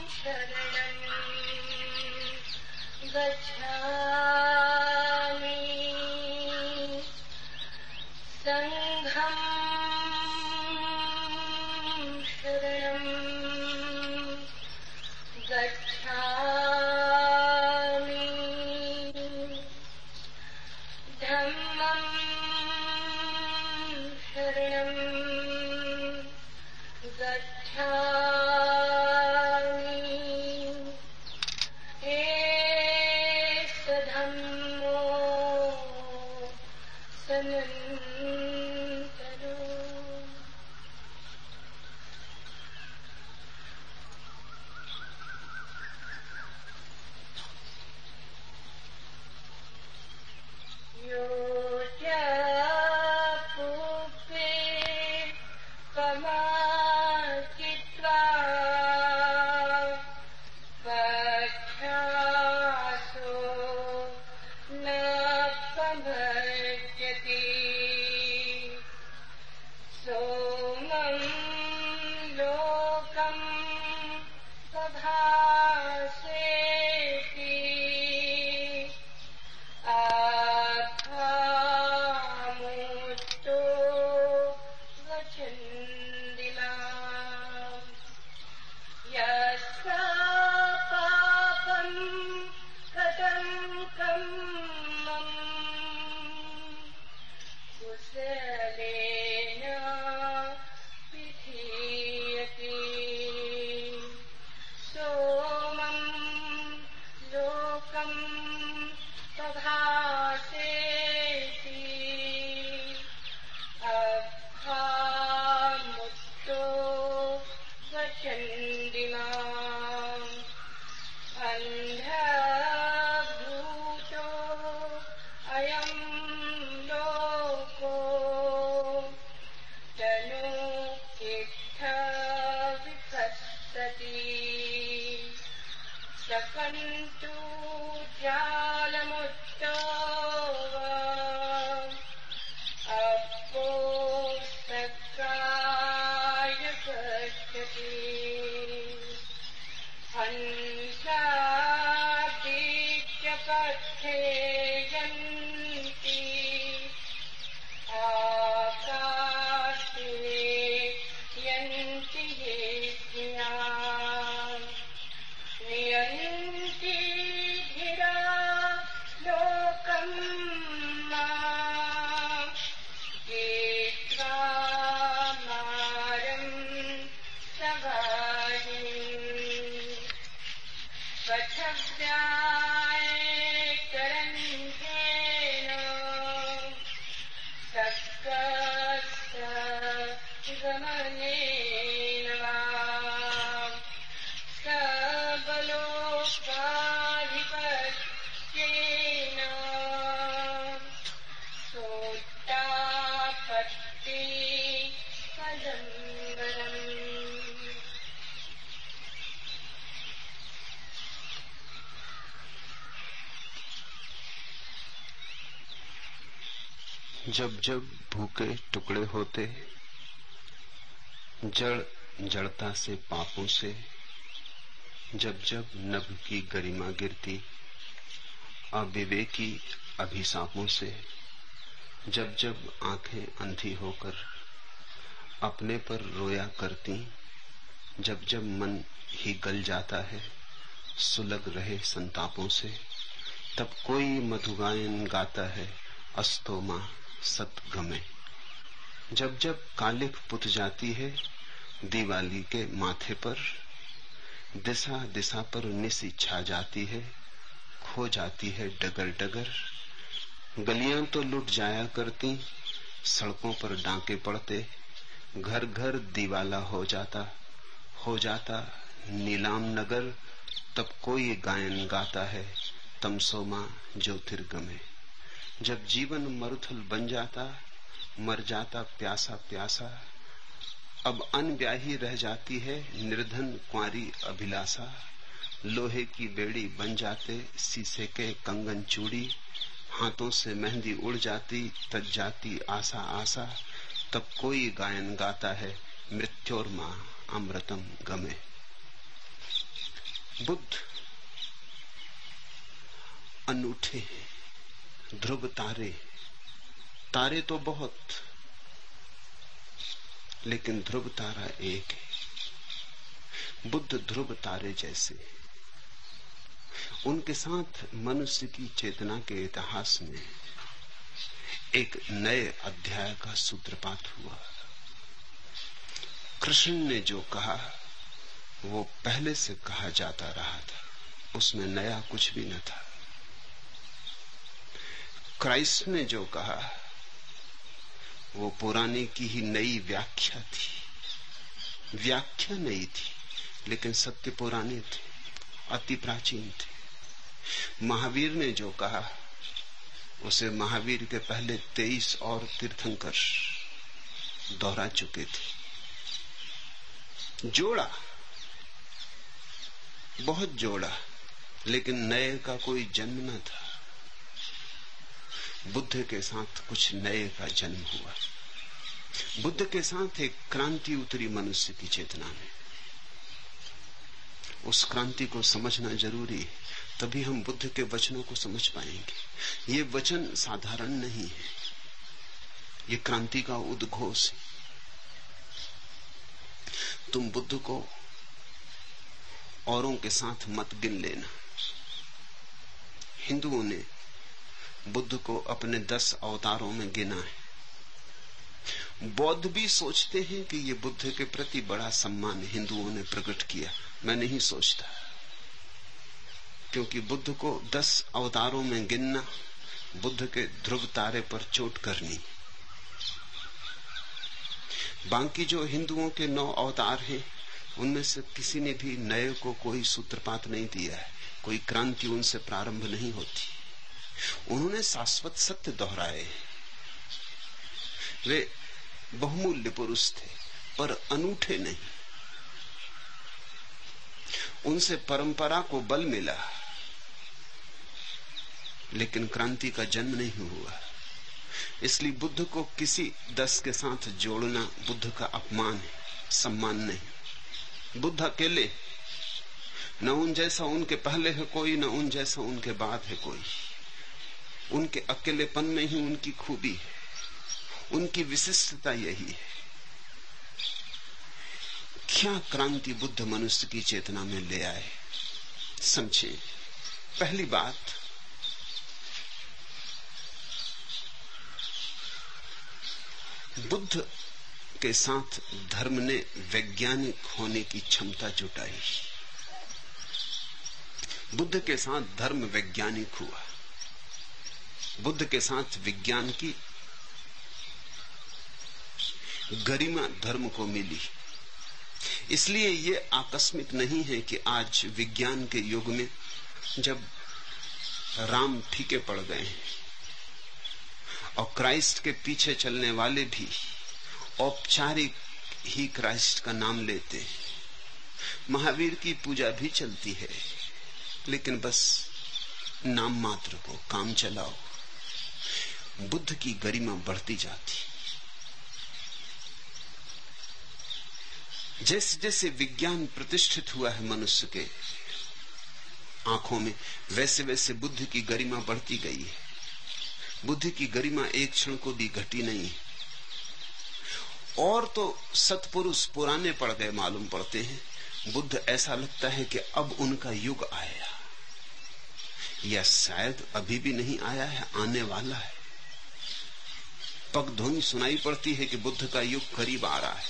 शरणं गच्छामि संघं शरणं गच्छामि धम्मं शरणं गच्छामि एष धम्मो सनातनो। यो पूपे कमाचित्वा पक्षासो न पभजति सोमं लोकं प्रभासेति आत्मामुक्तो वचन्दिला यस्य पापं कृतं कर्मं कुशलेन विधीयते सोमं लोकं प्रभासेति अभ्यामुक्तो वचन्दिनाम् अन्धभूतो अयं लोको तनु इत्था विपश्यति सकन्तु जालमुक्तो अपोस्तकाय गच्छति हंसादित्यपथे यन्ति आकाशे यन्ति ये ज्ञान् नियन्ति धिरा लोकं गीत्वा मारं सवाहिनी पथव्याय करन्धेन सक्कस्य गमनेन वा सबलोकाधिपत्येन सोत्तापत्ति पदम्बरम्। जब जब भूखे टुकड़े होते, जड़ जड़ता से पापों से, जब जब नभ की गरिमा गिरती, अविवेकी अभिशापों से, जब जब आंखें अंधी होकर अपने पर रोया करती, जब जब मन ही गल जाता है सुलग रहे संतापों से, तब कोई मधुगायन गाता है अस्तो मां सतगमे। जब जब कालिख पुत जाती है दिवाली के माथे पर, दिशा दिशा पर निसी छा जाती है, खो जाती है डगर डगर। गलियां तो लुट जाया करती, सड़कों पर डांके पड़ते, घर घर दीवाला हो जाता नीलाम नगर। तब कोई गायन गाता है तमसोमा ज्योतिर्गमे। जब जीवन मरुथल बन जाता, मर जाता प्यासा प्यासा, अब अनब्याही रह जाती है निर्धन कुंवारी अभिलाषा। लोहे की बेड़ी बन जाते शीशे के कंगन चूड़ी, हाथों से मेहंदी उड़ जाती तज जाती आशा आशा। तब कोई गायन गाता है मृत्योर्मा अमृतम गमे। बुद्ध अनूठे हैं, ध्रुव तारे। तारे तो बहुत, लेकिन ध्रुव तारा एक है। बुद्ध ध्रुव तारे जैसे। उनके साथ मनुष्य की चेतना के इतिहास में एक नए अध्याय का सूत्रपात हुआ। कृष्ण ने जो कहा वो पहले से कहा जाता रहा था, उसमें नया कुछ भी न था। क्राइस्ट ने जो कहा वो पुराने की ही नई व्याख्या थी। व्याख्या नई थी, लेकिन सत्य पुराने थे, अति प्राचीन थे। महावीर ने जो कहा उसे महावीर के पहले 23 और तीर्थंकर दोहरा चुके थे। जोड़ा, बहुत जोड़ा, लेकिन नए का कोई जन्म न था। बुद्ध के साथ कुछ नए का जन्म हुआ। बुद्ध के साथ एक क्रांति उतरी मनुष्य की चेतना में। उस क्रांति को समझना जरूरी है, तभी हम बुद्ध के वचनों को समझ पाएंगे। ये वचन साधारण नहीं है, ये क्रांति का उद्घोष है। तुम बुद्ध को औरों के साथ मत गिन लेना। हिंदुओं ने बुद्ध को अपने 10 अवतारों में गिना है। बौद्ध भी सोचते हैं कि ये बुद्ध के प्रति बड़ा सम्मान हिंदुओं ने प्रकट किया। मैं नहीं सोचता, क्योंकि बुद्ध को 10 अवतारों में गिनना बुद्ध के ध्रुव तारे पर चोट करनी। बाकी जो हिंदुओं के 9 अवतार हैं, उनमें से किसी ने भी नए को कोई सूत्रपात नहीं दिया है, कोई क्रांति उनसे प्रारंभ नहीं होती। उन्होंने शाश्वत सत्य दोहराए। वे बहुमूल्य पुरुष थे, पर अनूठे नहीं। उनसे परंपरा को बल मिला, लेकिन क्रांति का जन्म नहीं हुआ। इसलिए बुद्ध को किसी 10 के साथ जोड़ना बुद्ध का अपमान है, सम्मान नहीं। बुद्ध अकेले, न उन जैसा उनके पहले है कोई, न उन जैसा उनके बाद है कोई। उनके अकेलेपन में ही उनकी खूबी है, उनकी विशिष्टता यही है। क्या क्रांति बुद्ध मनुष्य की चेतना में ले आए, समझे। पहली बात, बुद्ध के साथ धर्म ने वैज्ञानिक होने की क्षमता जुटाई। बुद्ध के साथ धर्म वैज्ञानिक हुआ। बुद्ध के साथ विज्ञान की गरिमा धर्म को मिली। इसलिए ये आकस्मिक नहीं है कि आज विज्ञान के युग में जब राम फीके पड़ गए हैं और क्राइस्ट के पीछे चलने वाले भी औपचारिक ही क्राइस्ट का नाम लेते हैं, महावीर की पूजा भी चलती है, लेकिन बस नाम मात्र को काम चलाओ। बुद्ध की गरिमा बढ़ती जाती। जैसे जैसे विज्ञान प्रतिष्ठित हुआ है मनुष्य के आंखों में, वैसे वैसे बुद्ध की गरिमा बढ़ती गई है। बुद्ध की गरिमा एक क्षण को भी घटी नहीं। और तो सत्पुरुष पुराने पड़ गए मालूम पड़ते हैं। बुद्ध ऐसा लगता है कि अब उनका युग आया, या शायद अभी भी नहीं आया है, आने वाला है। पगध्वनि सुनाई पड़ती है कि बुद्ध का युग करीब आ रहा है।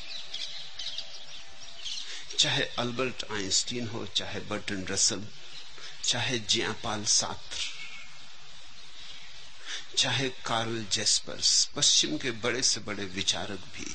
चाहे अल्बर्ट आइंस्टीन हो, चाहे बर्ट्रैंड रसल, चाहे जियापाल सार्त्र, चाहे कार्ल जेस्पर्स, पश्चिम के बड़े से बड़े विचारक भी,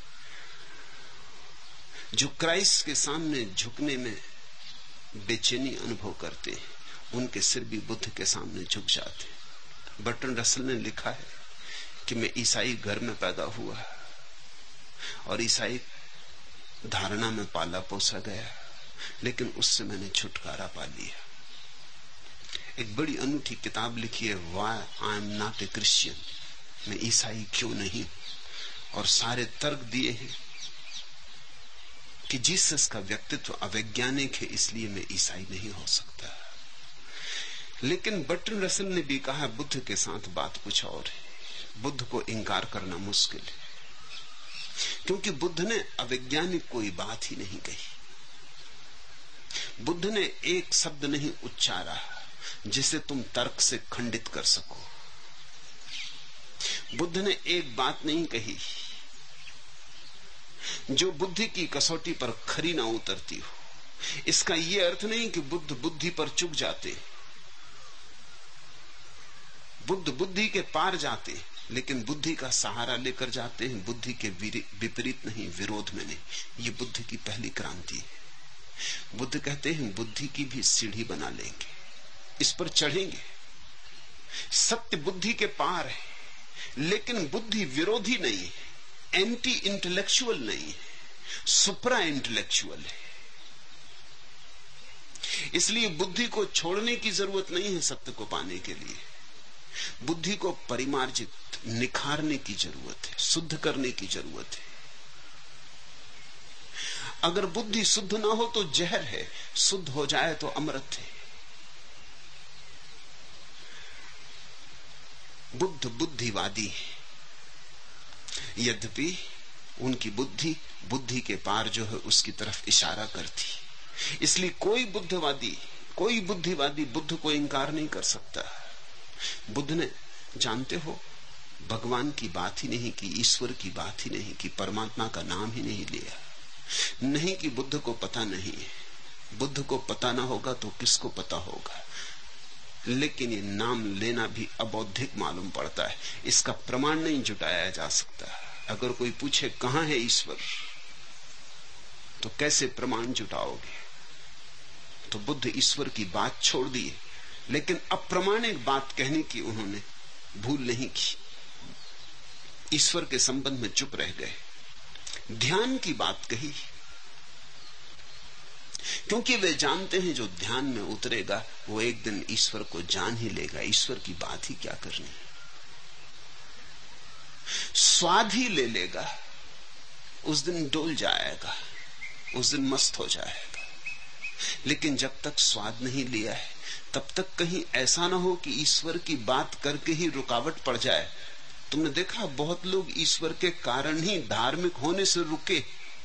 जो क्राइस्ट के सामने झुकने में बेचैनी अनुभव करते हैं, उनके सिर भी बुद्ध के सामने झुक जाते। बर्ट्रैंड रसल ने लिखा है कि मैं ईसाई घर में पैदा हुआ और ईसाई धारणा में पाला पोसा गया, लेकिन उससे मैंने छुटकारा पा लिया। एक बड़ी अनूठी किताब लिखी है, why I am not a Christian, मैं ईसाई क्यों नहीं, और सारे तर्क दिए हैं कि जीसस का व्यक्तित्व अवैज्ञानिक है इसलिए मैं ईसाई नहीं हो सकता। लेकिन बर्ट्रैंड रसल ने भी कहा बुद्ध के साथ बात कुछ और है। बुद्ध को इंकार करना मुश्किल है, क्योंकि बुद्ध ने अवैज्ञानिक कोई बात ही नहीं कही। बुद्ध ने एक शब्द नहीं उच्चारा जिसे तुम तर्क से खंडित कर सको। बुद्ध ने एक बात नहीं कही जो बुद्धि की कसौटी पर खरी ना उतरती हो। इसका यह अर्थ नहीं कि बुद्ध बुद्धि पर चुक जाते, बुद्ध बुद्धि के पार जाते, लेकिन बुद्धि का सहारा लेकर जाते हैं, बुद्धि के विपरीत नहीं, विरोध में नहीं। ये बुद्ध की पहली क्रांति है। बुद्ध कहते हैं बुद्धि की भी सीढ़ी बना लेंगे, इस पर चढ़ेंगे। सत्य बुद्धि के पार है, लेकिन बुद्धि विरोधी नहीं है, एंटी इंटेलेक्चुअल नहीं है, सुप्रा इंटेलेक्चुअल है। इसलिए बुद्धि को छोड़ने की जरूरत नहीं है सत्य को पाने के लिए। बुद्धि को परिमार्जित, निखारने की जरूरत है, शुद्ध करने की जरूरत है। अगर बुद्धि शुद्ध ना हो तो जहर है, शुद्ध हो जाए तो अमृत है। बुद्ध बुद्धिवादी है, यद्यपि उनकी बुद्धि बुद्धि के पार जो है उसकी तरफ इशारा करती। इसलिए कोई बुद्धिवादी बुद्ध को इंकार नहीं कर सकता। बुद्ध ने, जानते हो, भगवान की बात ही नहीं की, ईश्वर की बात ही नहीं की, परमात्मा का नाम ही नहीं लिया। नहीं कि बुद्ध को पता नहीं है, बुद्ध को पता ना होगा तो किसको पता होगा। लेकिन ये नाम लेना भी अबौद्धिक मालूम पड़ता है, इसका प्रमाण नहीं जुटाया जा सकता। अगर कोई पूछे कहां है ईश्वर, तो कैसे प्रमाण जुटाओगे? तो बुद्ध ईश्वर की बात छोड़ दिए, लेकिन अप्रमाणिक बात कहने की उन्होंने भूल नहीं की। ईश्वर के संबंध में चुप रह गए, ध्यान की बात कही, क्योंकि वे जानते हैं जो ध्यान में उतरेगा वो एक दिन ईश्वर को जान ही लेगा। ईश्वर की बात ही क्या करनी, स्वाद ही ले लेगा, उस दिन डोल जाएगा, उस दिन मस्त हो जाएगा। लेकिन जब तक स्वाद नहीं लिया है तब तक कहीं ऐसा ना हो कि ईश्वर की बात करके ही रुकावट पड़ जाए। तुमने देखा बहुत लोग ईश्वर के कारण ही धार्मिक होने से रुके,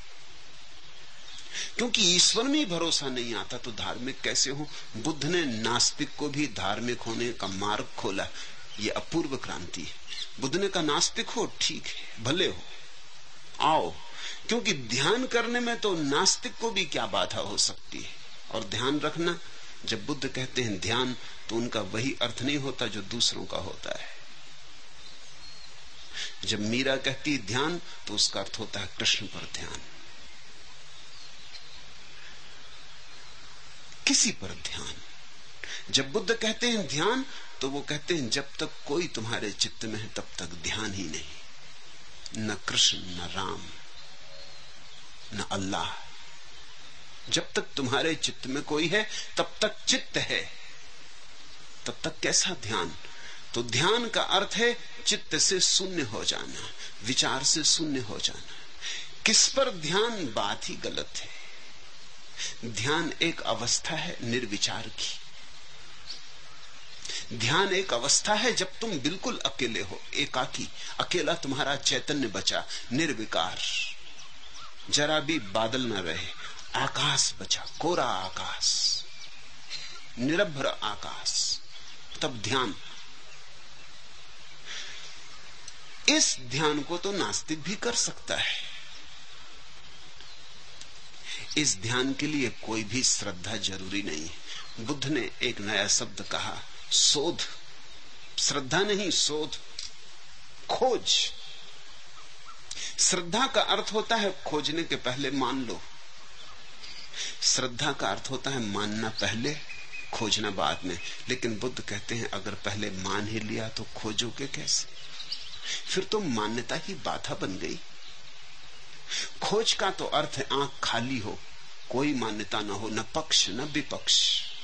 क्योंकि ईश्वर में भरोसा नहीं आता तो धार्मिक कैसे हो। बुद्ध ने नास्तिक को भी धार्मिक होने का मार्ग खोला, ये अपूर्व क्रांति है। बुद्ध ने कहा नास्तिक हो, ठीक है, भले हो, आओ, क्योंकि ध्यान करने में तो नास्तिक को भी क्या बाधा हो सकती है। और ध्यान रखना, जब बुद्ध कहते हैं ध्यान, तो उनका वही अर्थ नहीं होता जो दूसरों का होता है। जब मीरा कहती ध्यान, तो उसका अर्थ होता है कृष्ण पर ध्यान, किसी पर ध्यान। जब बुद्ध कहते हैं ध्यान, तो वो कहते हैं जब तक कोई तुम्हारे चित्त में है तब तक ध्यान ही नहीं, न कृष्ण, न राम, न अल्लाह। जब तक तुम्हारे चित्त में कोई है तब तक चित्त है, तब तक कैसा ध्यान? तो ध्यान का अर्थ है चित्त से शून्य हो जाना, विचार से शून्य हो जाना। किस पर ध्यान? बात ही गलत है। ध्यान एक अवस्था है निर्विचार की। ध्यान एक अवस्था है जब तुम बिल्कुल अकेले हो, एकाकी, अकेला तुम्हारा चैतन्य बचा, निर्विकार, जरा भी बादल न रहे, आकाश बचा, कोरा आकाश, निरभ्र आकाश, तब ध्यान। इस ध्यान को तो नास्तिक भी कर सकता है। इस ध्यान के लिए कोई भी श्रद्धा जरूरी नहीं है। बुद्ध ने एक नया शब्द कहा, शोध। श्रद्धा नहीं, शोध, खोज। श्रद्धा का अर्थ होता है खोजने के पहले मान लो, श्रद्धा का अर्थ होता है मानना पहले, खोजना बाद में। लेकिन बुद्ध कहते हैं अगर पहले मान ही लिया तो खोजोगे कैसे? फिर तो मान्यता ही बाधा बन गई। खोज का तो अर्थ है आंख खाली हो, कोई मान्यता न हो, न पक्ष न विपक्ष।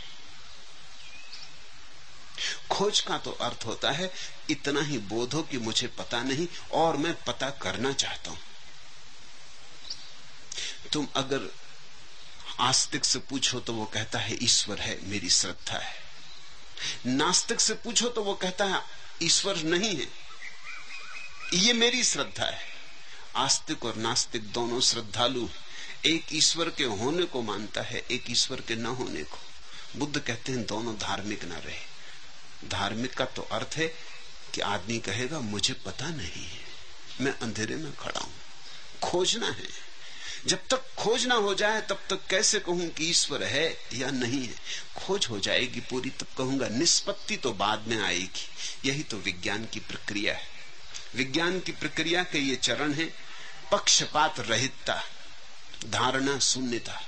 खोज का तो अर्थ होता है इतना ही बोध हो कि मुझे पता नहीं और मैं पता करना चाहता हूं। तुम अगर आस्तिक से पूछो तो वो कहता है ईश्वर है, मेरी श्रद्धा है। नास्तिक से पूछो तो वो कहता है ईश्वर नहीं है, ये मेरी श्रद्धा है। आस्तिक और नास्तिक दोनों श्रद्धालु, एक ईश्वर के होने को मानता है, एक ईश्वर के न होने को। बुद्ध कहते हैं दोनों धार्मिक ना रहे। धार्मिक का तो अर्थ है कि आदमी कहेगा मुझे पता नहीं है, मैं अंधेरे में खड़ा हूं, खोजना है। जब तक खोज ना हो जाए तब तक कैसे कहूं कि ईश्वर है या नहीं है। खोज हो जाएगी पूरी तब कहूंगा। निष्पत्ति तो बाद में आएगी। यही तो विज्ञान की प्रक्रिया है। विज्ञान की प्रक्रिया के ये चरण है: पक्षपात रहितता, धारणा शून्यता,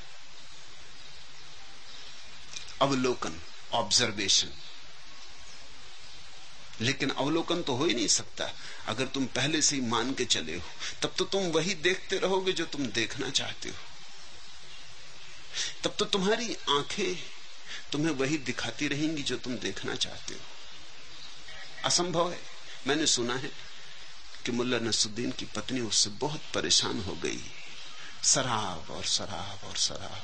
अवलोकन, ऑब्जर्वेशन। लेकिन अवलोकन तो हो ही नहीं सकता अगर तुम पहले से ही मान के चले हो। तब तो तुम वही देखते रहोगे जो तुम देखना चाहते हो। तब तो तुम्हारी आंखें तुम्हें वही दिखाती रहेंगी जो तुम देखना चाहते हो। असंभव है। मैंने सुना है कि मुल्ला नसरुद्दीन की पत्नी उससे बहुत परेशान हो गई। शराब और शराब और शराब,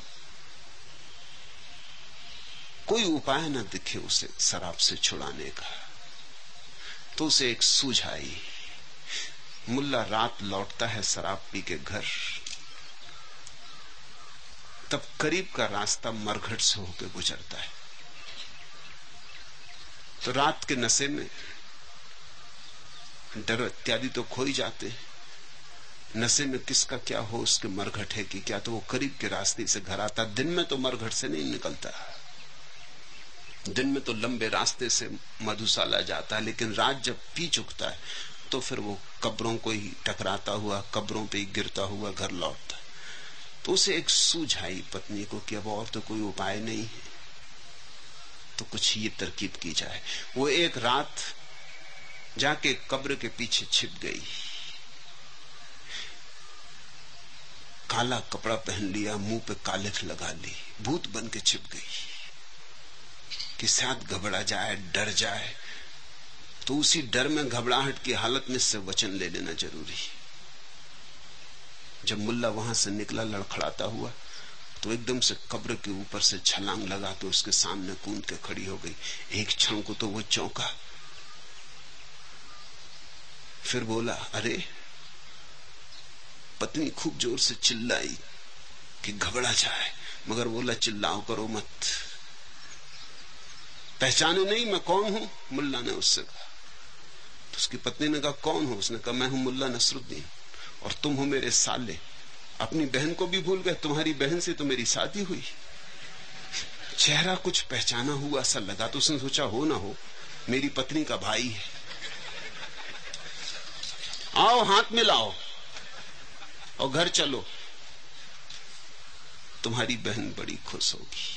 कोई उपाय न दिखे उसे शराब से छुड़ाने का। तो उसे एक सूझ आई। मुल्ला रात लौटता है शराब पी के घर, तब करीब का रास्ता मरघट से होकर गुजरता है। तो रात के नशे में डर इत्यादि तो खो ही जाते हैं। नशे में किसका क्या हो, उसके मरघट है कि क्या, तो वो करीब के रास्ते से घर आता। दिन में तो मरघट से नहीं निकलता, दिन में तो लंबे रास्ते से मधुशाला जाता है। लेकिन रात जब पी चुकता है तो फिर वो कब्रों को ही टकराता हुआ, कब्रों पे ही गिरता हुआ घर लौटता है। तो उसे एक सूझ आई पत्नी को कि अब और तो कोई उपाय नहीं है, तो कुछ ये तरकीब की जाए। वो एक रात जाके कब्र के पीछे छिप गई, काला कपड़ा पहन लिया, मुंह पे कालिख लगा ली, भूत बन के छिप गई कि शायद घबरा जाए, डर जाए। तो उसी डर में, घबराहट की हालत में से वचन ले लेना जरूरी है। जब मुल्ला वहां से निकला लड़खड़ाता हुआ, तो एकदम से कब्र के ऊपर से छलांग लगा तो उसके सामने कूद के खड़ी हो गई। एक क्षण को तो वो चौंका, फिर बोला, अरे। पत्नी खूब जोर से चिल्लाई कि घबरा जाए, मगर बोला, चिल्लाओ करो मत, पहचाने नहीं मैं कौन हूं? मुल्ला ने उससे कहा। तो उसकी पत्नी ने कहा, कौन हो? उसने कहा, मैं हूं मुल्ला नसरुद्दीन और तुम हो मेरे साले। अपनी बहन को भी भूल गए, तुम्हारी बहन से तो मेरी शादी हुई। चेहरा कुछ पहचाना हुआ सा लगा, तो उसने सोचा हो ना हो मेरी पत्नी का भाई है। आओ हाथ मिलाओ और घर चलो, तुम्हारी बहन बड़ी खुश होगी।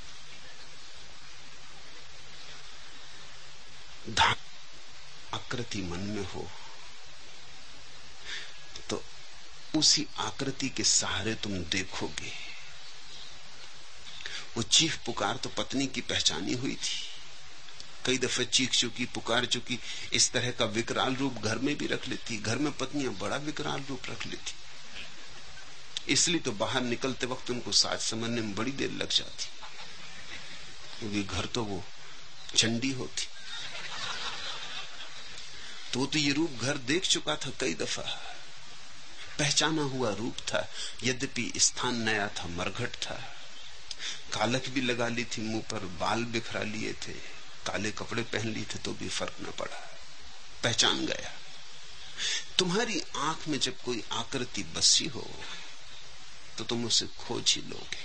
आकृति मन में हो तो उसी आकृति के सहारे तुम देखोगे। वो चीख पुकार तो पत्नी की पहचानी हुई थी, कई दफे चीख चुकी, पुकार चुकी। इस तरह का विकराल रूप घर में भी रख लेती। घर में पत्नियां बड़ा विकराल रूप रख लेती, इसलिए तो बाहर निकलते वक्त उनको साज समझने में बड़ी देर लग जाती, क्योंकि घर तो वो चंडी होती। तो ये रूप घर देख चुका था कई दफा, पहचाना हुआ रूप था। यद्यपि स्थान नया था, मरघट था, कालख भी लगा ली थी मुंह पर, बाल बिखरा लिए थे, काले कपड़े पहन लिए थे, तो भी फर्क न पड़ा, पहचान गया। तुम्हारी आंख में जब कोई आकृति बसी हो तो तुम उसे खोज ही लोगे।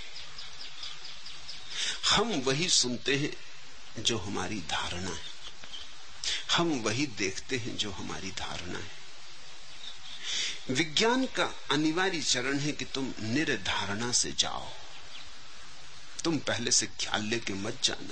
हम वही सुनते हैं जो हमारी धारणा है, हम वही देखते हैं जो हमारी धारणा है। विज्ञान का अनिवार्य चरण है कि तुम निर्धारणा से जाओ। तुम पहले से ख्याल लेके मत जाना,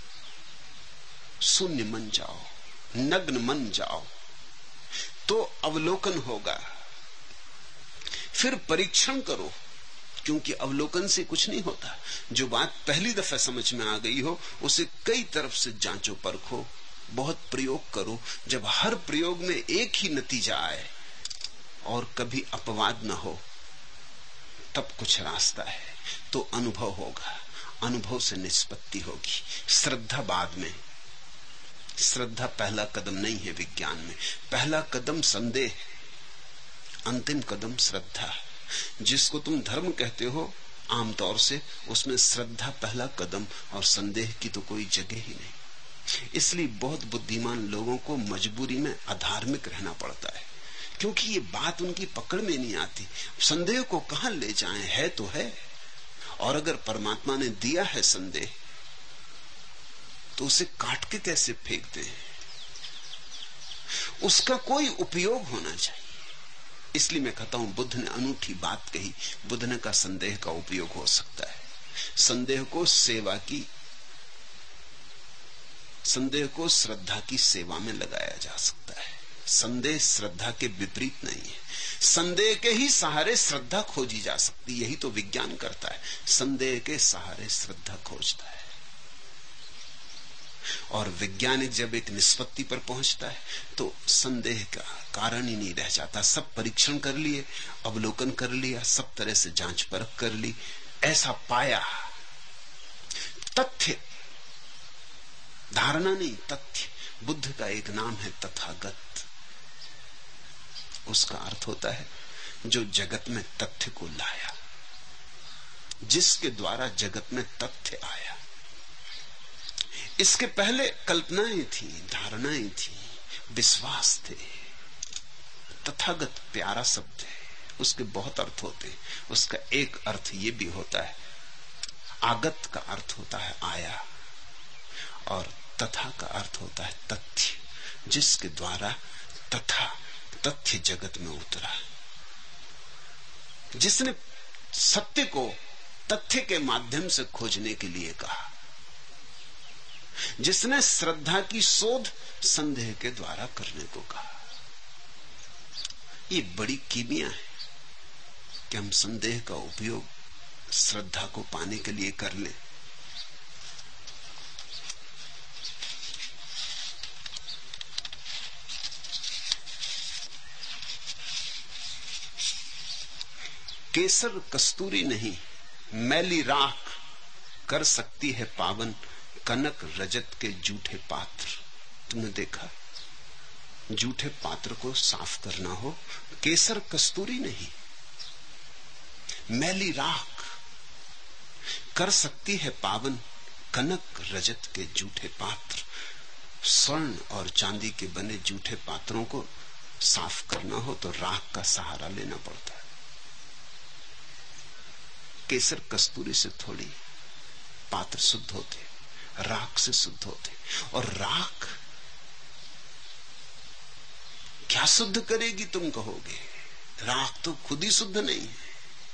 शून्य मन जाओ, नग्न मन जाओ, तो अवलोकन होगा। फिर परीक्षण करो, क्योंकि अवलोकन से कुछ नहीं होता। जो बात पहली दफा समझ में आ गई हो उसे कई तरफ से जांचो परखो, बहुत प्रयोग करो। जब हर प्रयोग में एक ही नतीजा आए और कभी अपवाद न हो, तब कुछ रास्ता है, तो अनुभव होगा, अनुभव से निष्पत्ति होगी। श्रद्धा बाद में, श्रद्धा पहला कदम नहीं है विज्ञान में। पहला कदम संदेह, अंतिम कदम श्रद्धा। जिसको तुम धर्म कहते हो आमतौर से, उसमें श्रद्धा पहला कदम और संदेह की तो कोई जगह ही नहीं। इसलिए बहुत बुद्धिमान लोगों को मजबूरी में अधार्मिक रहना पड़ता है, क्योंकि ये बात उनकी पकड़ में नहीं आती। संदेह को कहां ले जाएं, है तो है, और अगर परमात्मा ने दिया है संदेह तो उसे काट के कैसे फेंक दें? उसका कोई उपयोग होना चाहिए। इसलिए मैं कहता हूं बुद्ध ने अनूठी बात कही। बुद्ध ने कहा संदेह का उपयोग हो सकता है। संदेह को सेवा की, संदेह को श्रद्धा की सेवा में लगाया जा सकता है। संदेह श्रद्धा के विपरीत नहीं है। संदेह के ही सहारे श्रद्धा खोजी जा सकती, यही तो विज्ञान करता है। संदेह के सहारे श्रद्धा खोजता है। और वैज्ञानिक जब एक निष्पत्ति पर पहुंचता है तो संदेह का कारण ही नहीं रह जाता। सब परीक्षण कर लिए, अवलोकन कर लिया, सब तरह से जांच परख कर ली, ऐसा पाया। तथ्य, धारणा नहीं, तथ्य। बुद्ध का एक नाम है तथागत। उसका अर्थ होता है जो जगत में तथ्य को लाया, जिसके द्वारा जगत में तथ्य आया। इसके पहले कल्पनाएं थी, धारणाएं थी, विश्वास थे। तथागत प्यारा शब्द है, उसके बहुत अर्थ होते हैं। उसका एक अर्थ ये भी होता है, आगत का अर्थ होता है आया, और तथा का अर्थ होता है तथ्य, जिसके द्वारा तथा तथ्य जगत में उतरा। जिसने सत्य को तथ्य के माध्यम से खोजने के लिए कहा, जिसने श्रद्धा की शोध संदेह के द्वारा करने को कहा। ये बड़ी कीमिया है कि हम संदेह का उपयोग श्रद्धा को पाने के लिए कर लें। केसर कस्तूरी नहीं, मैली राख कर सकती है पावन, कनक रजत के जूठे पात्र। तुमने देखा, जूठे पात्र को साफ करना हो, केसर कस्तूरी नहीं, मैली राख कर सकती है पावन, कनक रजत के जूठे पात्र। स्वर्ण और चांदी के बने जूठे पात्रों को साफ करना हो तो राख का सहारा लेना पड़ता है। केसर कस्तूरी से थोड़ी, पात्र शुद्ध होते, राख से शुद्ध होते। और राख क्या शुद्ध करेगी तुम कहोगे, राख तो खुद ही शुद्ध नहीं है।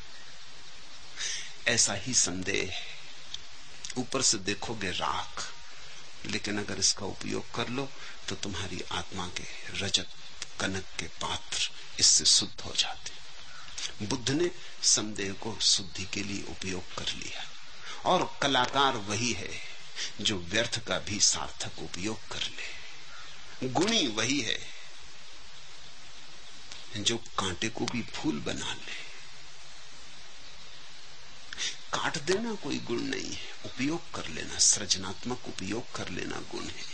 ऐसा ही संदेह, ऊपर से देखोगे राख, लेकिन अगर इसका उपयोग कर लो तो तुम्हारी आत्मा के रजत कनक के पात्र इससे शुद्ध हो जाते। बुद्ध ने संदेह को शुद्धि के लिए उपयोग कर लिया, और कलाकार वही है जो व्यर्थ का भी सार्थक उपयोग कर ले। गुणी वही है जो कांटे को भी फूल बना ले। काट देना कोई गुण नहीं है, उपयोग कर लेना, सृजनात्मक उपयोग कर लेना गुण है।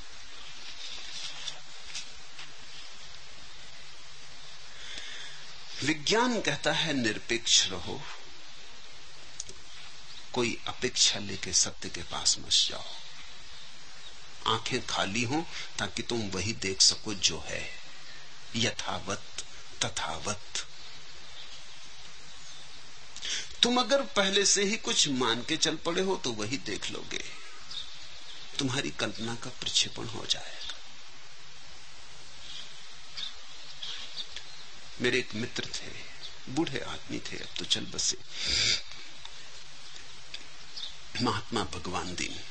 विज्ञान कहता है निरपेक्ष रहो, कोई अपेक्षा लेके सत्य के पास मत जाओ। आंखें खाली हो ताकि तुम वही देख सको जो है, यथावत तथावत। तुम अगर पहले से ही कुछ मान के चल पड़े हो तो वही देख लोगे, तुम्हारी कल्पना का प्रक्षेपण हो जाएगा। मेरे एक मित्र थे, बूढ़े आदमी थे, अब तो चल बसे, महात्मा भगवान दीन,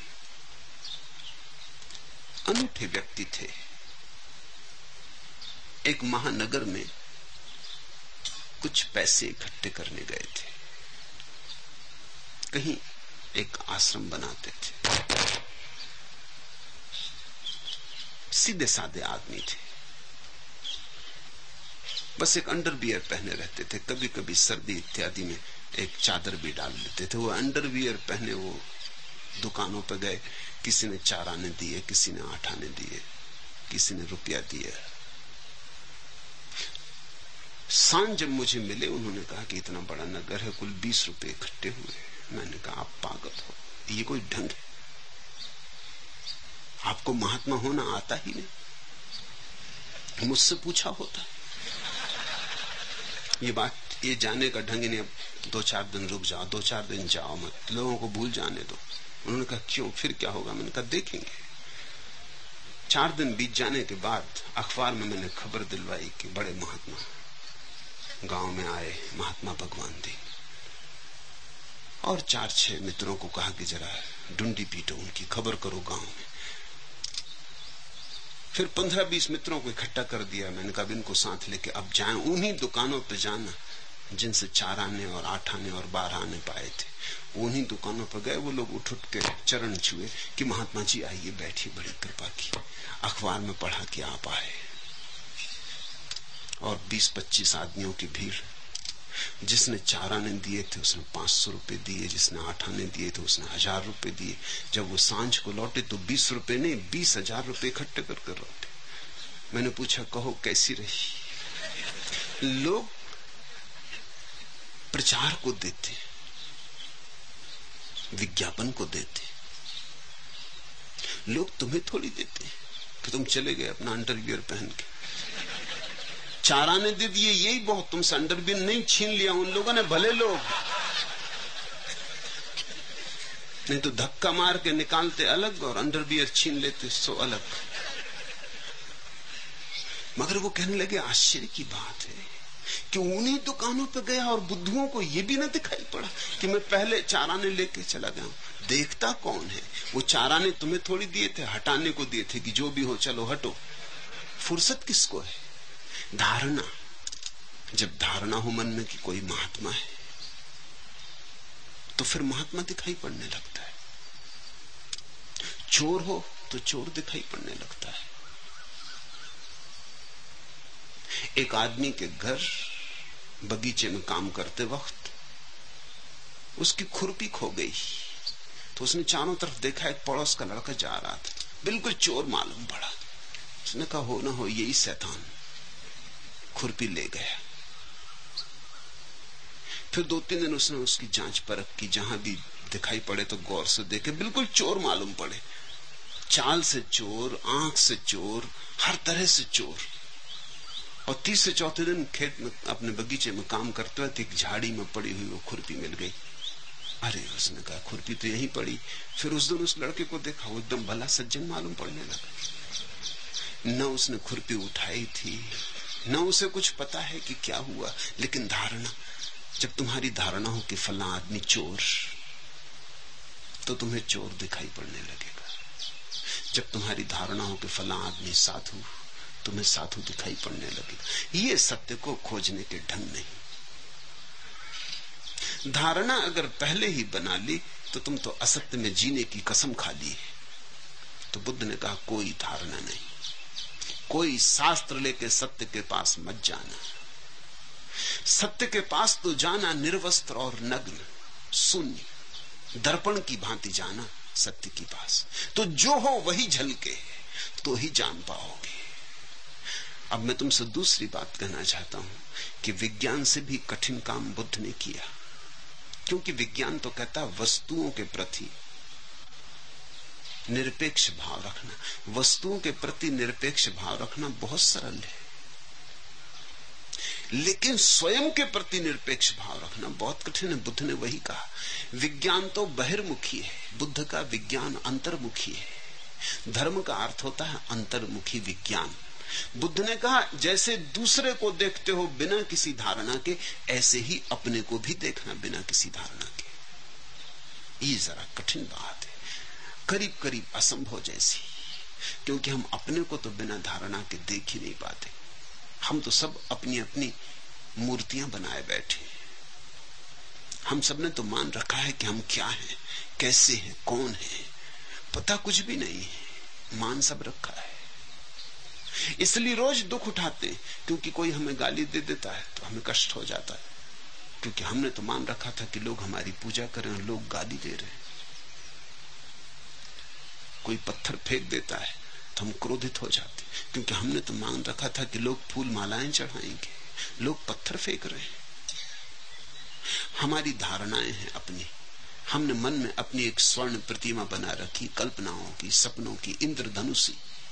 अनूठे व्यक्ति थे। एक महानगर में कुछ पैसे इकट्ठे करने गए थे, कहीं एक आश्रम बनाते थे। सीधे साधे आदमी थे, बस एक अंडरवियर पहने रहते थे। कभी कभी सर्दी इत्यादि में एक चादर भी डाल लेते थे। वो अंडरवियर पहने वो दुकानों पे गए, किसी ने 4 आने दिए, किसी ने 8 आने दिए, किसी ने रुपया दिया। सांझ जब मुझे मिले, उन्होंने कहा कि इतना बड़ा नगर है, कुल 20 रुपए इकट्ठे हुए। मैंने कहा आप पागल हो, ये कोई ढंग है? आपको महात्मा होना आता ही नहीं, मुझसे पूछा होता। ये बात, ये जाने का ढंग नहीं। अब 2-4 दिन रुक जाओ, 2-4 दिन जाओ मत, लोगों को भूल जाने दो। उन्होंने कहा क्यों, फिर क्या होगा? मैंने कहा देखेंगे। 4 दिन बीत जाने के बाद अखबार में मैंने खबर दिलवाई कि बड़े महात्मा गांव में आए, महात्मा भगवान दी। और 4-6 मित्रों को कहा कि जरा डुंडी पीटो, उनकी खबर करो गांव में। फिर 15-20 मित्रों को इकट्ठा कर दिया। मैंने कहा इनको साथ लेके अब जाएं, उन्हीं दुकानों पे जाना जिनसे 4 आने और 8 आने और 12 आने पाए थे। उन्हीं दुकानों पर गए। वो लोग उठ के चरण छुए कि महात्मा जी आइए, बैठिए, बड़ी कृपा की। अखबार में पढ़ा कि आप आए। और 20-25 आदमियों की भीड़। जिसने 4 आने दिए थे उसने 500 रुपए दिए, जिसने 8 आने दिए थे उसने 1000 रुपए दिए। जब वो सांझ को लौटे तो 20 रुपए नहीं, 20,000 रुपए इकट्ठे कर लौटे। मैंने पूछा कहो कैसी रही? लोग प्रचार को देते, विज्ञापन को देते, लोग तुम्हें थोड़ी देते कि तुम चले गए अपना अंडरवियर पहन के। 4 आने दे दिए, यही बहुत। तुमसे अंडरवियर नहीं छीन लिया उन लोगों ने, भले लोग, नहीं तो धक्का मार के निकालते अलग और अंडरवियर छीन लेते सो अलग। मगर वो कहने लगे आश्चर्य की बात है कि उन्हीं दुकानों पे गया और बुद्धुओं को ये भी ना दिखाई पड़ा कि मैं पहले 4 आने लेके चला गया हूं। देखता कौन है? वो 4 आने तुम्हें थोड़ी दिए थे, हटाने को दिए थे कि जो भी हो चलो हटो। फुर्सत किसको है? धारणा। जब धारणा हो मन में कि कोई महात्मा है तो फिर महात्मा दिखाई पड़ने लगता है। चोर हो तो चोर दिखाई पड़ने लगता है। एक आदमी के घर बगीचे में काम करते वक्त उसकी खुरपी खो गई तो उसने चारों तरफ देखा, एक पड़ोस का लड़का जा रहा था, बिल्कुल चोर मालूम पड़ा। उसने कहा हो ना हो यही शैतान खुरपी ले गया। फिर 2-3 दिन उसने उसकी जांच परख की, जहां भी दिखाई पड़े तो गौर से देखे, बिल्कुल चोर मालूम पड़े। चाल से चोर, आंख से चोर, हर तरह से चोर। और 3 से 4 दिन खेत में अपने बगीचे में काम करते हुए एक झाड़ी में पड़ी हुई वो खुरपी मिल गई। अरे उसने कहा खुरपी तो यहीं पड़ी। फिर उस दिन उस लड़के को देखा, वो एकदम भला सज्जन मालूम पड़ने लगा। न उसने खुरपी उठाई थी, न उसे कुछ पता है कि क्या हुआ। लेकिन धारणा, जब तुम्हारी धारणा हो कि फला आदमी चोर, तो तुम्हें चोर दिखाई पड़ने लगेगा। जब तुम्हारी धारणा हो कि फला आदमी साधु, तुम्हें साधु दिखाई पड़ने लगेगा। ये सत्य को खोजने के ढंग नहीं। धारणा अगर पहले ही बना ली तो तुम तो असत्य में जीने की कसम खा ली है। तो बुद्ध ने कहा कोई धारणा नहीं, कोई शास्त्र लेके सत्य के पास मत जाना। सत्य के पास तो जाना निर्वस्त्र और नग्न, शून्य, दर्पण की भांति जाना सत्य के पास। तो जो हो वही झलके तो ही जान पाओगे। अब मैं तुमसे दूसरी बात कहना चाहता हूं कि विज्ञान से भी कठिन काम बुद्ध ने किया, क्योंकि विज्ञान तो कहता वस्तुओं के प्रति निरपेक्ष भाव रखना। वस्तुओं के प्रति निरपेक्ष भाव रखना बहुत सरल है, लेकिन स्वयं के प्रति निरपेक्ष भाव रखना बहुत कठिन है। बुद्ध ने वही कहा, विज्ञान तो बहिर्मुखी है, बुद्ध का विज्ञान अंतर्मुखी है। धर्म का अर्थ होता है अंतर्मुखी विज्ञान। बुद्ध ने कहा जैसे दूसरे को देखते हो बिना किसी धारणा के, ऐसे ही अपने को भी देखना बिना किसी धारणा के। ये जरा कठिन बात है, करीब करीब असंभव जैसी, क्योंकि हम अपने को तो बिना धारणा के देख ही नहीं पाते। हम तो सब अपनी अपनी मूर्तियां बनाए बैठे। हम सब ने तो मान रखा है कि हम क्या हैं, कैसे हैं, कौन है, पता कुछ भी नहीं है, मान सब रखा है। इसलिए रोज दुख उठाते हैं, क्योंकि कोई हमें गाली दे देता है तो हमें कष्ट हो जाता है। क्योंकि हमने तो मान रखा था कि लोग हमारी पूजा करें और लोग गाली दे रहे हैं। कोई पत्थर फेंक देता है तो हम क्रोधित हो जाते, क्योंकि हमने तो मान रखा था कि लोग फूल मालाएं चढ़ाएंगे, लोग पत्थर फेंक रहे हैं। हमारी धारणाएं हैं अपनी, हमने मन में अपनी एक स्वर्ण प्रतिमा बना रखी, कल्पनाओं की, सपनों की, इंद्रधनुषी।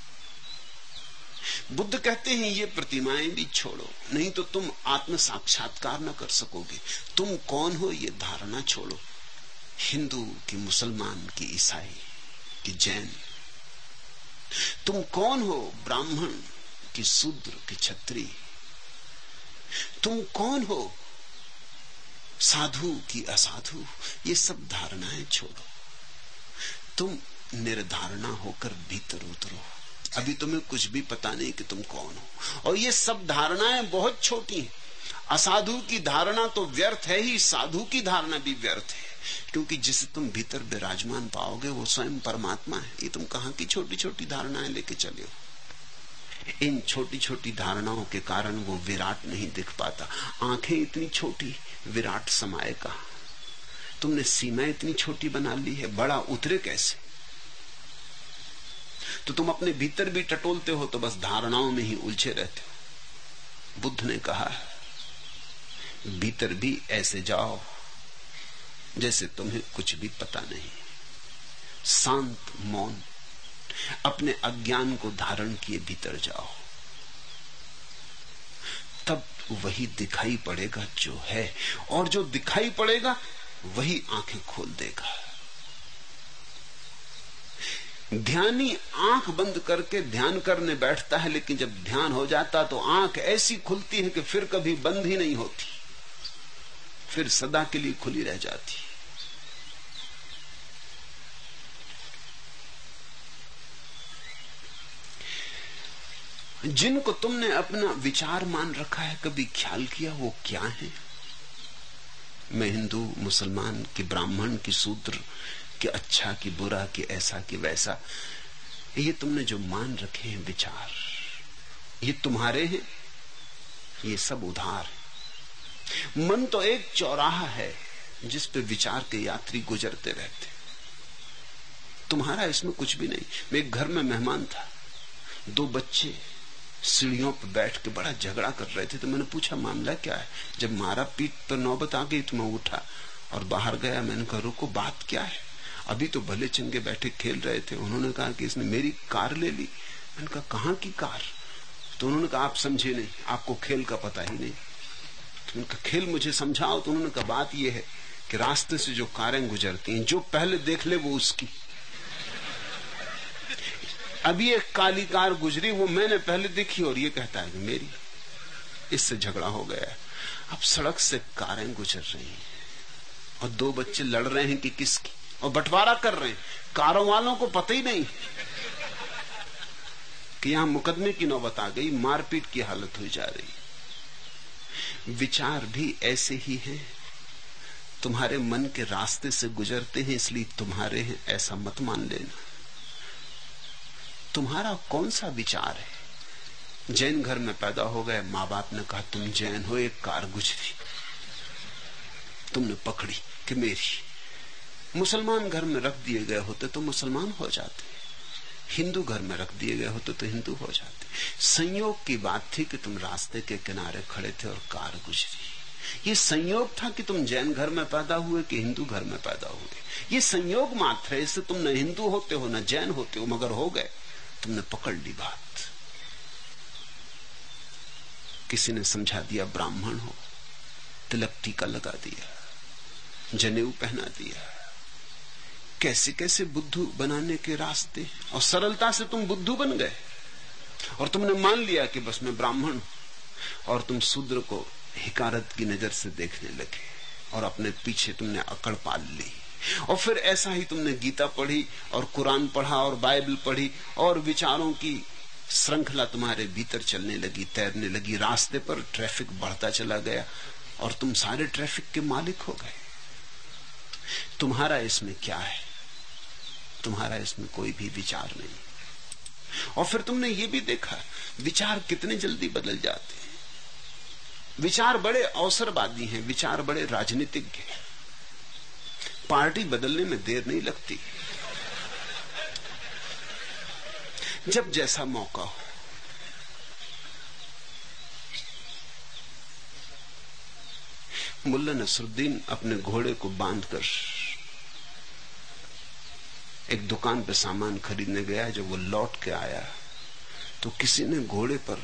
बुद्ध कहते हैं ये प्रतिमाएं भी छोड़ो, नहीं तो तुम आत्म साक्षात्कार न कर सकोगे। तुम कौन हो ये धारणा छोड़ो। हिंदू की, मुसलमान की, ईसाई की, जैन, तुम कौन हो ब्राह्मण की, शूद्र की, क्षत्रिय, तुम कौन हो साधु की, असाधु, ये सब धारणाएं छोड़ो। तुम निर्धारणा होकर भीतर उतरो। अभी तुम्हें कुछ भी पता नहीं कि तुम कौन हो, और ये सब धारणाएं बहुत छोटी हैं। असाधु की धारणा तो व्यर्थ है ही, साधु की धारणा भी व्यर्थ है, क्योंकि जिसे तुम भीतर विराजमान पाओगे वो स्वयं परमात्मा है। ये तुम कहां की छोटी छोटी धारणाएं लेके चले हो। इन छोटी छोटी धारणाओं के कारण वो विराट नहीं दिख पाता। आंखें इतनी छोटी, विराट समाये कहां? तुमने सीमा इतनी छोटी बना ली है, बड़ा उतरे कैसे? तो तुम अपने भीतर भी टटोलते हो तो बस धारणाओं में ही उलझे रहते हो। बुद्ध ने कहा भीतर भी ऐसे जाओ जैसे तुम्हें कुछ भी पता नहीं। शांत मौन, अपने अज्ञान को धारण किए भीतर जाओ, तब वही दिखाई पड़ेगा जो है, और जो दिखाई पड़ेगा वही आंखें खोल देगा। ध्यानी आंख बंद करके ध्यान करने बैठता है, लेकिन जब ध्यान हो जाता तो आंख ऐसी खुलती है कि फिर कभी बंद ही नहीं होती, फिर सदा के लिए खुली रह जाती। जिनको तुमने अपना विचार मान रखा है, कभी ख्याल किया वो क्या है? मैं हिंदू, मुसलमान की, ब्राह्मण की, शूद्र कि अच्छा कि बुरा, कि ऐसा कि वैसा, ये तुमने जो मान रखे हैं विचार, ये तुम्हारे हैं, ये सब उधार है। मन तो एक चौराहा है जिस पे विचार के यात्री गुजरते रहते। तुम्हारा इसमें कुछ भी नहीं। मैं एक घर में मेहमान था, दो बच्चे सीढ़ियों पर बैठ के बड़ा झगड़ा कर रहे थे, तो मैंने पूछा मामला क्या है। जब मारा पीठ पर नौबत आ गई तो मैं उठा और बाहर गया। मैंने कहा रुको, बात क्या है? अभी तो भले चंगे बैठे खेल रहे थे। उन्होंने कहा कि इसने मेरी कार ले ली। मैंने कहा कहां की कार? तो उन्होंने कहा आप समझे नहीं, आपको खेल का पता ही नहीं। तो उनका खेल मुझे समझाओ। तो उन्होंने कहा बात यह है कि रास्ते से जो कारें गुजरती हैं, जो पहले देख ले वो उसकी। अभी एक काली कार गुजरी, वो मैंने पहले देखी और ये कहता है कि मेरी। इससे झगड़ा हो गया। अब सड़क से कारें गुजर रही हैं और दो बच्चे लड़ रहे हैं कि किसकी, और बंटवारा कर रहे हैं। कारों वालों को पता ही नहीं कि यहां मुकदमे की नौबत आ गई, मारपीट की हालत हो जा रही। विचार भी ऐसे ही हैं, तुम्हारे मन के रास्ते से गुजरते हैं, इसलिए तुम्हारे हैं ऐसा मत मान लेना। तुम्हारा कौन सा विचार है? जैन घर में पैदा हो गए, माँ बाप ने कहा तुम जैन हो, एक कार गुजरी, तुमने पकड़ी कि मेरी। मुसलमान घर में रख दिए गए होते तो मुसलमान हो जाते, हिंदू घर में रख दिए गए होते तो हिंदू हो जाते। संयोग की बात थी कि तुम रास्ते के किनारे खड़े थे और कार गुजरी। ये संयोग था कि तुम जैन घर में पैदा हुए कि हिंदू घर में पैदा हुए। ये संयोग मात्र है, इससे तुम न हिंदू होते हो न जैन होते हो, मगर हो गए, तुमने पकड़ ली बात। किसी ने समझा दिया ब्राह्मण हो, तिलक टीका लगा दिया, जनेऊ पहना दिया। कैसे कैसे बुद्धू बनाने के रास्ते, और सरलता से तुम बुद्धू बन गए और तुमने मान लिया कि बस मैं ब्राह्मण हूं, और तुम शूद्र को हिकारत की नजर से देखने लगे और अपने पीछे तुमने अकड़ पाल ली। और फिर ऐसा ही तुमने गीता पढ़ी और कुरान पढ़ा और बाइबल पढ़ी और विचारों की श्रृंखला तुम्हारे भीतर चलने लगी, तैरने लगी। रास्ते पर ट्रैफिक बढ़ता चला गया और तुम सारे ट्रैफिक के मालिक हो गए। तुम्हारा इसमें क्या है? तुम्हारा इसमें कोई भी विचार नहीं। और फिर तुमने ये भी देखा विचार कितने जल्दी बदल जाते हैं। विचार बड़े अवसरवादी हैं, विचार बड़े राजनीतिज्ञ हैं। पार्टी बदलने में देर नहीं लगती, जब जैसा मौका हो। मुल्ला नसरुद्दीन अपने घोड़े को बांधकर एक दुकान पे सामान खरीदने गया। जब वो लौट के आया तो किसी ने घोड़े पर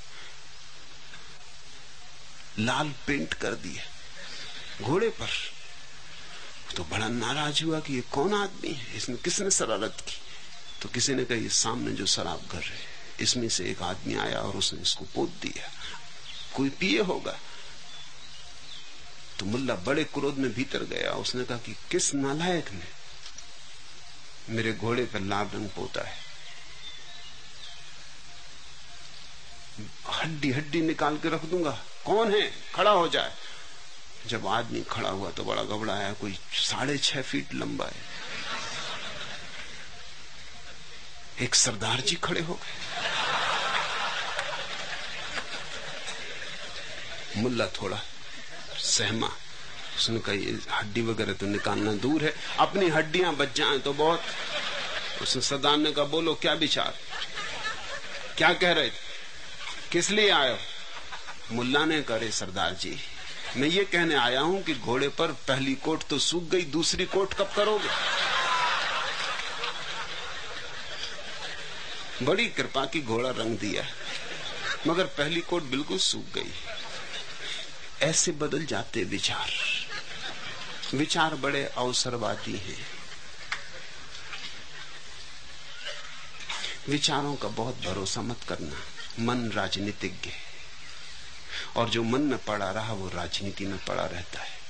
लाल पेंट कर दिया, घोड़े पर। तो बड़ा नाराज हुआ कि ये कौन आदमी है, इसमें किसने शरारत की। तो किसी ने कहा ये सामने जो शराब घर है, इसमें से एक आदमी आया और उसने इसको पोत दिया, कोई पिए होगा। तो मुल्ला बड़े क्रोध में भीतर गया। उसने कहा कि किस नालायक ने मेरे घोड़े पर लाल रंग पोता है, हड्डी हड्डी निकाल के रख दूंगा, कौन है, खड़ा हो जाए। जब आदमी खड़ा हुआ तो बड़ा घबराया, कोई 6.5 फीट लंबा है। एक सरदार जी खड़े हो गए। मुल्ला थोड़ा सहमा। उसने कहा ये हड्डी वगैरह तो निकालना दूर है, अपनी हड्डियां बच जाएं तो बहुत। उसने सरदार ने कहा बोलो क्या विचार, क्या कह रहे थे, किस लिए आए हो? मुल्ला ने कहा सरदार जी मैं ये कहने आया हूं कि घोड़े पर पहली कोट तो सूख गई, दूसरी कोट कब करोगे? बड़ी कृपा की घोड़ा रंग दिया, मगर पहली कोट बिल्कुल सूख गई। ऐसे बदल जाते विचार। विचार बड़े अवसरवादी हैं। विचारों का बहुत भरोसा मत करना। मन राजनीतिज्ञ है, और जो मन में पड़ा रहा वो राजनीति में पड़ा रहता है।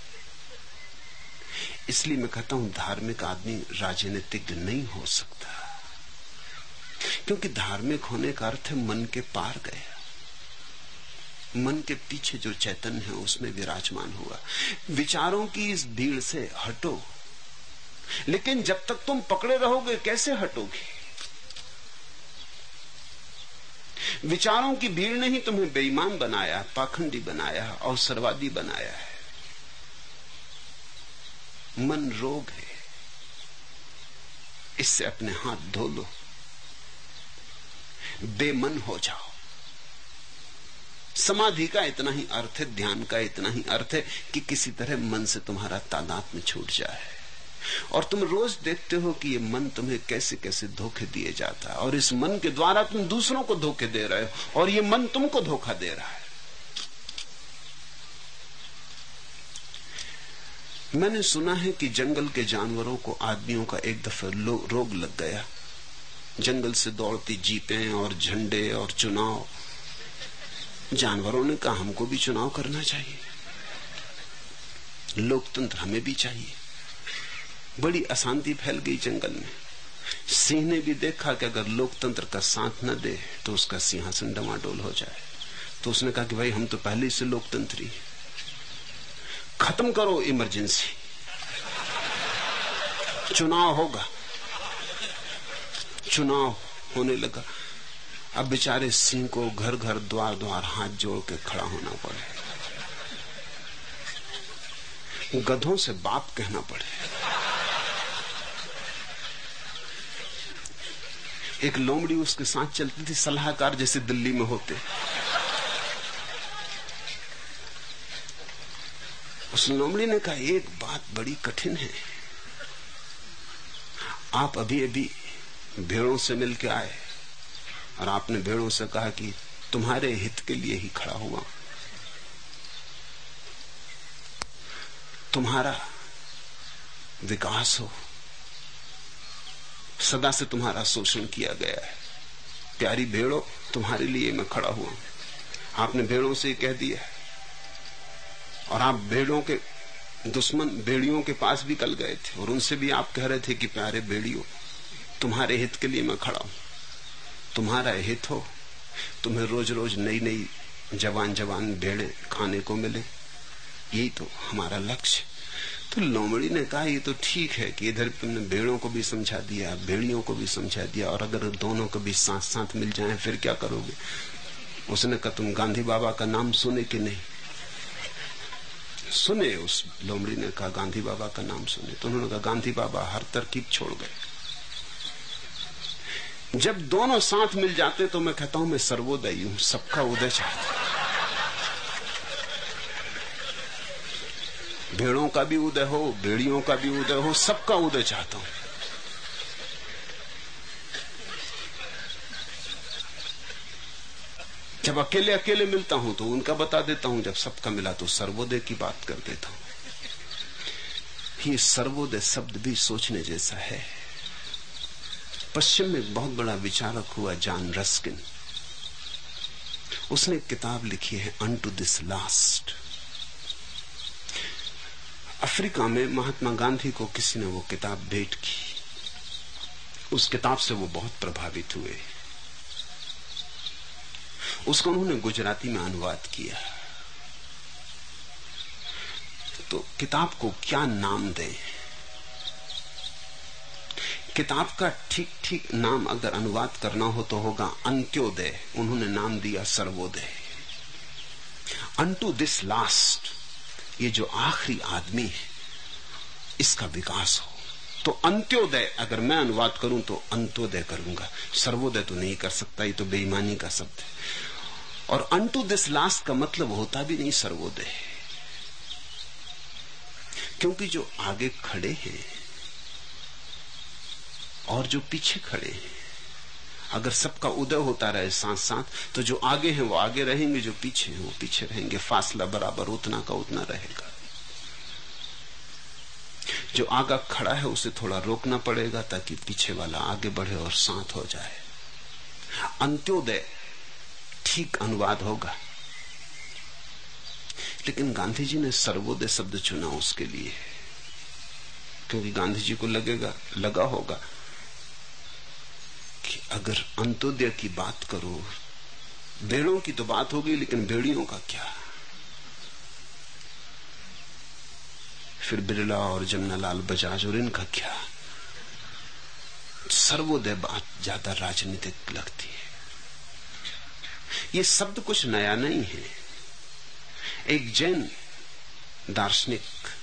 इसलिए मैं कहता हूं धार्मिक आदमी राजनीतिज्ञ नहीं हो सकता, क्योंकि धार्मिक होने का अर्थ है मन के पार गया, मन के पीछे जो चैतन्य है उसमें विराजमान हुआ। विचारों की इस भीड़ से हटो, लेकिन जब तक तुम पकड़े रहोगे कैसे हटोगे? विचारों की भीड़ ने ही तुम्हें बेईमान बनाया, पाखंडी बनाया, अवसरवादी बनाया है। मन रोग है, इससे अपने हाथ धो लो, बेमन हो जाओ। समाधि का इतना ही अर्थ है, ध्यान का इतना ही अर्थ है कि किसी तरह मन से तुम्हारा तादात्म्य छूट जाए। और तुम रोज देखते हो कि ये मन तुम्हें कैसे कैसे धोखे दिए जाता है, और इस मन के द्वारा तुम दूसरों को धोखे दे रहे हो, और ये मन तुमको धोखा दे रहा है। मैंने सुना है कि जंगल के जानवरों को आदमियों का एक दफा रोग लग गया। जंगल से दौड़ती जीपें और झंडे और चुनाव। जानवरों ने कहा हमको भी चुनाव करना चाहिए, लोकतंत्र हमें भी चाहिए। बड़ी अशांति फैल गई जंगल में। सिंह ने भी देखा कि अगर लोकतंत्र का साथ न दे तो उसका सिंहासन डमाडोल हो जाए। तो उसने कहा कि भाई हम तो पहले से लोकतंत्री, खत्म करो इमरजेंसी, चुनाव होगा। चुनाव होने लगा। अब बेचारे सिंह को घर घर द्वार द्वार हाथ जोड़ के खड़ा होना पड़े, गधों से बाप कहना पड़े। एक लोमड़ी उसके साथ चलती थी, सलाहकार जैसे दिल्ली में होते। उस लोमड़ी ने कहा एक बात बड़ी कठिन है, आप अभी अभी भेड़ों से मिलके आए और आपने भेड़ों से कहा कि तुम्हारे हित के लिए ही खड़ा हुआ, तुम्हारा विकास हो, सदा से तुम्हारा शोषण किया गया है, प्यारी भेड़ों तुम्हारे लिए मैं खड़ा हुआ। आपने भेड़ों से कह दिया, और आप भेड़ों के दुश्मन भेड़ियों के पास भी कल गए थे और उनसे भी आप कह रहे थे कि प्यारे भेड़ियों तुम्हारे हित के लिए मैं खड़ा हूं, तुम्हारा हित हो, तुम्हें रोज रोज नई नई जवान जवान भेड़े खाने को मिले, यही तो हमारा लक्ष्य। तो लोमड़ी ने कहा ये तो ठीक है कि इधर तुमने भेड़ों को भी समझा दिया, भेड़ियों को भी समझा दिया, और अगर दोनों को भी साथ साथ मिल जाए फिर क्या करोगे? उसने कहा तुम गांधी बाबा का नाम सुने कि नहीं? सुने। उस लोमड़ी ने कहा गांधी बाबा का नाम सुने। तो उन्होंने कहा गांधी बाबा हर तरकीब छोड़ गए। जब दोनों साथ मिल जाते तो मैं कहता हूं मैं सर्वोदयी हूं, सबका उदय चाहता हूं। भेड़ों का भी उदय हो, भेड़ियों का भी उदय हो, सबका उदय चाहता हूं। जब अकेले अकेले मिलता हूं तो उनका बता देता हूं, जब सबका मिला तो सर्वोदय की बात कर देता हूं। ये सर्वोदय शब्द भी सोचने जैसा है। पश्चिम में एक बहुत बड़ा विचारक हुआ जॉन रस्किन, उसने एक किताब लिखी है अनटू दिस लास्ट। अफ्रीका में महात्मा गांधी को किसी ने वो किताब भेंट की। उस किताब से वो बहुत प्रभावित हुए। उसको उन्होंने गुजराती में अनुवाद किया। तो किताब को क्या नाम दें? किताब का ठीक ठीक नाम अगर अनुवाद करना हो तो होगा अंत्योदय। उन्होंने नाम दिया सर्वोदय। अनटू दिस लास्ट, ये जो आखिरी आदमी है इसका विकास हो। तो अंत्योदय अगर मैं अनुवाद करूं तो अंत्योदय करूंगा, सर्वोदय तो नहीं कर सकता, ये तो बेईमानी का शब्द है। और अनटू दिस लास्ट का मतलब होता भी नहीं सर्वोदय, क्योंकि जो आगे खड़े हैं और जो पीछे खड़े हैं, अगर सबका उदय होता रहे साथ साथ तो जो आगे हैं वो आगे रहेंगे, जो पीछे हैं वो पीछे रहेंगे। फासला बराबर उतना का उतना रहेगा। जो आगे खड़ा है उसे थोड़ा रोकना पड़ेगा ताकि पीछे वाला आगे बढ़े और साथ हो जाए। अंत्योदय ठीक अनुवाद होगा। लेकिन गांधी जी ने सर्वोदय शब्द चुना उसके लिए, क्योंकि गांधी जी को लगा होगा कि अगर अंत्योदय की बात करो, भेड़ों की तो बात होगी लेकिन भेड़ियों का क्या? फिर बिरला और जमनालाल बजाज और इनका क्या? सर्वोदय बात ज्यादा राजनीतिक लगती है। ये शब्द कुछ नया नहीं है। एक जैन दार्शनिक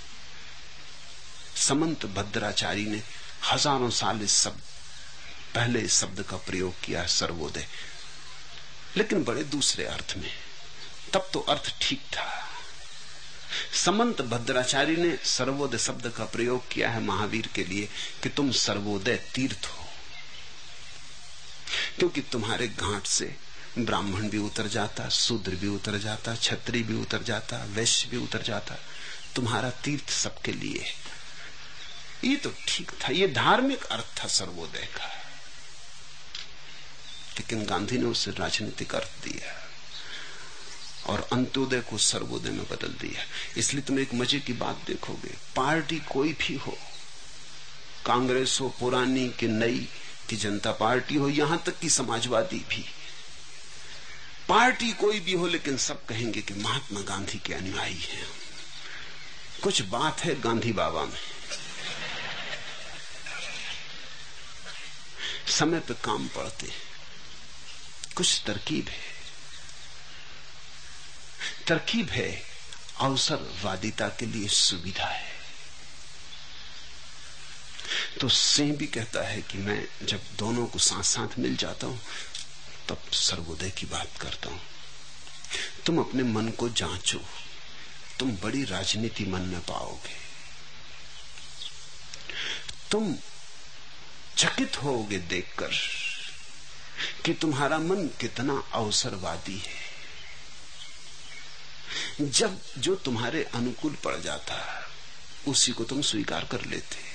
समंत भद्राचारी ने हजारों साल पहले इस शब्द का प्रयोग किया, सर्वोदय, लेकिन बड़े दूसरे अर्थ में। तब तो अर्थ ठीक था। समंत भद्राचारी ने सर्वोदय शब्द का प्रयोग किया है महावीर के लिए कि तुम सर्वोदय तीर्थ हो, क्योंकि तुम्हारे घाट से ब्राह्मण भी उतर जाता, शूद्र भी उतर जाता, क्षत्रिय भी उतर जाता, वैश्य भी उतर जाता। तुम्हारा तीर्थ सबके लिए है। ये तो ठीक था, ये धार्मिक अर्थ था सर्वोदय का। लेकिन गांधी ने उसे राजनीतिक अर्थ दिया और अंत्योदय को सर्वोदय में बदल दिया। इसलिए तुम एक मजे की बात देखोगे, पार्टी कोई भी हो, कांग्रेस हो पुरानी कि नई, कि जनता पार्टी हो, यहां तक कि समाजवादी भी, पार्टी कोई भी हो, लेकिन सब कहेंगे कि महात्मा गांधी के अनुयायी हैं। कुछ बात है गांधी बाबा में, समय पे काम पड़ते, कुछ तरकीब है। तरकीब है अवसरवादिता के लिए सुविधा है। तो सिंह भी कहता है कि मैं जब दोनों को साथ साथ मिल जाता हूं तब सर्वोदय की बात करता हूं। तुम अपने मन को जांचो, तुम बड़ी राजनीति मन में पाओगे। तुम चकित होगे देखकर कि तुम्हारा मन कितना अवसरवादी है। जब जो तुम्हारे अनुकूल पड़ जाता उसी को तुम स्वीकार कर लेते।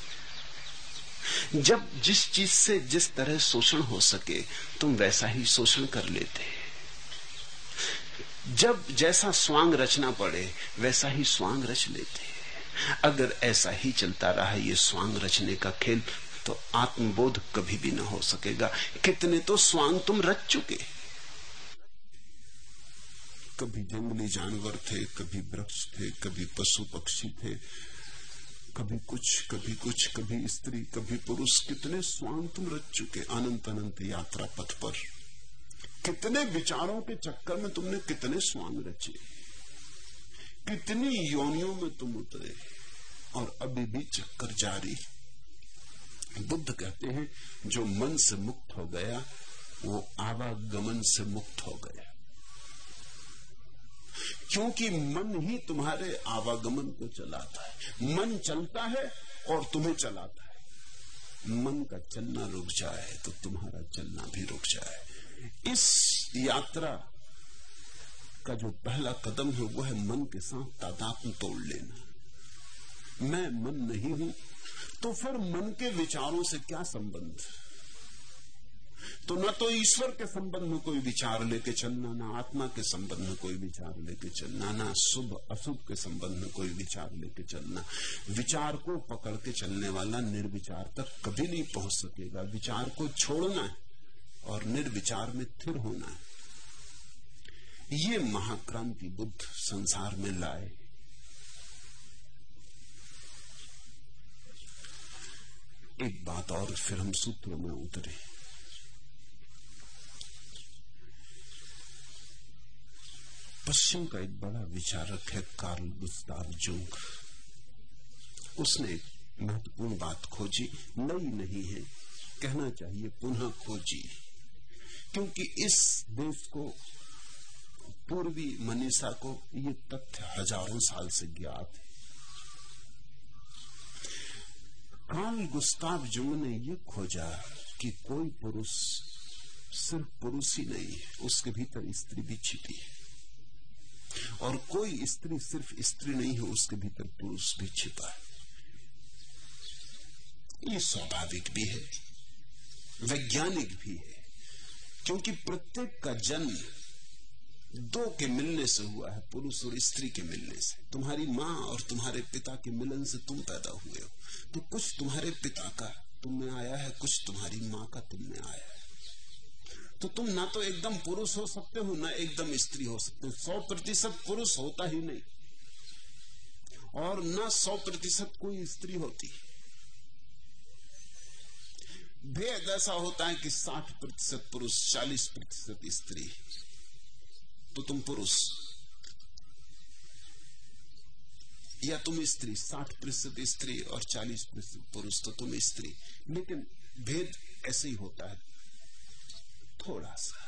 जब जिस चीज से जिस तरह शोषण हो सके तुम वैसा ही शोषण कर लेते। जब जैसा स्वांग रचना पड़े वैसा ही स्वांग रच लेते। अगर ऐसा ही चलता रहा ये स्वांग रचने का खेल तो आत्मबोध कभी भी न हो सकेगा। कितने तो स्वांग तुम रच चुके। कभी जंगली जानवर थे, कभी वृक्ष थे, कभी पशु पक्षी थे, कभी कुछ, कभी स्त्री, कभी पुरुष। कितने स्वांग तुम रच चुके अनंत अनंत यात्रा पथ पर। कितने विचारों के चक्कर में तुमने कितने स्वांग रचे, कितनी योनियों में तुम उतरे, और अभी भी चक्कर जारी। बुद्ध कहते हैं जो मन से मुक्त हो गया वो आवागमन से मुक्त हो गया, क्योंकि मन ही तुम्हारे आवागमन को चलाता है। मन चलता है और तुम्हें चलाता है। मन का चलना रुक जाए तो तुम्हारा चलना भी रुक जाए। इस यात्रा का जो पहला कदम है वो है मन के साथ तादात्म्य तोड़ लेना। मैं मन नहीं हूं तो फिर मन के विचारों से क्या संबंध? तो न तो ईश्वर के संबंध में कोई विचार लेके चलना, ना आत्मा के संबंध में कोई विचार लेके चलना, ना शुभ अशुभ के संबंध में कोई विचार लेके चलना। विचार को पकड़ के चलने वाला निर्विचार तक कभी नहीं पहुंच सकेगा। विचार को छोड़ना है और निर्विचार में स्थिर होना है। ये महाक्रांति बुद्ध संसार में लाए। एक बात और फिर हम सूत्रों में उतरे। पश्चिम का एक बड़ा विचारक है कार्ल गुस्ताव जुंग। उसने एक महत्वपूर्ण बात खोजी, नई नहीं है, कहना चाहिए पुनः खोजी, क्योंकि इस देश को, पूर्वी मनीषा को ये तथ्य हजारों साल से ज्ञात है। कार्ल गुस्ताव जुंग ने ये खोजा कि कोई पुरुष सिर्फ पुरुष ही नहीं है, उसके भीतर स्त्री भी छिपी है, और कोई स्त्री सिर्फ स्त्री नहीं है, उसके भीतर पुरुष भी छिपा है। ये स्वाभाविक भी है, वैज्ञानिक भी है, क्योंकि प्रत्येक का जन्म दो के मिलने से हुआ है, पुरुष और स्त्री के मिलने से। तुम्हारी माँ और तुम्हारे पिता के मिलन से तुम पैदा हुए हो, तो कुछ तुम्हारे पिता का तुम में आया है, कुछ तुम्हारी माँ का तुम में आया है। तो तुम ना तो एकदम पुरुष हो सकते हो, ना एकदम स्त्री हो सकते हो। 100% पुरुष होता ही नहीं, और ना 100% कोई स्त्री होती। भेद ऐसा होता है कि 60% पुरुष 40% स्त्री, तो तुम पुरुष, या तुम स्त्री 60% स्त्री और 40% पुरुष, तो तुम स्त्री। लेकिन भेद ऐसे ही होता है, थोड़ा सा।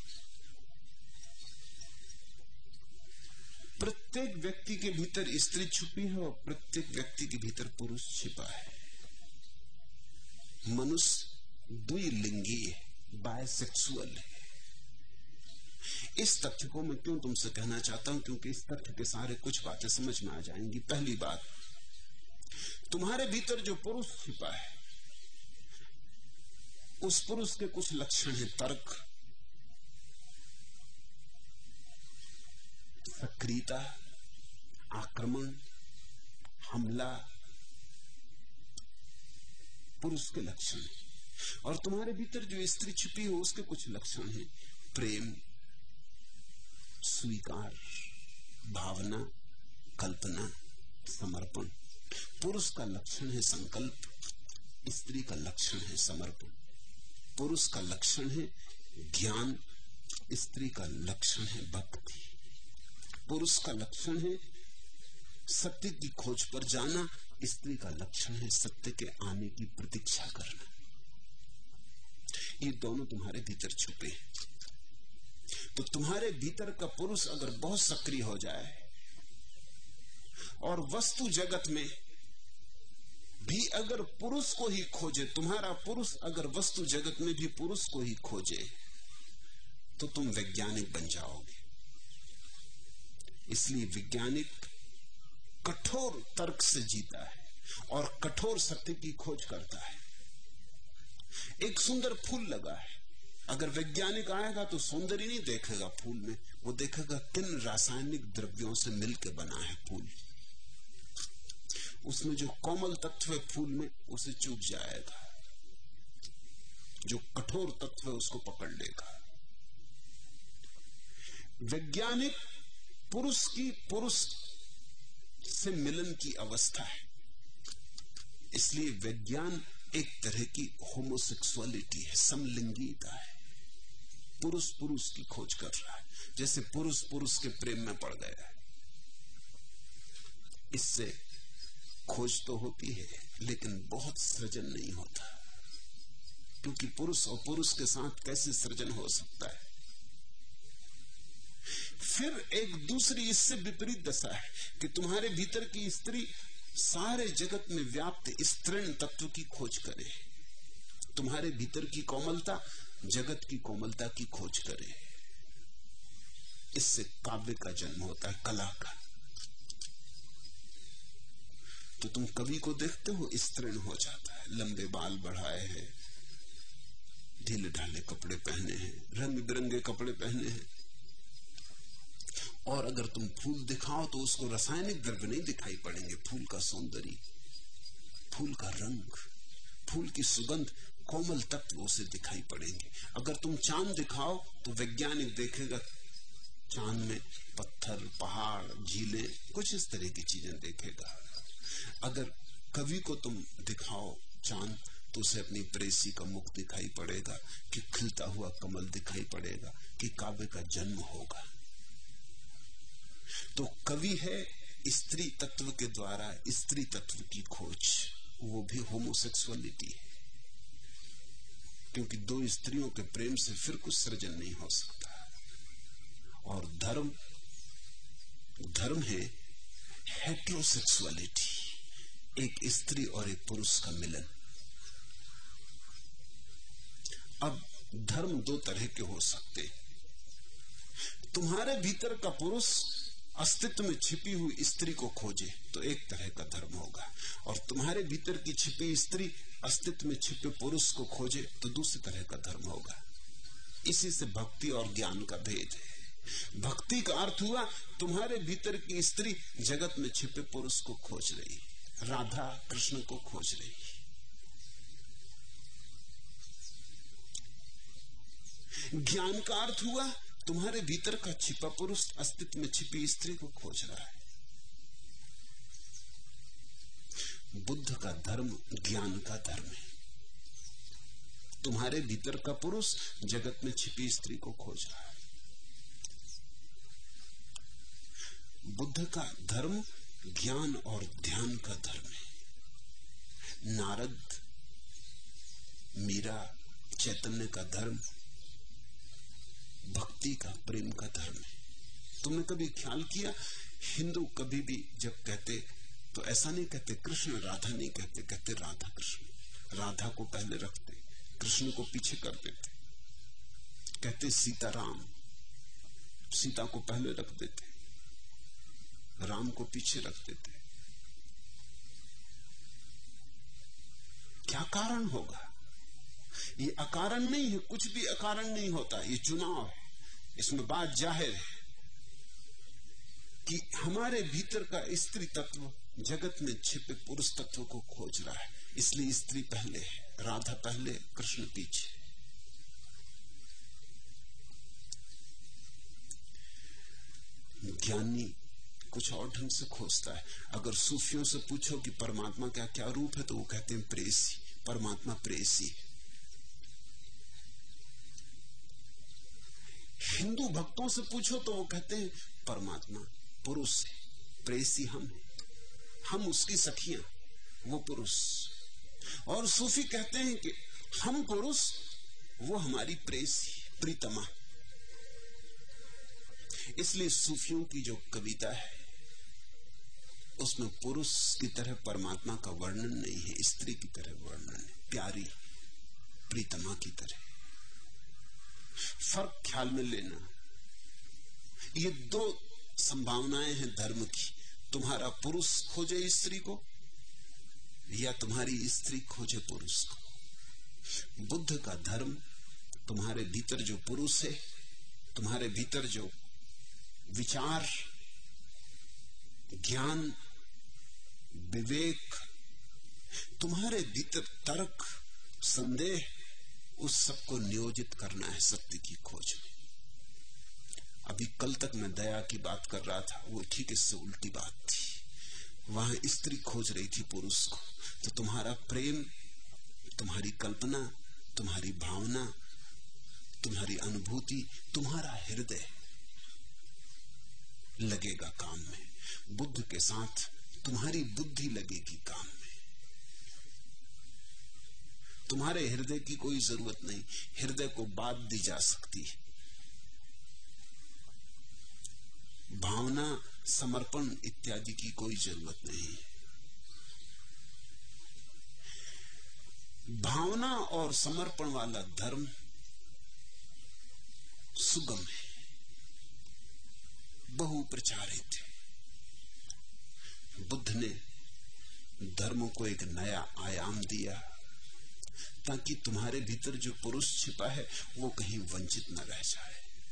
प्रत्येक व्यक्ति के भीतर स्त्री छुपी है और प्रत्येक व्यक्ति के भीतर पुरुष छिपा है। मनुष्य द्विलिंगी है, बायसेक्सुअल है। इस तथ्य को मैं क्यों तुमसे कहना चाहता हूं, क्योंकि इस तथ्य के सारे कुछ बातें समझ में आ जाएंगी। पहली बात, तुम्हारे भीतर जो पुरुष छिपा है, उस पुरुष के कुछ लक्षण हैं। तर्क, सक्रियता, आक्रमण, हमला, पुरुष के लक्षण। और तुम्हारे भीतर जो स्त्री छिपी हो, उसके कुछ लक्षण हैं। प्रेम, स्वीकार, भावना, कल्पना, समर्पण। पुरुष का लक्षण है संकल्प, स्त्री का लक्षण है समर्पण। पुरुष का लक्षण है ज्ञान, स्त्री का लक्षण है भक्ति। पुरुष का लक्षण है सत्य की खोज पर जाना, स्त्री का लक्षण है सत्य के आने की प्रतीक्षा करना। ये दोनों तुम्हारे भीतर छुपे हैं। तो तुम्हारे भीतर का पुरुष अगर बहुत सक्रिय हो जाए और वस्तु जगत में भी अगर पुरुष को ही खोजे, तुम्हारा पुरुष अगर वस्तु जगत में भी पुरुष को ही खोजे, तो तुम वैज्ञानिक बन जाओगे। इसलिए वैज्ञानिक कठोर तर्क से जीता है और कठोर सत्य की खोज करता है। एक सुंदर फूल लगा है, अगर वैज्ञानिक आएगा तो सौंदर्य नहीं देखेगा फूल में, वो देखेगा किन रासायनिक द्रव्यों से मिलकर बना है फूल। उसमें जो कोमल तत्व है फूल में, उसे चूक जाएगा, जो कठोर तत्व है उसको पकड़ लेगा। वैज्ञानिक पुरुष की पुरुष से मिलन की अवस्था है। इसलिए विज्ञान एक तरह की होमोसेक्सुअलिटी है, समलिंगीता है। पुरुष पुरुष की खोज कर रहा है, जैसे पुरुष पुरुष के प्रेम में पड़ गया है। इससे खोज तो होती है लेकिन बहुत सृजन नहीं होता, क्योंकि पुरुष और पुरुष के साथ कैसे सृजन हो सकता है। फिर एक दूसरी इससे विपरीत दशा है कि तुम्हारे भीतर की स्त्री सारे जगत में व्याप्त स्त्रीण तत्व की खोज करे, तुम्हारे भीतर की कोमलता जगत की कोमलता की खोज करे। इससे काव्य का जन्म होता है, कला का। तो तुम कवि को देखते हो स्त्रीण हो जाता है, लंबे बाल बढ़ाए हैं, ढीले ढाले कपड़े पहने हैं, रंग बिरंगे कपड़े पहने हैं। और अगर तुम फूल दिखाओ तो उसको रासायनिक द्रव्य नहीं दिखाई पड़ेंगे, फूल का सौंदर्य, फूल का रंग, फूल की सुगंध, कोमल तत्व उसे दिखाई पड़ेंगे। अगर तुम चांद दिखाओ तो वैज्ञानिक देखेगा चांद में पत्थर, पहाड़, झीलें, कुछ इस तरह की चीजें देखेगा। अगर कवि को तुम दिखाओ चांद तो उसे अपनी प्रेसी का मुख दिखाई पड़ेगा, कि खिलता हुआ कमल दिखाई पड़ेगा, कि काव्य का जन्म होगा। तो कवि है स्त्री तत्व के द्वारा स्त्री तत्व की खोज, वो भी होमोसेक्सुअलिटी है, क्योंकि दो स्त्रियों के प्रेम से फिर कुछ सृजन नहीं हो सकता। और धर्म है हेटेरोसेक्सुअलिटी, एक स्त्री और एक पुरुष का मिलन। अब धर्म दो तरह के हो सकते। तुम्हारे भीतर का पुरुष अस्तित्व में छिपी हुई स्त्री को खोजे तो एक तरह का धर्म होगा, और तुम्हारे भीतर की छिपी स्त्री अस्तित्व में छिपे पुरुष को खोजे तो दूसरी तरह का धर्म होगा। इसी से भक्ति और ज्ञान का भेद है। भक्ति का अर्थ हुआ तुम्हारे भीतर की स्त्री जगत में छिपे पुरुष को खोज रही, राधा कृष्ण को खोज रही। ज्ञान का अर्थ हुआ तुम्हारे भीतर का छिपा पुरुष अस्तित्व में छिपी स्त्री को खोज रहा है। बुद्ध का धर्म ज्ञान का धर्म है। तुम्हारे भीतर का पुरुष जगत में छिपी स्त्री को खोज रहा है। बुद्ध का धर्म ज्ञान और ध्यान का धर्म है। नारद, मीरा, चैतन्य का धर्म भक्ति का, प्रेम का धर्म है। तुमने कभी ख्याल किया, हिंदू कभी भी जब कहते तो ऐसा नहीं कहते कृष्ण राधा नहीं कहते, कहते राधा कृष्ण। राधा को पहले रखते, कृष्ण को पीछे कर देते। कहते सीताराम, सीता को पहले रख देते, राम को पीछे रख देते। क्या कारण होगा? ये अकारण नहीं है, कुछ भी अकारण नहीं होता, ये चुनाव है। इसमें बात जाहिर है कि हमारे भीतर का स्त्री तत्व जगत में छिपे पुरुष तत्व को खोज रहा है, इसलिए स्त्री पहले है, राधा पहले, कृष्ण पीछे। ज्ञानी कुछ और ढंग से खोजता है। अगर सूफियों से पूछो कि परमात्मा का क्या रूप है तो वो कहते हैं प्रेसी, परमात्मा प्रेसी। हिंदू भक्तों से पूछो तो वो कहते हैं परमात्मा पुरुष है, प्रेसी हम उसकी सखियां, वो पुरुष। और सूफी कहते हैं कि हम पुरुष, वो हमारी प्रेसी, प्रीतमा। इसलिए सूफियों की जो कविता है उसमें पुरुष की तरह परमात्मा का वर्णन नहीं है, स्त्री की तरह वर्णन है, प्यारी प्रीतमा की तरह। फर्क ख्याल में लेना, ये दो संभावनाएं हैं धर्म की। तुम्हारा पुरुष खोजे स्त्री को या तुम्हारी स्त्री खोजे पुरुष को। बुद्ध का धर्म तुम्हारे भीतर जो पुरुष है, तुम्हारे भीतर जो विचार, ज्ञान, विवेक, तुम्हारे भीतर तर्क, संदेह, उस सबको नियोजित करना है सत्य की खोज में। अभी कल तक मैं दया की बात कर रहा था, वो ठीक इससे उल्टी बात थी। वहां स्त्री खोज रही थी पुरुष को, तो तुम्हारा प्रेम, तुम्हारी कल्पना, तुम्हारी भावना, तुम्हारी अनुभूति, तुम्हारा हृदय लगेगा काम में। बुद्ध के साथ तुम्हारी बुद्धि लगेगी काम में। तुम्हारे हृदय की कोई जरूरत नहीं, हृदय को बात दी जा सकती है। भावना, समर्पण इत्यादि की कोई जरूरत नहीं है। भावना और समर्पण वाला धर्म सुगम है, बहुप्रचारित है। बुद्ध ने धर्म को एक नया आयाम दिया ताकि तुम्हारे भीतर जो पुरुष छिपा है वो कहीं वंचित न रह जाए।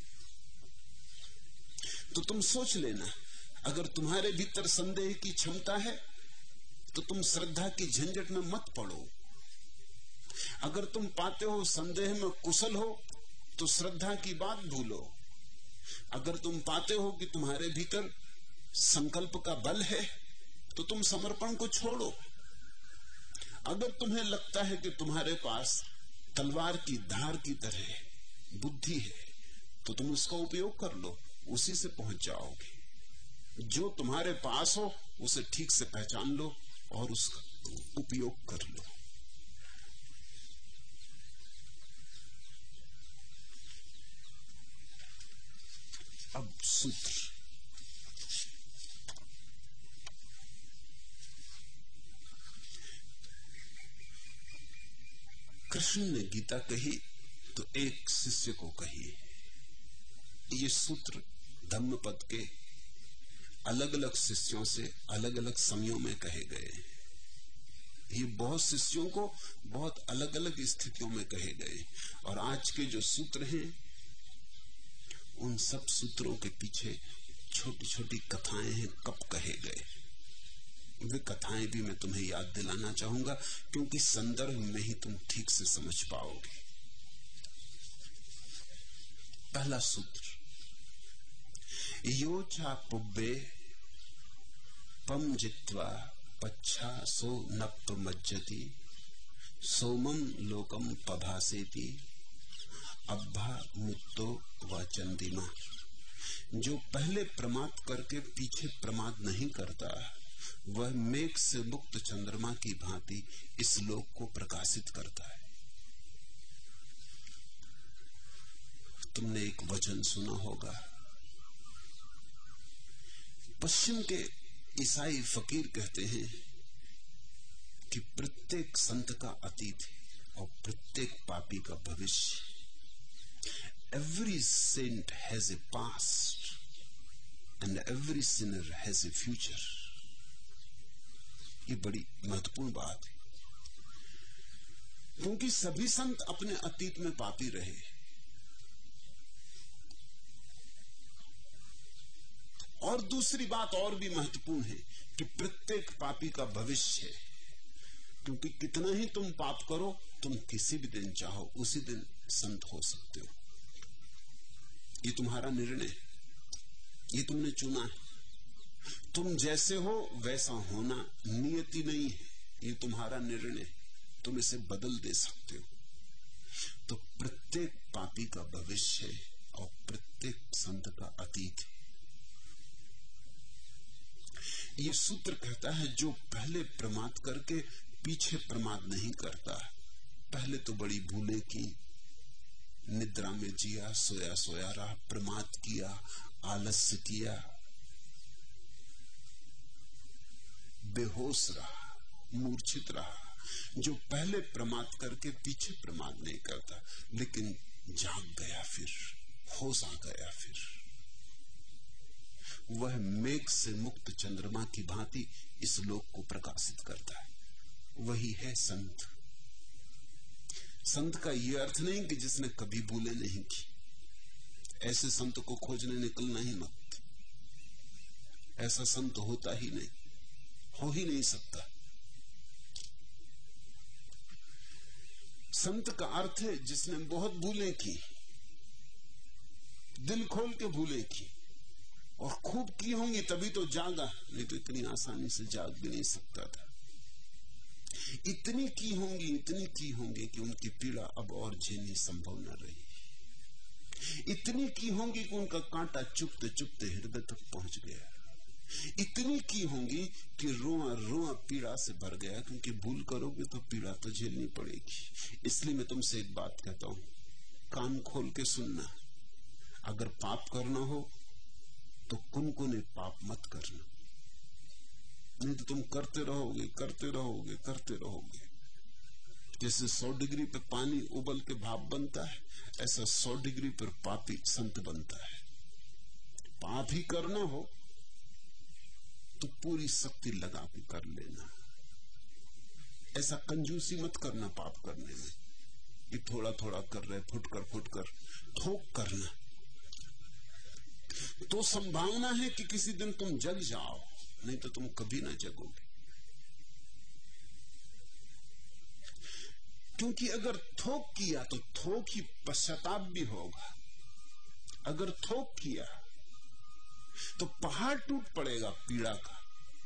तो तुम सोच लेना, अगर तुम्हारे भीतर संदेह की क्षमता है तो तुम श्रद्धा की झंझट में मत पड़ो। अगर तुम पाते हो संदेह में कुशल हो तो श्रद्धा की बात भूलो। अगर तुम पाते हो कि तुम्हारे भीतर संकल्प का बल है तो तुम समर्पण को छोड़ो। अगर तुम्हें लगता है कि तुम्हारे पास तलवार की धार की तरह बुद्धि है तो तुम उसका उपयोग कर लो, उसी से पहुंच जाओगे। जो तुम्हारे पास हो उसे ठीक से पहचान लो और उसका उपयोग कर लो। अब सूत्र, कृष्ण ने गीता कही तो एक शिष्य को कही। ये सूत्र धम्मपद के अलग अलग शिष्यों से अलग अलग समयों में कहे गए। ये बहुत शिष्यों को बहुत अलग अलग स्थितियों में कहे गए। और आज के जो सूत्र हैं उन सब सूत्रों के पीछे छोटी छोटी कथाएं हैं, कब कहे गए। वे कथाएं भी मैं तुम्हें याद दिलाना चाहूंगा क्योंकि संदर्भ में ही तुम ठीक से समझ पाओगे। पहला सूत्र, यो चा पुब्बे पम जित्वा पच्छा सो नप्प मज्जति सोमम लोकम पभासेति अब्भा मुत्तो व चंदिमा। जो पहले प्रमाद करके पीछे प्रमाद नहीं करता वह मेघ से मुक्त चंद्रमा की भांति इस लोक को प्रकाशित करता है। तुमने एक वचन सुना होगा, पश्चिम के ईसाई फकीर कहते हैं कि प्रत्येक संत का अतीत है और प्रत्येक पापी का भविष्य। Every saint has a past and every sinner has a future. ये बड़ी महत्वपूर्ण बात है क्योंकि सभी संत अपने अतीत में पापी रहे। और दूसरी बात और भी महत्वपूर्ण है कि प्रत्येक पापी का भविष्य है, क्योंकि कितना ही तुम पाप करो तुम किसी भी दिन चाहो उसी दिन संत हो सकते हो। ये तुम्हारा निर्णय, ये तुमने चुना है। तुम जैसे हो वैसा होना नियति नहीं है, ये तुम्हारा निर्णय, तुम इसे बदल दे सकते हो। तो प्रत्येक पापी का भविष्य है और प्रत्येक संत का अतीत है। ये सूत्र कहता है जो पहले प्रमाद करके पीछे प्रमाद नहीं करता, पहले तो बड़ी भूलें की, निद्रा में जिया, सोया सोया रहा, प्रमाद किया, आलस्य किया, बेहोश रहा, मूर्छित रहा। जो पहले प्रमाद करके पीछे प्रमाद नहीं करता लेकिन जाग गया, फिर होश आ गया, फिर वह मेघ से मुक्त चंद्रमा की भांति इस लोक को प्रकाशित करता है। वही है संत। संत का यह अर्थ नहीं कि जिसने कभी भूले नहीं की। ऐसे संत को खोजने निकलना ही मत। ऐसा संत होता ही नहीं, हो ही नहीं सकता। संत का अर्थ है जिसने बहुत भूलें की, दिल खोल के भूलें की, और खूब की होंगी तभी तो जागा, नहीं तो इतनी आसानी से जाग भी नहीं सकता था। इतनी की होंगी कि उनकी पीड़ा अब और झेलनी संभव न रही। इतनी की होंगी कि उनका कांटा चुपते चुपते हृदय तक पहुंच गया। इतनी की होंगी कि रोआ रोआ पीड़ा से भर गया, क्योंकि भूल करोगे तो पीड़ा तो झेलनी पड़ेगी। इसलिए मैं तुमसे एक बात कहता हूं, कान खोल के सुनना। अगर पाप करना हो तो कुनकुने पाप मत करना, नहीं तो तुम करते रहोगे करते रहोगे करते रहोगे। जैसे 100 डिग्री पे पानी उबल के भाप बनता है, ऐसा 100 डिग्री पर पापी संत बनता है। पाप ही करना हो तो पूरी शक्ति लगा के कर लेना। ऐसा कंजूसी मत करना पाप करने में कि थोड़ा थोड़ा कर रहे, फुटकर ठोक करना। तो संभावना है कि किसी दिन तुम जग जाओ, नहीं तो तुम कभी ना जगोगे। क्योंकि अगर थोक किया तो थोक ही पश्चाताप भी होगा। अगर थोक किया तो पहाड़ टूट पड़ेगा पीड़ा का।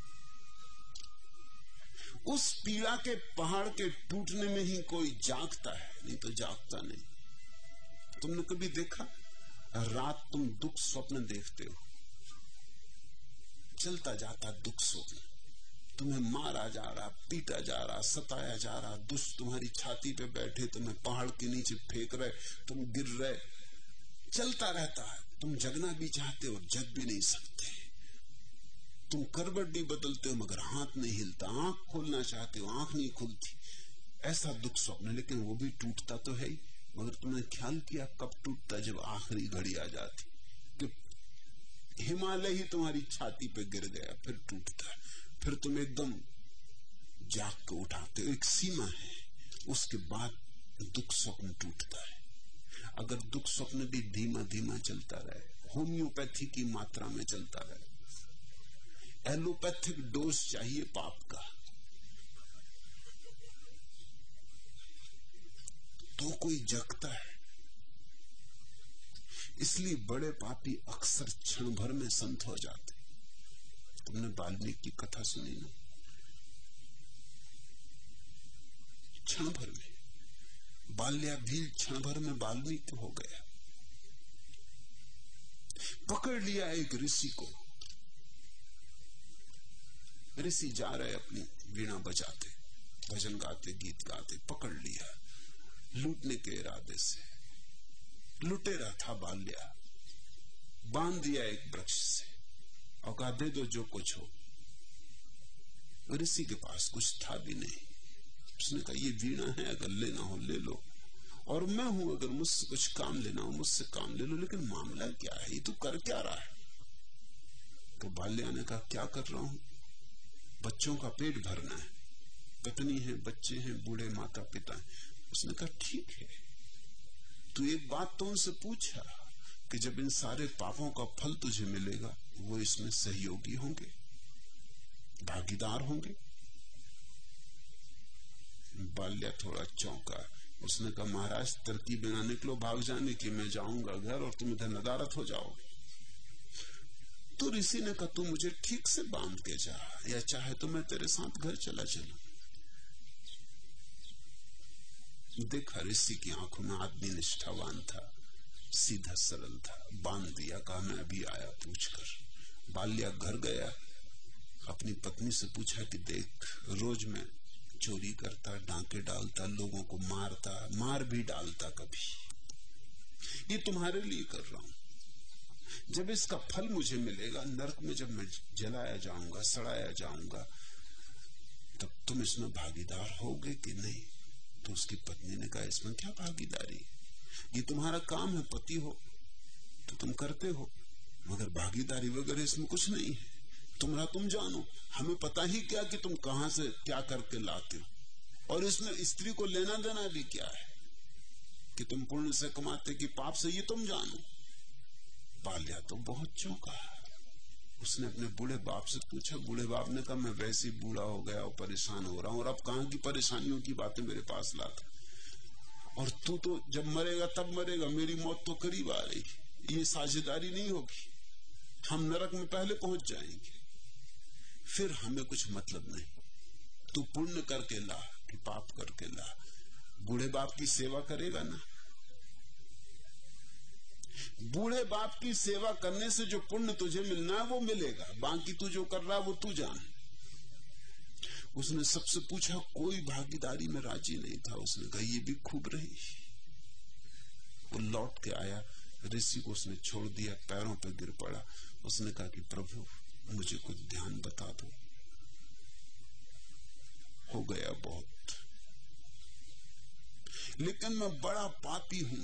उस पीड़ा के पहाड़ के टूटने में ही कोई जागता है, नहीं तो जागता नहीं। तुमने कभी देखा रात तुम दुख स्वप्न देखते हो, चलता जाता दुख स्वप्न, तुम्हें मारा जा रहा, पीटा जा रहा, सताया जा रहा, दुष्ट तुम्हारी छाती पे बैठे तुम्हें पहाड़ के नीचे फेंक रहे, तुम गिर रहे, चलता रहता है। तुम जगना भी चाहते हो, जग भी नहीं सकते। तुम करवट भी बदलते हो मगर हाथ नहीं हिलता, आंख खोलना चाहते हो, आंख नहीं खुलती। ऐसा दुख स्वप्न, लेकिन वो भी टूटता तो है ही। मगर तुमने ख्याल किया कब टूटता? जब आखिरी घड़ी आ जाती कि हिमालय ही तुम्हारी छाती पे गिर गया, फिर टूटता है। फिर तुम एकदम जाग के उठाते हो। एक सीमा है, उसके बाद दुख स्वप्न टूटता है। अगर दुख स्वप्न भी धीमा धीमा चलता रहे, होम्योपैथी की मात्रा में चलता रहे, एलोपैथिक डोज चाहिए पाप का, तो कोई जगता है। इसलिए बड़े पापी अक्सर क्षण भर में संत हो जाते। तुमने वाल्मीकि की कथा सुनी ना? क्षण भर में बाल्याभील क्षण भर में वाल्मीकि हो गया। पकड़ लिया एक ऋषि को। ऋषि जा रहे अपनी वीणा बजाते, भजन गाते, गीत गाते, पकड़ लिया लूटने के इरादे से। लुटेरा था बाल्या, बांध दिया एक वृक्ष से और कहा दे दो जो कुछ हो। ऋषि के पास कुछ था भी नहीं। उसने कहा ये वीणा है, अगर लेना हो ले लो, और मैं हूं, अगर मुझसे कुछ काम लेना हो मुझसे काम ले लो, लेकिन मामला क्या है, ये तू कर क्या रहा है? तो बाल्या ने कहा क्या कर रहा हूं? बच्चों का पेट भरना है, पत्नी है, बच्चे हैं, बूढ़े माता पिता हैं। उसने कहा ठीक है, तू एक बात तो उनसे पूछा कि जब इन सारे पापों का फल तुझे मिलेगा, वो इसमें सहयोगी होंगे, भागीदार होंगे? बाल्या थोड़ा चौंका। उसने कहा महाराज तरकीब बिना निकलो भाग जाने की, मैं जाऊंगा घर और तुम इधर नदारत हो जाओ। तो ऋषि ने कहा तू मुझे ठीक से बांध के जा, या चाहे तो मैं तेरे साथ घर चला चलूं। देखा ऋषि की आंखों में आदमी निष्ठावान था, सीधा सरल था। बांध दिया, कहा मैं अभी आया पूछकर। बाल्या घर गया, अपनी पत्नी से पूछा कि देख रोज मैं चोरी करता, डांके डालता, लोगों को मारता, मार भी डालता कभी, ये तुम्हारे लिए कर रहा हूं। जब इसका फल मुझे मिलेगा नरक में, जब मैं जलाया जाऊंगा, सड़ाया जाऊंगा, तब तुम इसमें भागीदार होगे कि नहीं? तो उसकी पत्नी ने कहा इसमें क्या भागीदारी, ये तुम्हारा काम है, पति हो तो तुम करते हो, मगर भागीदारी वगैरह इसमें कुछ नहीं है। तुम्हारा तुम जानो, हमें पता ही क्या कि तुम कहां से क्या करके लाते हो, और इसमें स्त्री को लेना देना भी क्या है कि तुम पुण्य से कमाते कि पाप से, ये तुम जानो। बाल्या तो बहुत चौंका। उसने अपने बूढ़े बाप से पूछा। बूढ़े बाप ने कहा मैं वैसे ही बूढ़ा हो गया और परेशान हो रहा हूं, और अब कहां की परेशानियों की बातें मेरे पास लाता, और तू तो जब मरेगा तब मरेगा, मेरी मौत तो करीब आ रही, ये साझेदारी नहीं होगी, हम नरक में पहले पहुंच जाएंगे, फिर हमें कुछ मतलब नहीं। तू पुण्य करके ला कि पाप करके ला, बूढ़े बाप की सेवा करेगा ना। बूढ़े बाप की सेवा करने से जो पुण्य तुझे मिलना है वो मिलेगा, बाकी तू जो कर रहा है वो तू जान। उसने सबसे पूछा, कोई भागीदारी में राजी नहीं था। उसने कहा ये भी खूब रही। वो लौट के आया, ऋषि को उसने छोड़ दिया, पैरों पर गिर पड़ा। उसने कहा कि प्रभु मुझे कुछ ध्यान बता दो, हो गया बहुत, लेकिन मैं बड़ा पापी हूं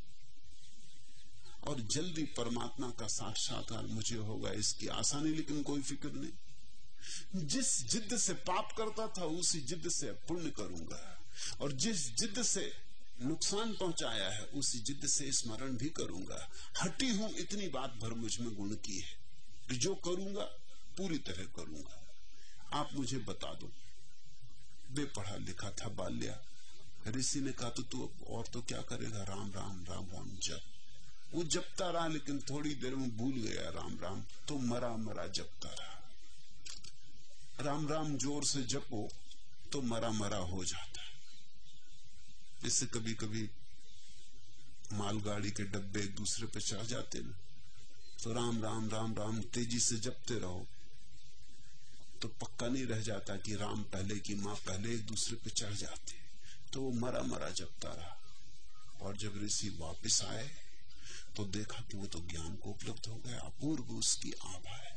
और जल्दी परमात्मा का साक्षात्कार मुझे होगा इसकी आशा नहीं, लेकिन कोई फिक्र नहीं। जिस जिद से पाप करता था उसी जिद से पुण्य करूंगा, और जिस जिद से नुकसान पहुंचाया है उसी जिद से स्मरण भी करूंगा। हटी हूं, इतनी बात भर मुझ में गुण की है कि जो करूंगा पूरी तरह करूंगा। आप मुझे बता दो। बेपढ़ा लिखा था बाल्या। ऋषि ने कहा तो तू और तो क्या करेगा, राम राम राम राम जप। वो जपता रहा, लेकिन थोड़ी देर में भूल गया राम राम, तो मरा मरा जपता रहा। राम राम जोर से जपो तो मरा मरा हो जाता है। इससे कभी कभी मालगाड़ी के डब्बे एक दूसरे पे चढ़ जाते ना, तो राम राम राम राम तेजी से जपते रहो तो पक्का नहीं रह जाता कि राम पहले की मां पहले एक दूसरे पे चढ़ जाते। तो वो मरा मरा जपता रहा, और जब ऋषि वापस आए तो देखा कि वो तो ज्ञान को उपलब्ध हो गया, अपूर्व उसकी आभा है।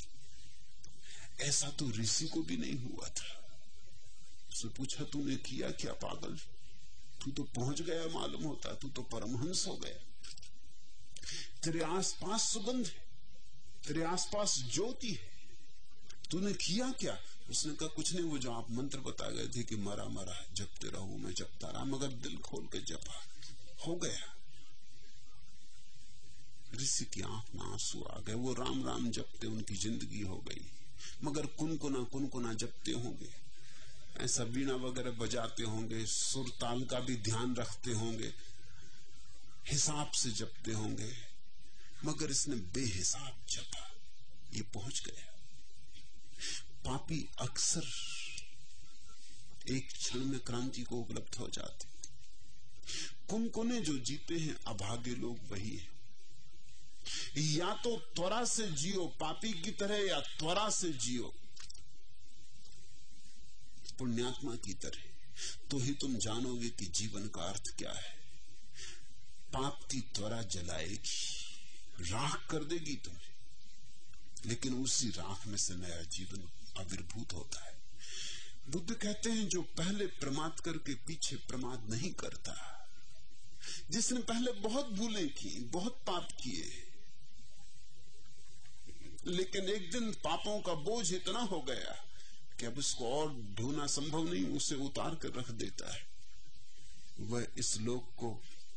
ऐसा तो ऋषि को भी नहीं हुआ था। उसने पूछा तूने किया क्या पागल, तू तो पहुंच गया मालूम होता, तू तो परमहंस हो गया, तेरे आसपास सुगंध है, तेरे आसपास ज्योति है, तूने किया क्या? उसने कहा कुछ नहीं, वो जो आप मंत्र बता गए थे कि मरा मरा जपते रहो, मैं जपता रहा, मगर दिल खोल के जपा, हो गया। ऋषि की आंख में आंसू आ गए। वो राम राम जपते उनकी जिंदगी हो गई, मगर कुनकुना जपते होंगे, ऐसा वीणा वगैरह बजाते होंगे, सुर ताल का भी ध्यान रखते होंगे, हिसाब से जपते होंगे, मगर इसने बेहिसाब जपा, ये पहुंच गया। पापी अक्सर एक क्षण में क्रांति को उपलब्ध हो जाते। कुनकुने जो जीते हैं अभागे लोग वही है। या तो त्वरा से जियो पापी की तरह, या त्वरा से जियो पुण्यात्मा की तरह, तो ही तुम जानोगे कि जीवन का अर्थ क्या है। पाप की त्वरा जलाएगी, राख कर देगी तुम्हें, लेकिन उसी राख में से नया जीवन आविर्भूत होता है। बुद्ध कहते हैं जो पहले प्रमाद करके पीछे प्रमाद नहीं करता, जिसने पहले बहुत भूलें की, बहुत पाप किए, लेकिन एक दिन पापों का बोझ इतना हो गया कि अब इसको और ढोना संभव नहीं, उसे उतार कर रख देता है। वह इस लोक को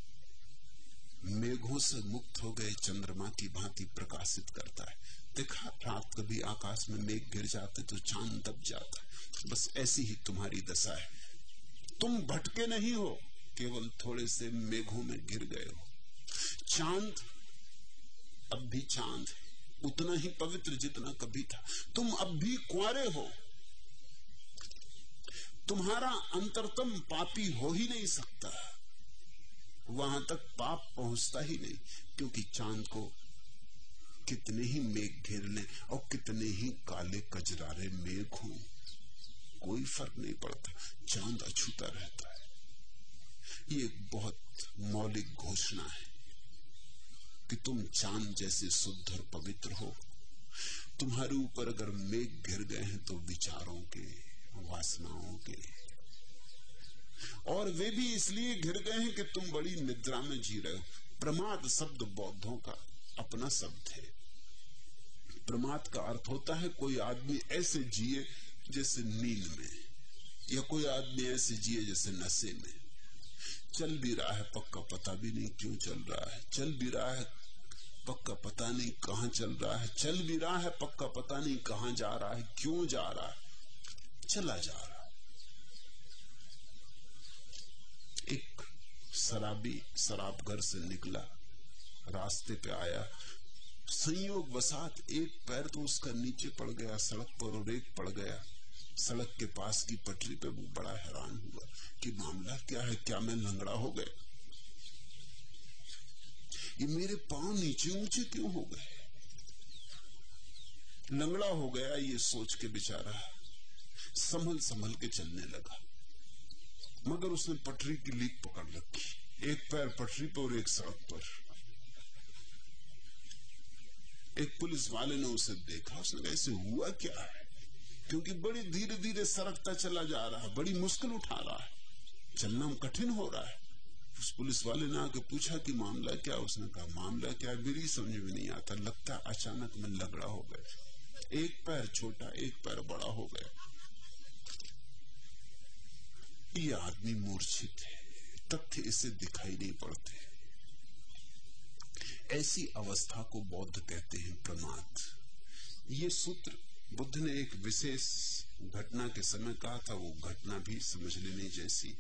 मेघों से मुक्त हो गए चंद्रमा की भांति प्रकाशित करता है। देखा रात कभी आकाश में मेघ गिर जाते तो चांद दब जाता, बस ऐसी ही तुम्हारी दशा है। तुम भटके नहीं हो, केवल थोड़े से मेघों में गिर गए हो। चांद अब भी चांद है, उतना ही पवित्र जितना कभी था। तुम अब भी कुंवारे हो, तुम्हारा अंतरतम पापी हो ही नहीं सकता, वहां तक पाप पहुंचता ही नहीं, क्योंकि चांद को कितने ही मेघ घेर लें और कितने ही काले कजरारे मेघ हों, कोई फर्क नहीं पड़ता, चांद अछूता रहता है। ये एक बहुत मौलिक घोषणा है कि तुम चांद जैसे शुद्ध और पवित्र हो। तुम्हारे ऊपर अगर मेघ घिर गए हैं तो विचारों के, वासनाओं के, और वे भी इसलिए घिर गए हैं कि तुम बड़ी निद्रा में जी रहे हो। प्रमाद शब्द बौद्धों का अपना शब्द है। प्रमाद का अर्थ होता है कोई आदमी ऐसे जिए जैसे नींद में, या कोई आदमी ऐसे जिए जैसे नशे में। चल भी रहा है पक्का पता भी नहीं क्यों चल रहा है, चल भी रहा है पक्का पता नहीं कहां चल रहा है, चल भी रहा है पक्का पता नहीं कहां जा रहा है, क्यों जा रहा है, चला जा रहा है। एक शराबी शराबघर से निकला, रास्ते पे आया, संयोग वसात एक पैर तो उसका नीचे पड़ गया सड़क पर और एक पड़ गया सड़क के पास की पटरी पे। वो बड़ा हैरान हुआ कि मामला क्या है, क्या मैं लंगड़ा हो गया? ये मेरे पांव नीचे ऊंचे क्यों हो गए? लंगड़ा हो गया ये सोच के बेचारा संभल संभल के चलने लगा, मगर उसने पटरी की लीक पकड़ रखी, एक पैर पटरी पर और एक सड़क पर। एक पुलिस वाले ने उसे देखा, उसने कहा ऐसे हुआ क्या है? क्योंकि बड़ी धीरे धीरे सरकता चला जा रहा है, बड़ी मुश्किल उठा रहा है, चलना कठिन हो रहा है। उस पुलिस वाले ने आके पूछा कि मामला क्या? उसने कहा मामला क्या मेरी समझ में नहीं आता, लगता अचानक मैं लंगड़ा हो गया, एक पैर छोटा एक पैर बड़ा हो गया। ये आदमी मूर्छित है, तथ्य इसे दिखाई नहीं पड़ते। ऐसी अवस्था को बौद्ध कहते हैं प्रमाद। ये सूत्र बुद्ध ने एक विशेष घटना के समय कहा था, वो घटना भी समझ लेने जैसी।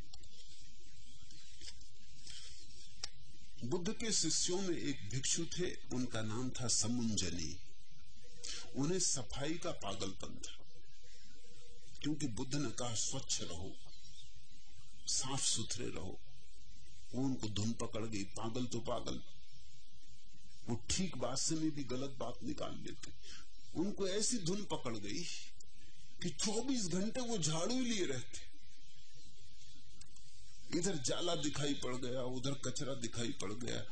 बुद्ध के शिष्यों में एक भिक्षु थे, उनका नाम था समुंजनी। उन्हें सफाई का पागलपन था, क्योंकि बुद्ध ने कहा स्वच्छ रहो, साफ सुथरे रहो। वो उनको धुन पकड़ गई, पागल तो पागल, वो ठीक बात से में भी गलत बात निकाल लेते। उनको ऐसी धुन पकड़ गई कि 24 घंटे वो झाड़ू ही लिए रहते। इधर जाला दिखाई पड़ गया, उधर कचरा दिखाई पड़ गया,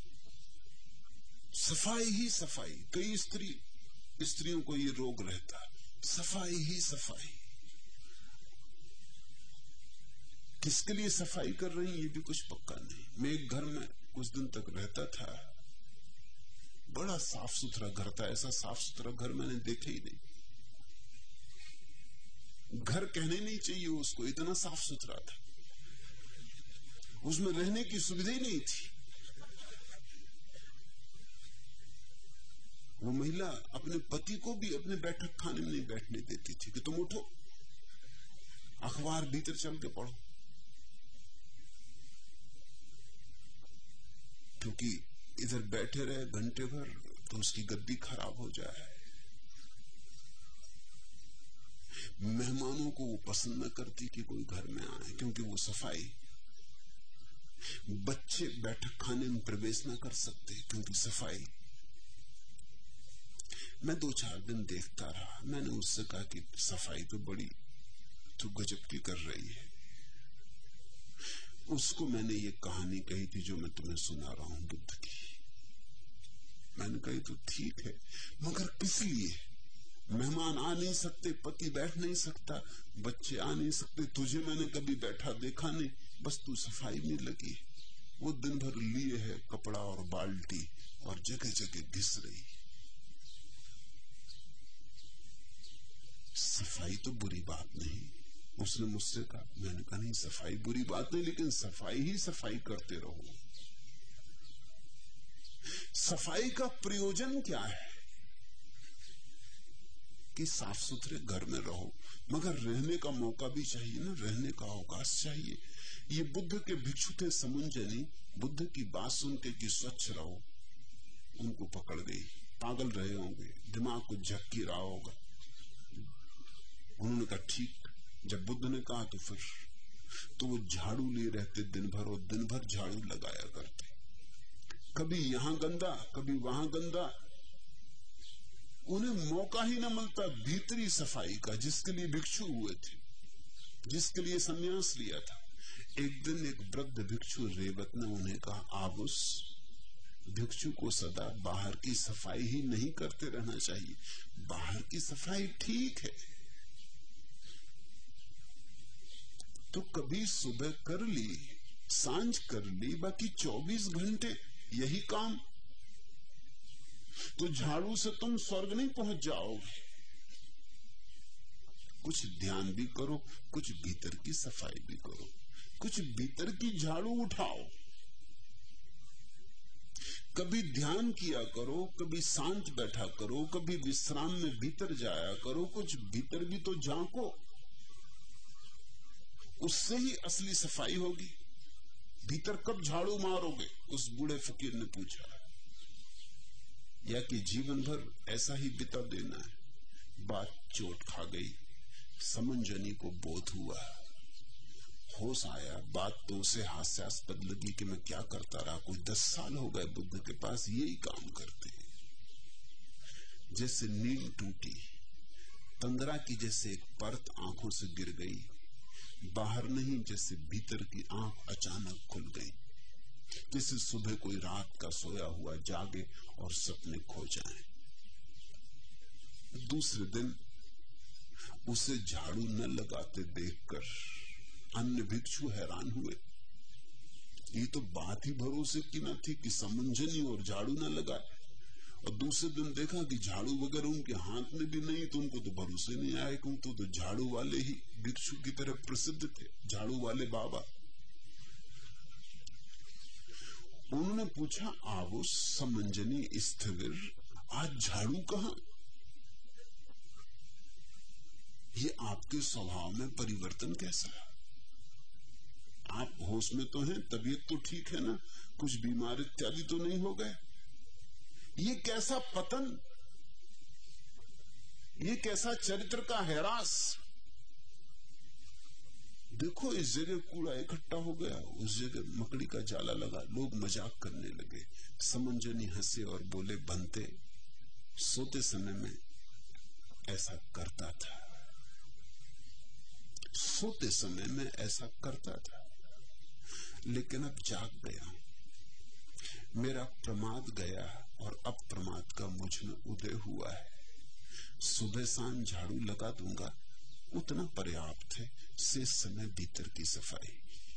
सफाई ही सफाई। कई स्त्रियों को ये रोग रहता, सफाई ही सफाई। किसके लिए सफाई कर रही ये भी कुछ पक्का नहीं। मैं एक घर में कुछ दिन तक रहता था, बड़ा साफ सुथरा घर था, ऐसा साफ सुथरा घर मैंने देखा ही नहीं। घर कहने नहीं चाहिए उसको, इतना साफ सुथरा था, उसमें रहने की सुविधा ही नहीं थी। वो महिला अपने पति को भी अपने बैठक खाने में नहीं बैठने देती थी कि तुम उठो, अखबार भीतर चल के पढ़ो, क्योंकि इधर बैठे रहे घंटे भर तो उसकी गद्दी खराब हो जाए। मेहमानों को वो पसंद न करती कि कोई घर में आए, क्योंकि वो सफाई। बच्चे बैठक खाने में प्रवेश न कर सकते क्योंकि सफाई। मैं 2-4 दिन देखता रहा, मैंने उससे कहा कि सफाई तो बड़ी तू गजब की कर रही है। उसको मैंने ये कहानी कही थी जो मैं तुम्हें सुना रहा हूं बुद्ध की। मैंने कही तो ठीक है, मगर किस लिए? मेहमान आ नहीं सकते, पति बैठ नहीं सकता, बच्चे आ नहीं सकते, तुझे मैंने कभी बैठा देखा नहीं, बस तू सफाई में लगी। वो दिन भर लिए है कपड़ा और बाल्टी और जगह जगह घिस रही। सफाई तो बुरी बात नहीं, उसने मुझसे कहा। मैंने कहा नहीं, सफाई बुरी बात नहीं, लेकिन सफाई ही सफाई करते रहो। सफाई का प्रयोजन क्या है? कि साफ सुथरे घर में रहो, मगर रहने का मौका भी चाहिए ना, रहने का अवकाश चाहिए। ये बुद्ध के भिक्षु थे समुंजनी, बुद्ध की बात सुनते कि स्वच्छ रहो, उनको पकड़ गई। पागल रहे होंगे, दिमाग को झक्की रहा होगा। उन्होंने कहा ठीक। जब बुद्ध ने कहा तो फिर तो वो झाड़ू लिए रहते दिन भर, और दिन भर झाड़ू लगाया करते, कभी यहां गंदा कभी वहां गंदा। उन्हें मौका ही न मिलता भीतरी सफाई का, जिसके लिए भिक्षु हुए थे, जिसके लिए संन्यास लिया था। एक दिन एक वृद्ध भिक्षु रेवत ने उन्हें कहा, आप उस भिक्षु को सदा बाहर की सफाई ही नहीं करते रहना चाहिए। बाहर की सफाई ठीक है तो कभी सुबह कर ली, सांझ कर ली, बाकी 24 घंटे यही काम। तो झाड़ू से तुम स्वर्ग नहीं पहुंच जाओगे। कुछ ध्यान भी करो, कुछ भीतर की सफाई भी करो, कुछ भीतर की झाड़ू उठाओ। कभी ध्यान किया करो, कभी शांत बैठा करो, कभी विश्राम में भीतर जाया करो, कुछ भीतर भी तो झांको। उससे ही असली सफाई होगी। भीतर कब झाड़ू मारोगे? उस बूढ़े फकीर ने पूछा। या कि जीवन भर ऐसा ही बिता देना है? बात चोट खा गई। समुंजनी को बोध हुआ, होश आया। बात तो उसे हास्यास्पद लगी कि मैं क्या करता रहा, कुछ 10 साल हो गए बुद्ध के पास यही काम करते। जैसे नींद टूटी, तंद्रा की जैसे एक परत आंखों से गिर गई, बाहर नहीं जैसे भीतर की आंख अचानक खुल गई। जैसे सुबह कोई रात का सोया हुआ जागे और सपने खो जाए। दूसरे दिन उसे झाड़ू न लगाते देखकर अन्य भिक्षु हैरान हुए। ये तो बात ही भरोसे की न थी कि समंजनी और झाड़ू न लगाए। और दूसरे दिन देखा कि झाड़ू वगैरह उनके हाथ में भी नहीं, तो उनको तो भरोसे नहीं आया कि तो झाड़ू वाले ही भिक्षु की तरह प्रसिद्ध थे, झाड़ू वाले बाबा। उन्होंने पूछा, आवो समंजनी स्थविर, आज झाड़ू कहां? ये आपके स्वभाव में परिवर्तन कैसा है? आप होश में तो हैं, तबीयत तो ठीक है ना, कुछ बीमार इत्यादि तो नहीं हो गए? ये कैसा पतन, ये कैसा चरित्र का हैरास? देखो इस जगह कूड़ा इकट्ठा हो गया, उस जगह मकड़ी का जाला लगा, लोग मजाक करने लगे। समंजनी हंसे और बोले, बनते सोते समय में ऐसा करता था, सोते समय में ऐसा करता था, लेकिन अब जाग गया, मेरा प्रमाद गया और अब प्रमाद का मुझ में उदय हुआ है। सुबह शाम झाड़ू लगा दूंगा, उतना पर्याप्त है, शेष समय भीतर की सफाई।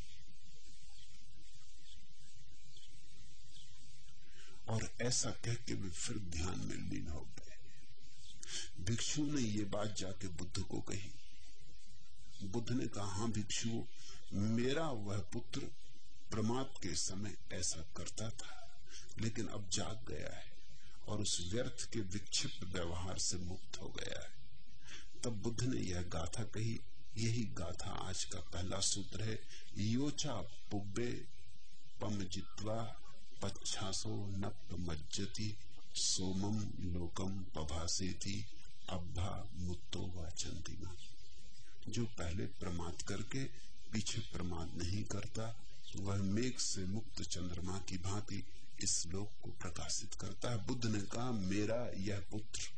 और ऐसा कह के वे फिर ध्यान में लीन हो गए। भिक्षु ने ये बात जाके बुद्ध को कही। बुद्ध ने कहा, हां भिक्षु, मेरा वह पुत्र प्रमाद के समय ऐसा करता था, लेकिन अब जाग गया है और उस व्यर्थ के विक्षिप्त व्यवहार से मुक्त हो गया है। तब बुद्ध ने यह गाथा कही। यही गाथा आज का पहला सूत्र है। योचा पुब्बे पम जित्वा पच्छासो नप मज्जति सोमम लोकम पभासेति अब्भा मुत्तो वाचंतिमा। जो पहले प्रमाद करके पीछे प्रमाद नहीं करता, वह मेघ से मुक्त चंद्रमा की भांति इस लोक को प्रकाशित करता है। बुद्ध ने कहा, मेरा यह पुत्र,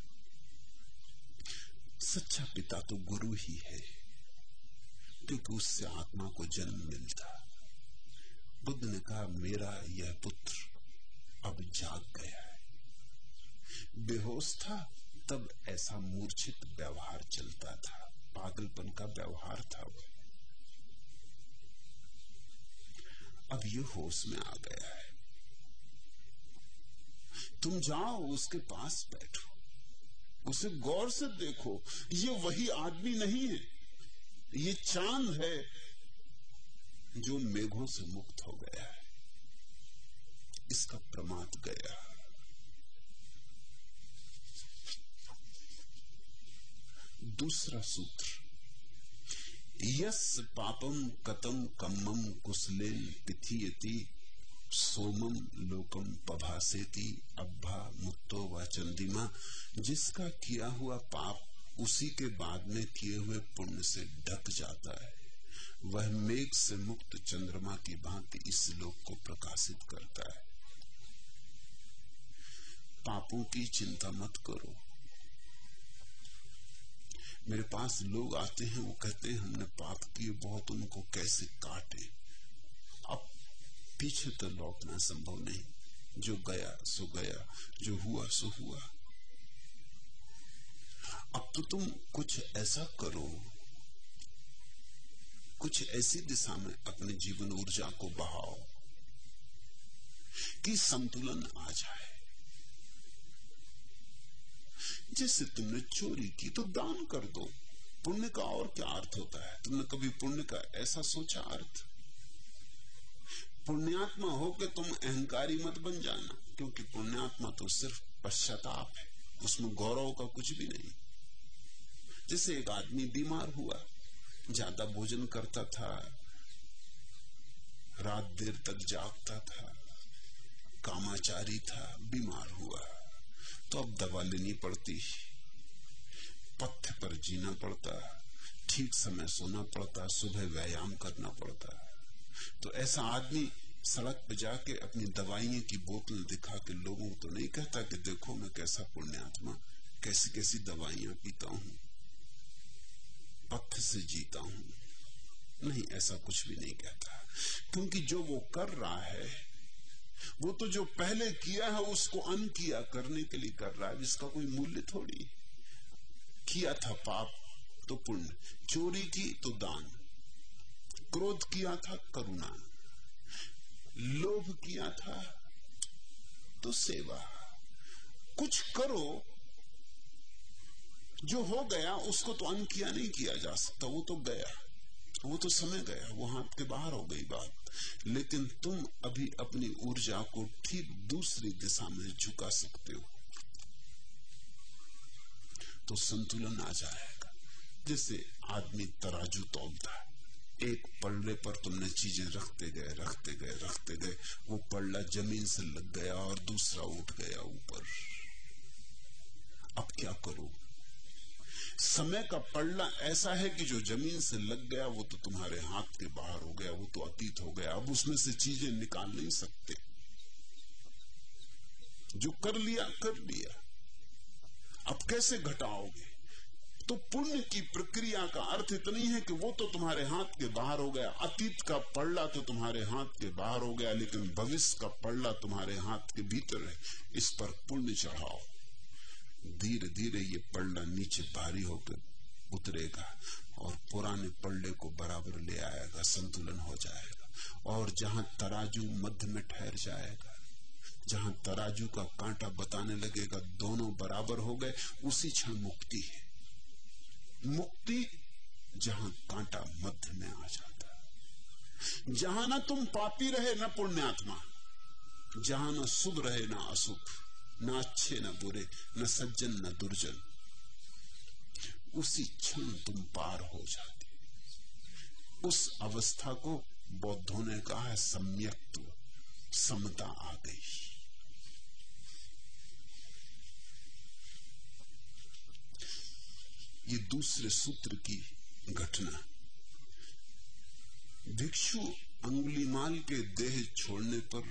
सच्चा पिता तो गुरु ही है, क्योंकि उससे आत्मा को जन्म मिलता। बुद्ध ने कहा, मेरा यह पुत्र अब जाग गया है। बेहोश था तब ऐसा मूर्छित व्यवहार चलता था, पागलपन का व्यवहार था वो। अब ये होश में आ गया है। तुम जाओ उसके पास बैठो, उसे गौर से देखो। ये वही आदमी नहीं है, ये चांद है जो मेघों से मुक्त हो गया है। इसका प्रमाद गया। दूसरा सूत्र, यस पापम कतम कम्मम कुसलेन पिथीयति सोमम लोकम पभासेति अब्भा मुत्तो वाचंदिमा। जिसका किया हुआ पाप उसी के बाद में किए हुए पुण्य से ढक जाता है, वह मेघ से मुक्त चंद्रमा की भांति इस लोक को प्रकाशित करता है। पापों की चिंता मत करो। मेरे पास लोग आते हैं, वो कहते हैं हमने पाप किए बहुत, उनको कैसे काटे। अब पीछे तो लौटना संभव नहीं, जो गया सो गया, जो हुआ सो हुआ। अब तो तुम कुछ ऐसा करो, कुछ ऐसी दिशा में अपने जीवन ऊर्जा को बहाओ कि संतुलन आ जाए। जैसे तुमने चोरी की तो दान कर दो, पुण्य का और क्या अर्थ होता है? तुमने कभी पुण्य का ऐसा सोचा अर्थ? पुण्यात्मा हो के तुम अहंकारी मत बन जाना, क्योंकि पुण्यात्मा तो सिर्फ पश्चाताप है, उसमें गौरव का कुछ भी नहीं। जैसे एक आदमी बीमार हुआ, ज्यादा भोजन करता था, रात देर तक जागता था, कामाचारी था, बीमार हुआ, तो अब दवा लेनी पड़ती, पथ्य पर जीना पड़ता, ठीक समय सोना पड़ता है, सुबह व्यायाम करना पड़ता है। तो ऐसा आदमी सड़क पे जाके अपनी दवाइयों की बोतल दिखा के लोगों को तो नहीं कहता कि देखो मैं कैसा पुण्यात्मा, कैसी कैसी दवाइयां पीता हूं, पथ्य से जीता हूं। नहीं, ऐसा कुछ भी नहीं कहता, क्योंकि जो वो कर रहा है वो तो जो पहले किया है उसको अनकिया करने के लिए कर रहा है, जिसका कोई मूल्य थोड़ी। किया था पाप तो पुण्य, चोरी की तो दान, क्रोध किया था करुणा, लोभ किया था तो सेवा। कुछ करो, जो हो गया उसको तो अनकिया नहीं किया जा सकता, वो तो गया, वो तो समय गया, वो हाथ के बाहर हो गई बात। लेकिन तुम अभी अपनी ऊर्जा को ठीक दूसरी दिशा में झुका सकते हो तो संतुलन आ जाएगा। जैसे आदमी तराजू तौलता है, एक पल्ले पर तुमने चीजें रखते गए, वो पल्ला जमीन से लग गया और दूसरा उठ गया ऊपर। अब क्या करो? समय का पल्ला ऐसा है कि जो जमीन से लग गया वो तो तुम्हारे हाथ के बाहर हो गया, वो तो अतीत हो गया। अब उसमें से चीजें निकाल नहीं सकते, जो कर लिया कर लिया। अब कैसे घटाओगे? तो पुण्य की प्रक्रिया का अर्थ इतना ही है कि वो तो तुम्हारे हाथ के बाहर हो गया, अतीत का पल्ला तो तुम्हारे हाथ के बाहर हो गया, लेकिन भविष्य का पल्ला तुम्हारे हाथ के भीतर है। इस पर पुण्य चढ़ाओ, धीरे धीरे ये पल्ला नीचे भारी होकर उतरेगा और पुराने पल्ले को बराबर ले आएगा, संतुलन हो जाएगा। और जहां तराजू मध्य में ठहर जाएगा, जहां तराजू का कांटा बताने लगेगा दोनों बराबर हो गए, उसी क्षण मुक्ति है। मुक्ति जहां कांटा मध्य में आ जाता है, जहां ना तुम पापी रहे न पुण्यात्मा, जहां न शुभ रहे न अशुभ, न अच्छे न बुरे, न सज्जन न दुर्जन, उसी क्षण तुम पार हो जाते। उस अवस्था को बौद्धों ने कहा है सम्यक्त्व, समता आ गई। ये दूसरे सूत्र की घटना। भिक्षु अंगुलीमाल के देह छोड़ने पर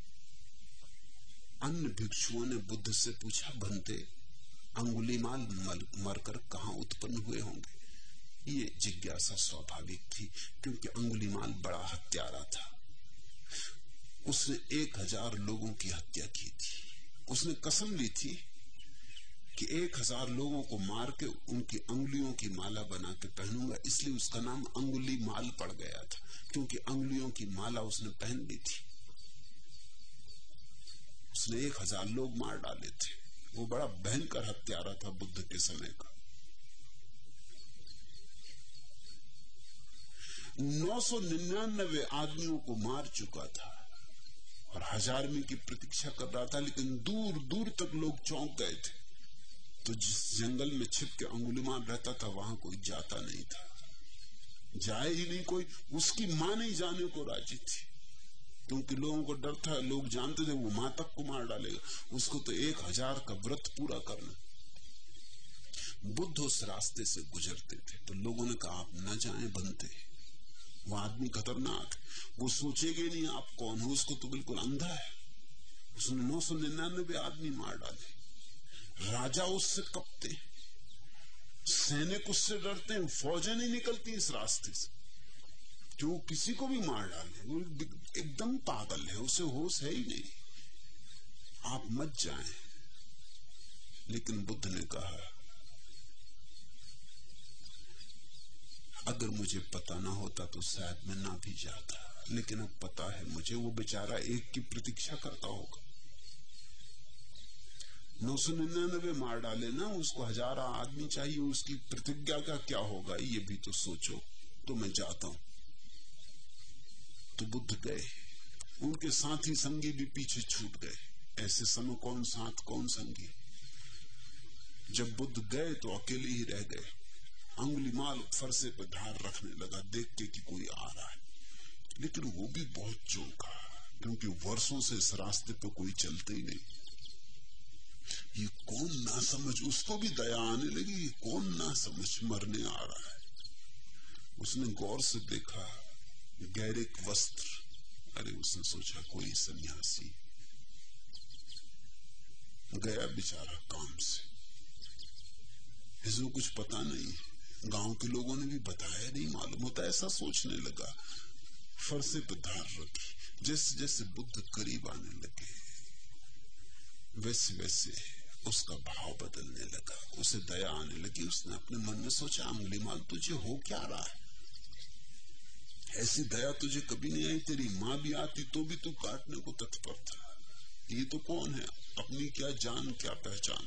अन्य भिक्षुओं ने बुद्ध से पूछा, बनते अंगुलीमाल मरकर कहां उत्पन्न हुए होंगे? ये जिज्ञासा स्वाभाविक थी, क्योंकि अंगुलीमाल बड़ा हत्यारा था। उसने 1000 लोगों की हत्या की थी। उसने कसम ली थी कि 1000 लोगों को मार के उनकी अंगुलियों की माला बना के पहनूंगा। इसलिए उसका नाम अंगुलीमाल पड़ गया था, क्योंकि अंगुलियों की माला उसने पहन ली थी। उसने 1000 लोग मार डाले थे। वो बड़ा भयंकर हत्यारा था बुद्ध के समय का। 999 आदमियों को मार चुका था और 1000वीं की प्रतीक्षा कर रहा था, लेकिन दूर दूर तक लोग चौंक गए थे। तो जिस जंगल में छिप के अंगुलीमाल रहता था वहां कोई जाता नहीं था, जाए ही नहीं कोई। उसकी मां नहीं जाने को राजी थी, क्योंकि लोगों को डर था, लोग जानते थे वो मां तक को मार डालेगा। उसको तो 1000 का व्रत पूरा करना। बुद्ध उस रास्ते से गुजरते थे तो लोगों ने कहा, आप न जाएं बनते, वो आदमी खतरनाक, वो सोचेगा नहीं आप कौन हो, उसको तो बिल्कुल अंधा है। उसने 999 आदमी मार डाले। राजा उससे कपते, सैनिक उससे डरते हैं, फौजें नहीं निकलती इस रास्ते से, जो किसी को भी मार डाले। वो एकदम पागल है, उसे होश है ही नहीं। आप मत जाएं। लेकिन बुद्ध ने कहा, अगर मुझे पता ना होता तो शायद मैं ना भी जाता, लेकिन अब पता है मुझे, वो बेचारा एक की प्रतीक्षा करता होगा। 999 मार डाले ना, उसको 1000 आदमी चाहिए, उसकी प्रतिज्ञा का क्या होगा ये भी तो सोचो। तो मैं जाता हूं। तो बुद्ध गए, उनके साथी संगी भी पीछे छूट गए। ऐसे समय कौन साथ कौन संगी। जब बुद्ध गए तो अकेले ही रह गए। अंगुलीमाल फरसे पर धार रखने लगा, देख के कि कोई आ रहा है, लेकिन वो भी बहुत चौंका, क्योंकि वर्षों से इस रास्ते पे कोई चलते ही नहीं। ये कौन ना समझ, उसको भी दया आने लगी, कौन ना समझ मरने आ रहा है। उसने गौर से देखा, गैरिक वस्त्र। अरे उसने सोचा कोई सन्यासी गया बेचारा काम से, इसको कुछ पता नहीं, गांव के लोगों ने भी बताया नहीं, मालूम होता। ऐसा सोचने लगा, फरसे पे धार रखी। जैसे जैसे बुद्ध करीब आने लगे वैसे वैसे उसका भाव बदलने लगा, उसे दया आने लगी। उसने अपने मन में सोचा, अंगुलीमाल तुझे हो क्या रहा है? ऐसी दया तुझे कभी नहीं आई। तेरी माँ भी आती तो भी तू काटने को तत्पर था। ये तो कौन है, अपनी क्या जान क्या पहचान।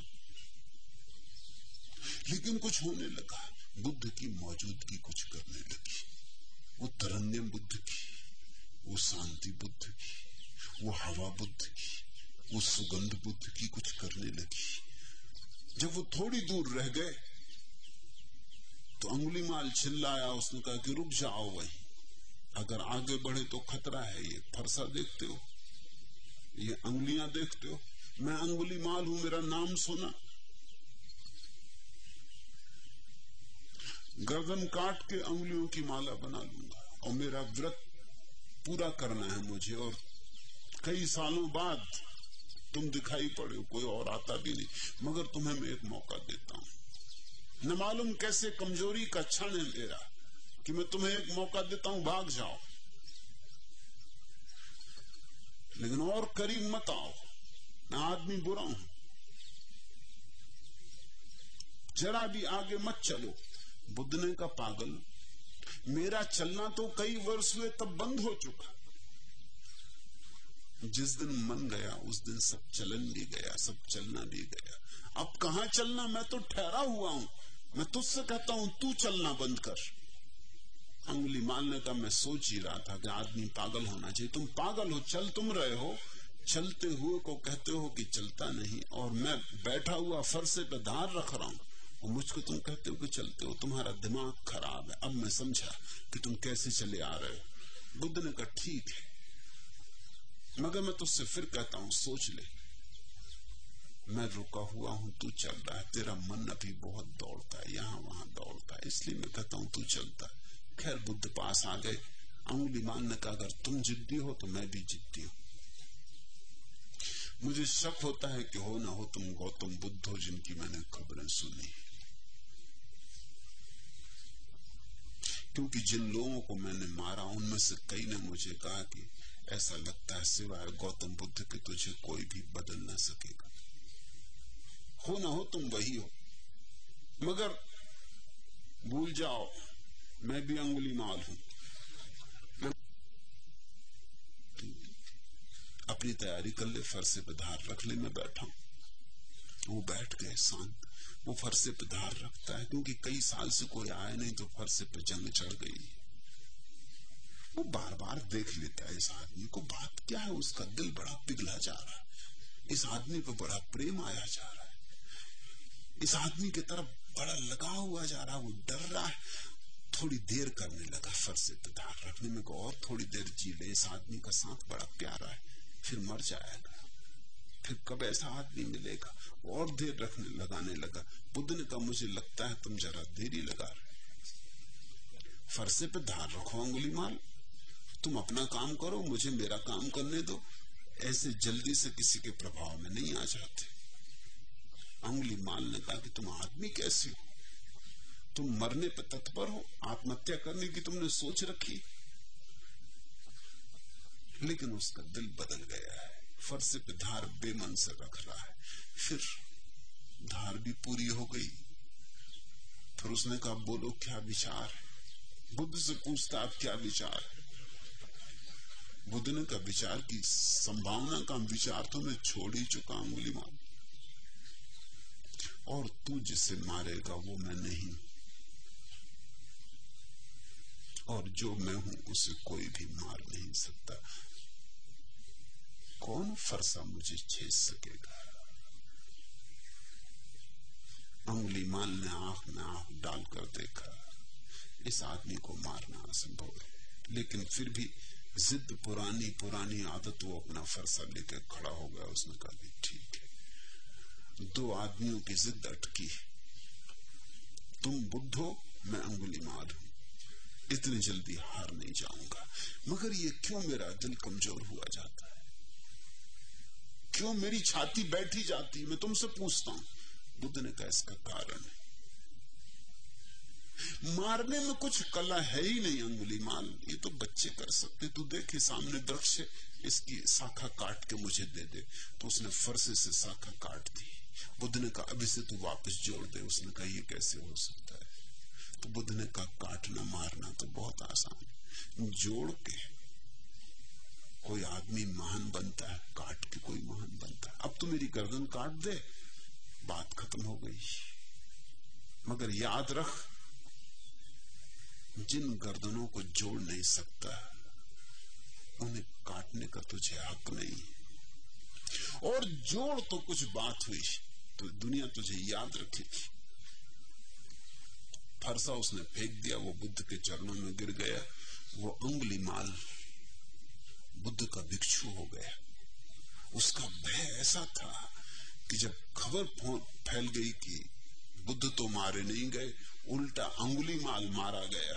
लेकिन कुछ होने लगा, बुद्ध की मौजूदगी कुछ करने लगी। वो तरन्नुम बुद्ध की, वो शांति बुद्ध की, वो हवा बुद्ध की, वो सुगंध बुद्ध की कुछ करने लगी। जब वो थोड़ी दूर रह गए तो अंगुलीमाल चिल्लाया। उसने कहा कि रुक जाओ वहीं, अगर आगे बढ़े तो खतरा है। ये फरसा देखते हो, ये अंगुलियां देखते हो, मैं अंगुलीमाल हूं, मेरा नाम सुना। गर्दन काट के अंगुलियों की माला बना लूंगा और मेरा व्रत पूरा करना है मुझे। और कई सालों बाद तुम दिखाई पड़े, कोई और आता भी नहीं, मगर तुम्हें मैं एक मौका देता हूं। न मालूम कैसे कमजोरी का क्षण है मेरा कि मैं तुम्हें एक मौका देता हूं, भाग जाओ, लेकिन और करीब मत आओ। मैं आदमी बुरा हूं, जरा भी आगे मत चलो। बुद्ध ने कहा, पागल, मेरा चलना तो कई वर्ष हुए तब बंद हो चुका। जिस दिन मन गया उस दिन सब चलन भी गया, सब चलना भी गया। अब कहां चलना, मैं तो ठहरा हुआ हूं। मैं तुझसे कहता हूं तू चलना बंद कर। अंगुलीमाल ने कहा, मैं सोच ही रहा था कि आदमी पागल होना चाहिए। तुम पागल हो, चल तुम रहे हो, चलते हुए को कहते हो कि चलता नहीं, और मैं बैठा हुआ फरसे पे धार रख रहा हूं और मुझको तुम कहते हो कि चलते हो। तुम्हारा दिमाग खराब है। अब मैं समझा कि तुम कैसे चले आ रहे हो। बुद्ध ने कहा, ठीक है, मगर मैं तुझसे फिर कहता हूं, सोच ले, मैं रुका हुआ हूं, तू चल रहा है। तेरा मन अभी बहुत दौड़ता है, यहां वहां दौड़ता है, इसलिए मैं कहता हूं तू चलता है। खैर बुद्ध पास आ गए। अंगुलीमाल ने कहा, अगर तुम जिद्दी हो तो मैं भी जिद्दी हूं। मुझे शक होता है कि हो ना हो तुम गौतम बुद्ध हो जिनकी मैंने खबरें सुनी, क्योंकि जिन लोगों को मैंने मारा उनमें से कई ने मुझे कहा कि ऐसा लगता है सिवाय गौतम बुद्ध के तुझे कोई भी बदल ना सकेगा। हो ना हो तुम वही हो, मगर भूल जाओ मैं भी अंगुलीमाल हूं। अपनी तैयारी कर ले, फरसे पे धार रख ले, मैं बैठा हूं। वो बैठ गए शांत। वो फरसे पे धार रखता है क्योंकि कई साल से कोई आया नहीं, तो फरसे पे जंग चढ़ गई। वो बार बार देख लेता है इस आदमी को, बात क्या है। उसका दिल बड़ा पिघला जा रहा है, इस आदमी पे बड़ा प्रेम आया जा रहा है, इस आदमी की तरफ बड़ा लगा हुआ जा रहा है। वो डर रहा है। थोड़ी देर करने लगा फरसे पे धार रखने में को, और थोड़ी देर जी ले, इस आदमी का साथ बड़ा प्यारा है, फिर मर जाएगा, फिर कब ऐसा आदमी मिलेगा। और देर लगाने लगा। बुद्ध ने कहा, मुझे लगता है तुम जरा देरी लगा रहे। फरसे पे धार रखो अंगुलीमाल, तुम अपना काम करो, मुझे मेरा काम करने दो। ऐसे जल्दी से किसी के प्रभाव में नहीं आ जाते। अंगुलीमाल ने कहा कि तुम आदमी कैसे हो, तुम मरने पर तत्पर हो, आत्महत्या करने की तुमने सोच रखी। लेकिन उसका दिल बदल गया है, फरसे पे धार बेमन से रख रहा है। फिर धार भी पूरी हो गई। फिर उसने कहा, बोलो क्या विचार है। बुद्ध से पूछता, आप क्या विचार है। बुद्ध ने कहा, विचार की संभावना का विचार तो मैं छोड़ ही चुका अंगुलीमाल, और तू जिसे मारेगा वो मैं नहीं, और जो मैं हूं उसे कोई भी मार नहीं सकता। कौन फरसा मुझे छेद सकेगा। अंगुलीमाल ने आंख में आंख डालकर देखा, इस आदमी को मारना असंभव है। लेकिन फिर भी जिद, पुरानी आदत, वो अपना फरसा लेकर खड़ा हो गया। उसने कहा कि ठीक है, दो आदमियों की जिद अटकी, तुम बुद्ध हो, मैं अंगुलीमाल हूं। इतनी जल्दी हार नहीं जाऊंगा। मगर ये क्यों मेरा दिल कमजोर हुआ जाता है, क्यों मेरी छाती बैठी जाती है, मैं तुमसे पूछता हूं। बुद्ध ने कहा इसका कारण है, मारने में कुछ कला है ही नहीं अंगुलीमाल, ये तो बच्चे कर सकते। तू देखे सामने वृक्ष है, इसकी शाखा काट के मुझे दे दे। तो उसने फरसे से शाखा काट दी। बुद्ध ने कहा अभी से तू वापस जोड़ दे। उसने कहा ये कैसे हो सकता है? तो बुद्ध ने कहा काटना मारना तो बहुत आसान है, जोड़ के कोई आदमी महान बनता है, काट के कोई महान बनता है। अब तू मेरी गर्दन काट दे, बात खत्म हो गई। मगर याद रख, जिन गर्दनों को जोड़ नहीं सकता उन्हें काटने का तुझे हक नहीं। और जोड़ तो कुछ बात हुई तो दुनिया तुझे याद रखेगी। फरसा उसने फेंक दिया, वो बुद्ध के चरणों में गिर गया। वो अंगुलीमाल बुद्ध का भिक्षु हो गया। उसका भय ऐसा था कि जब खबर फैल गई कि बुद्ध तो मारे नहीं गए, उल्टा अंगुलीमाल मारा गया,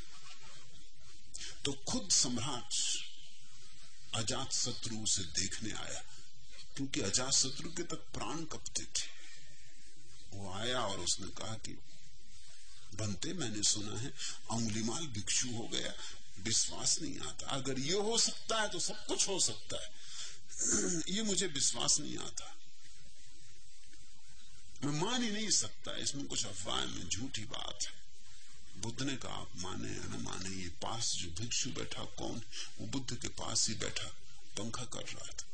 तो खुद सम्राट अजात शत्रु उसे देखने आया, क्योंकि अजात शत्रु के तक प्राण कपते थे। वो आया और उसने कहा कि बनते, मैंने सुना है अंगुलीमाल भिक्षु हो गया, विश्वास नहीं आता। अगर ये हो सकता है तो सब कुछ हो सकता है। ये मुझे विश्वास नहीं आता, मैं मान ही नहीं सकता, इसमें कुछ अफवाह में झूठी बात है। बुद्ध ने कहा आप माने या न माने, ये पास जो भिक्षु बैठा कौन? वो बुद्ध के पास ही बैठा पंखा कर रहा था।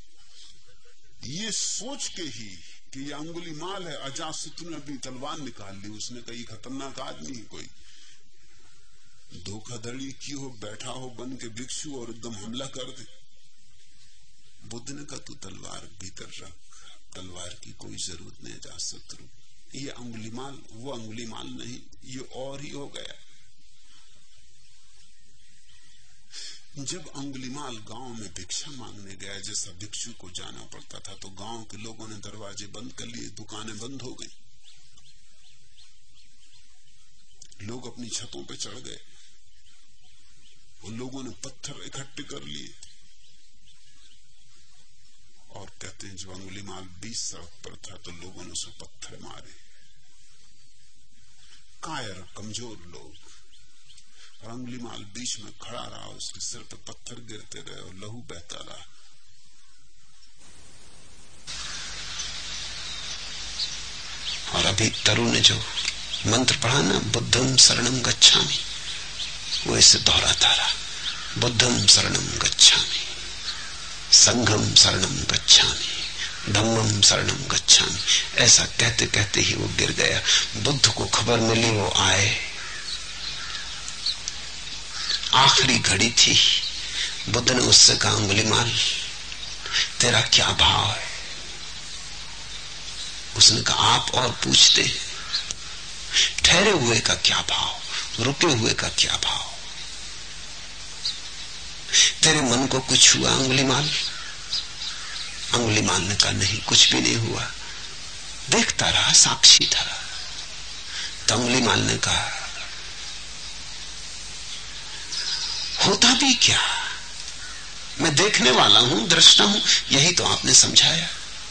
ये सोच के ही कि ये अंगुलीमाल है, अजातशत्रु ने अपनी तलवार निकाल ली। उसने कहा ये खतरनाक आदमी है, कोई धोखाधड़ी की हो, बैठा हो बन के भिक्षु और एकदम हमला कर दे। बुद्ध ने कहा तू तलवार भीतर रख, तलवार की कोई जरूरत नहीं अजातशत्रु। ये अंगुलीमाल वो अंगुलीमाल नहीं, ये और ही हो गया। जब अंगुलीमाल गांव में भिक्षा मांगने गया, जैसा भिक्षु को जाना पड़ता था, तो गांव के लोगों ने दरवाजे बंद कर लिए, दुकानें बंद हो गई, लोग अपनी छतों पे चढ़ गए। उन लोगों ने पत्थर इकट्ठे कर लिए और कहते हैं जब अंगुलीमाल 20 सड़क पर था तो लोगों ने उसे पत्थर मारे। कायर कमजोर लोग, और अंगुलीमाल बीच में खड़ा रहा, उसके सिर पे पत्थर गिरते रहे और लहू बहता रहा। और अभी तरु ने जो मंत्र पढ़ा ना, बुद्धम शरणम गच्छामि, वो इसे दोहराता रहा, बुद्धम शरणम गच्छामि, संघम शरणम गच्छामि, धम्मम शरणम गच्छामि। ऐसा कहते कहते ही वो गिर गया। बुद्ध को खबर मिली, वो आए, आखिरी घड़ी थी। बुद्ध ने उससे कहा अंगुलीमाल तेरा क्या भाव है? उसने कहा आप और पूछते, ठहरे हुए का क्या भाव, रुके हुए का क्या भाव? तेरे मन को कुछ हुआ अंगुलीमाल? अंगुलीमाल ने कहा नहीं, कुछ भी नहीं हुआ, देखता रहा, साक्षी था। तो अंगुलीमाल ने कहा होता भी क्या, मैं देखने वाला हूं, दृष्टा हूं, यही तो आपने समझाया।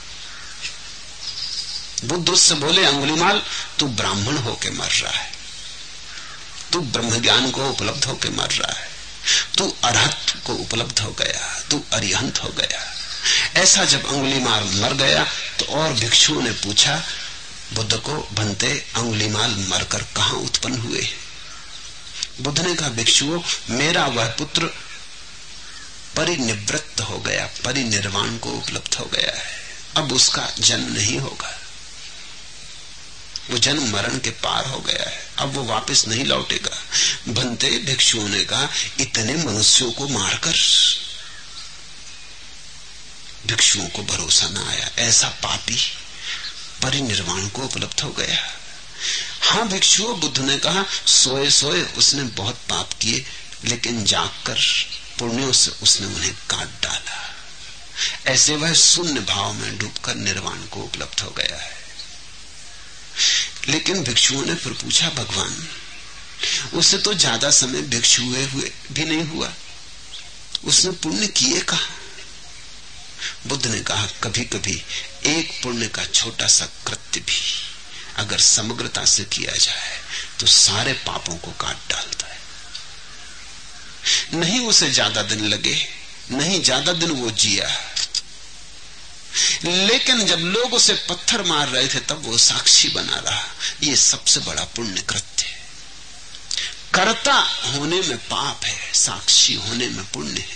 बुद्ध उससे बोले अंगुलीमाल तू ब्राह्मण होके मर रहा है, तू ब्रह्म ज्ञान को उपलब्ध होके मर रहा है, तू अरहत को उपलब्ध हो गया, तू अरिहंत हो गया। ऐसा जब अंगुलीमाल मर गया तो और भिक्षुओं ने पूछा बुद्ध को, भंते अंगुलीमाल मरकर कहां उत्पन्न हुए? बुद्ध ने कहा भिक्षुओं, मेरा वह पुत्र परिनिवृत्त हो गया, परिनिर्वाण को उपलब्ध हो गया है, अब उसका जन्म नहीं होगा, वो जन्म मरण के पार हो गया है, अब वो वापस नहीं लौटेगा। भंते भिक्षुओं ने कहा इतने मनुष्यों को मारकर भिक्षुओं को भरोसा न आया, ऐसा पापी परिनिर्वाण को उपलब्ध हो गया। हाँ भिक्षुओं, बुद्ध ने कहा सोए सोए उसने बहुत पाप किए, लेकिन जागकर पुण्यों से उसने उन्हें काट डाला। ऐसे वह शून्य भाव में डूबकर निर्वाण को उपलब्ध हो गया है। लेकिन भिक्षुओं ने फिर पूछा भगवान उसे तो ज्यादा समय भिक्षु हुए भी नहीं हुआ, उसने पुण्य किए कहा। बुद्ध ने कहा कभी कभी एक पुण्य का छोटा सा कृत्य भी अगर समग्रता से किया जाए तो सारे पापों को काट डालता है। नहीं उसे ज्यादा दिन लगे, नहीं ज्यादा दिन वो जिया, लेकिन जब लोग उसे पत्थर मार रहे थे तब वो साक्षी बना रहा। ये सबसे बड़ा पुण्य कृत्य है। कर्ता होने में पाप है, साक्षी होने में पुण्य है।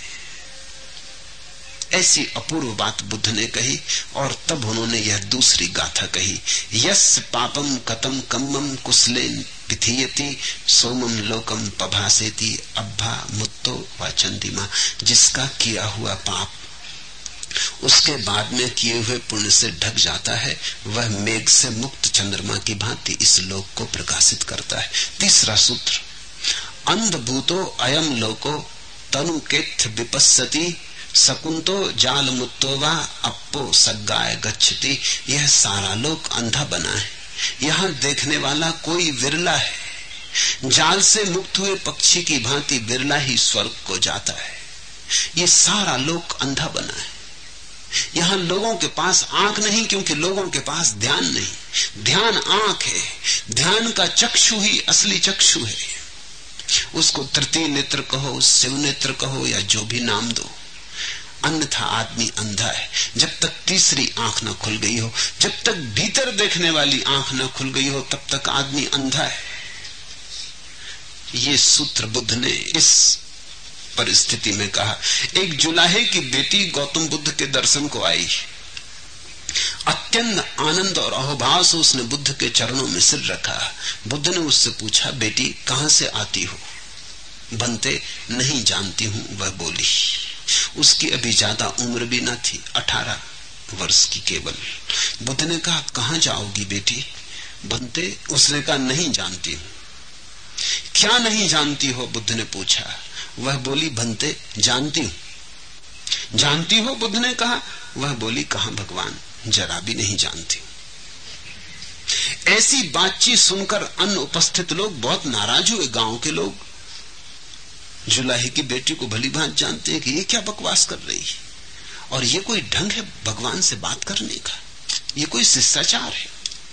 ऐसी अपूर्व बात बुद्ध ने कही और तब उन्होंने यह दूसरी गाथा कही, यस् पापम कतम कम्मम कुसलेन विधीयति सोमम लोकम पभासेति अब्भा मुत्तो वाचंदिमा। जिसका किया हुआ पाप उसके बाद में किए हुए पुण्य से ढक जाता है, वह मेघ से मुक्त चंद्रमा की भांति इस लोक को प्रकाशित करता है। तीसरा सूत्र, अंधभूतो अयम लोको तनुकेत्थ विपस्सति सकुंतो जाल मुत्तो वा अप्पो सग्गाय गच्छति। यह सारा लोक अंधा बना है, यहाँ देखने वाला कोई विरला है। जाल से मुक्त हुए पक्षी की भांति विरला ही स्वर्ग को जाता है। ये सारा लोक अंधा बना है। यहाँ लोगों के पास आंख नहीं, क्योंकि लोगों के पास ध्यान नहीं। ध्यान आंख है, ध्यान का चक्षु ही असली चक्षु है। उसको तृतीय नेत्र कहो, शिव नेत्र कहो या जो भी नाम दो, अन्यथा आदमी अंधा है। जब तक तीसरी आंख न खुल गई हो, जब तक भीतर देखने वाली आंख न खुल गई हो, तब तक आदमी अंधा है। ये सूत्र बुद्ध ने इस परिस्थिति में कहा। एक जुलाहे की बेटी गौतम बुद्ध के दर्शन को आई। अत्यंत आनंद और अहोभाव से उसने बुद्ध के चरणों में सिर रखा। बुद्ध ने उससे पूछा, बेटी कहां से आती हो? बनते नहीं जानती हूं, वह बोली। उसकी अभी ज्यादा उम्र भी न थी, 18 वर्ष की केवल। बुद्ध ने कहा, कहां जाओगी बेटी? बनते उसने कहा, नहीं जानती हूं। क्या नहीं जानती हो? बुद्ध ने पूछा। वह बोली, बनते जानती हूं। जानती हो? बुद्ध ने कहा। वह बोली, कहां भगवान, जरा भी नहीं जानती। ऐसी बातचीत सुनकर अन्य उपस्थित लोग बहुत नाराज हुए। गांव के लोग जुलाहे की बेटी को भली भांति जानते हैं कि ये क्या बकवास कर रही है, और ये कोई ढंग है भगवान से बात करने का? ये कोई शिष्टाचार है?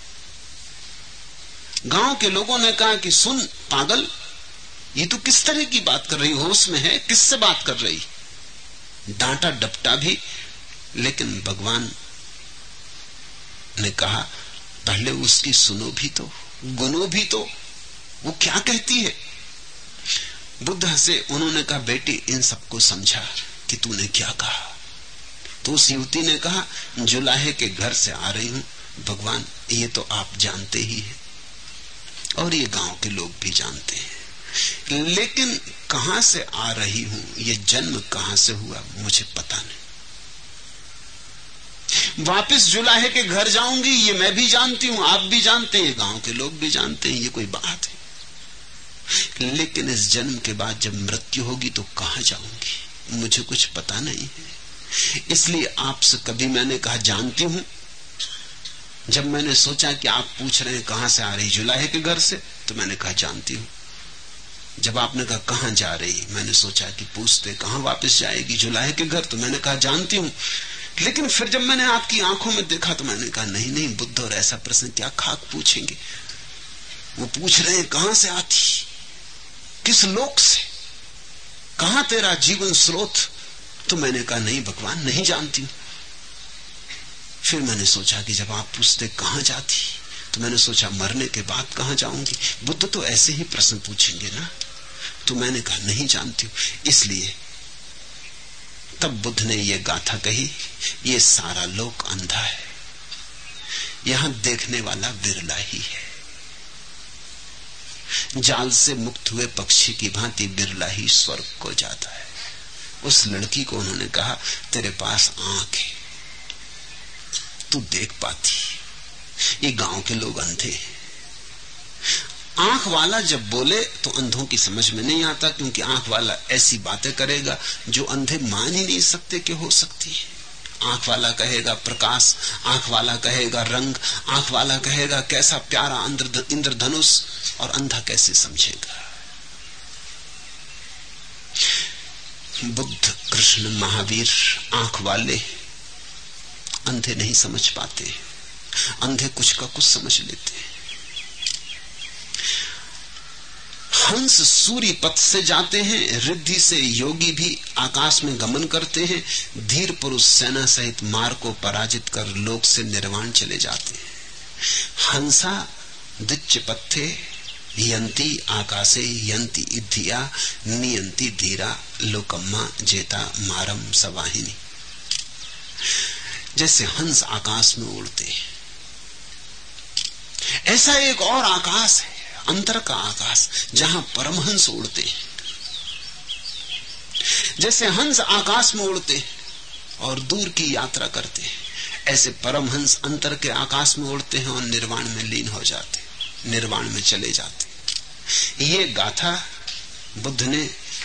गांव के लोगों ने कहा कि सुन पागल, ये तो किस तरह की बात कर रही, होश में है? किससे बात कर रही? डांटा डपटा भी, लेकिन भगवान ने कहा, पहले उसकी सुनो भी तो, गुनो भी तो, वो क्या कहती है। बुद्ध हंसे। उन्होंने कहा, बेटी इन सबको समझा कि तूने क्या कहा। तो उस युवती ने कहा, जुलाहे के घर से आ रही हूं भगवान, ये तो आप जानते ही हैं और ये गांव के लोग भी जानते हैं, लेकिन कहां से आ रही हूं, ये जन्म कहां से हुआ, मुझे पता नहीं। वापिस जुलाहे के घर जाऊंगी, ये मैं भी जानती हूं, आप भी जानते हैं, गांव के लोग भी जानते हैं, ये कोई बात है। लेकिन इस जन्म के बाद जब मृत्यु होगी तो कहां जाऊंगी, मुझे कुछ पता नहीं है। इसलिए आपसे कभी मैंने कहा जानती हूं, जब मैंने सोचा कि आप पूछ रहे हैं कहां से आ रही, जुलाहे के घर से, तो मैंने कहा जानती हूं। जब आपने कहा कहां जा रही, मैंने सोचा कि पूछते कहां वापस जाएगी, जुलाहे के घर, तो मैंने कहा जानती हूं। लेकिन फिर जब मैंने आपकी आंखों में देखा तो मैंने कहा नहीं नहीं बुद्ध, और ऐसा प्रश्न क्या खाक पूछेंगे। वो पूछ रहे हैं कहां से आती, किस लोक से, कहां तेरा जीवन स्रोत। तो मैंने कहा नहीं भगवान, नहीं जानती हूं। फिर मैंने सोचा कि जब आप पूछते कहां जाती, तो मैंने सोचा मरने के बाद कहां जाऊंगी। बुद्ध तो ऐसे ही प्रश्न पूछेंगे ना। तो मैंने कहा नहीं जानती हूं। इसलिए तब बुद्ध ने यह गाथा कही, ये सारा लोक अंधा है, यहां देखने वाला विरला ही है। जाल से मुक्त हुए पक्षी की भांति बिरला ही स्वर्ग को जाता है। उस लड़की को उन्होंने कहा, तेरे पास आंख है, तू देख पाती। ये गांव के लोग अंधे हैं। आंख वाला जब बोले तो अंधों की समझ में नहीं आता, क्योंकि आंख वाला ऐसी बातें करेगा जो अंधे मान ही नहीं सकते कि हो सकती है। आंख वाला कहेगा प्रकाश, आंख वाला कहेगा रंग, आंख वाला कहेगा कैसा प्यारा इंद्रधनुष, और अंधा कैसे समझेगा। बुद्ध, कृष्ण, महावीर आंख वाले, अंधे नहीं समझ पाते, अंधे कुछ का कुछ समझ लेते। हंस सूर्य पथ से जाते हैं, रिद्धि से योगी भी आकाश में गमन करते हैं, धीर पुरुष सेना सहित मार को पराजित कर लोक से निर्वाण चले जाते हैं। हंसा दिच्च पत्थे यंती आकाशे यंती इद्धिया नियंती धीरा लोकम्मा जेता मारम सवाहिनी। जैसे हंस आकाश में उड़ते, ऐसा एक और आकाश है, अंतर का आकाश, जहां परमहंस उड़ते। जैसे हंस आकाश में उड़ते और दूर की यात्रा करते, ऐसे परमहंस अंतर के आकाश में उड़ते हैं और निर्वाण में लीन हो जाते, निर्वाण में चले जाते। ये गाथा बुद्ध ने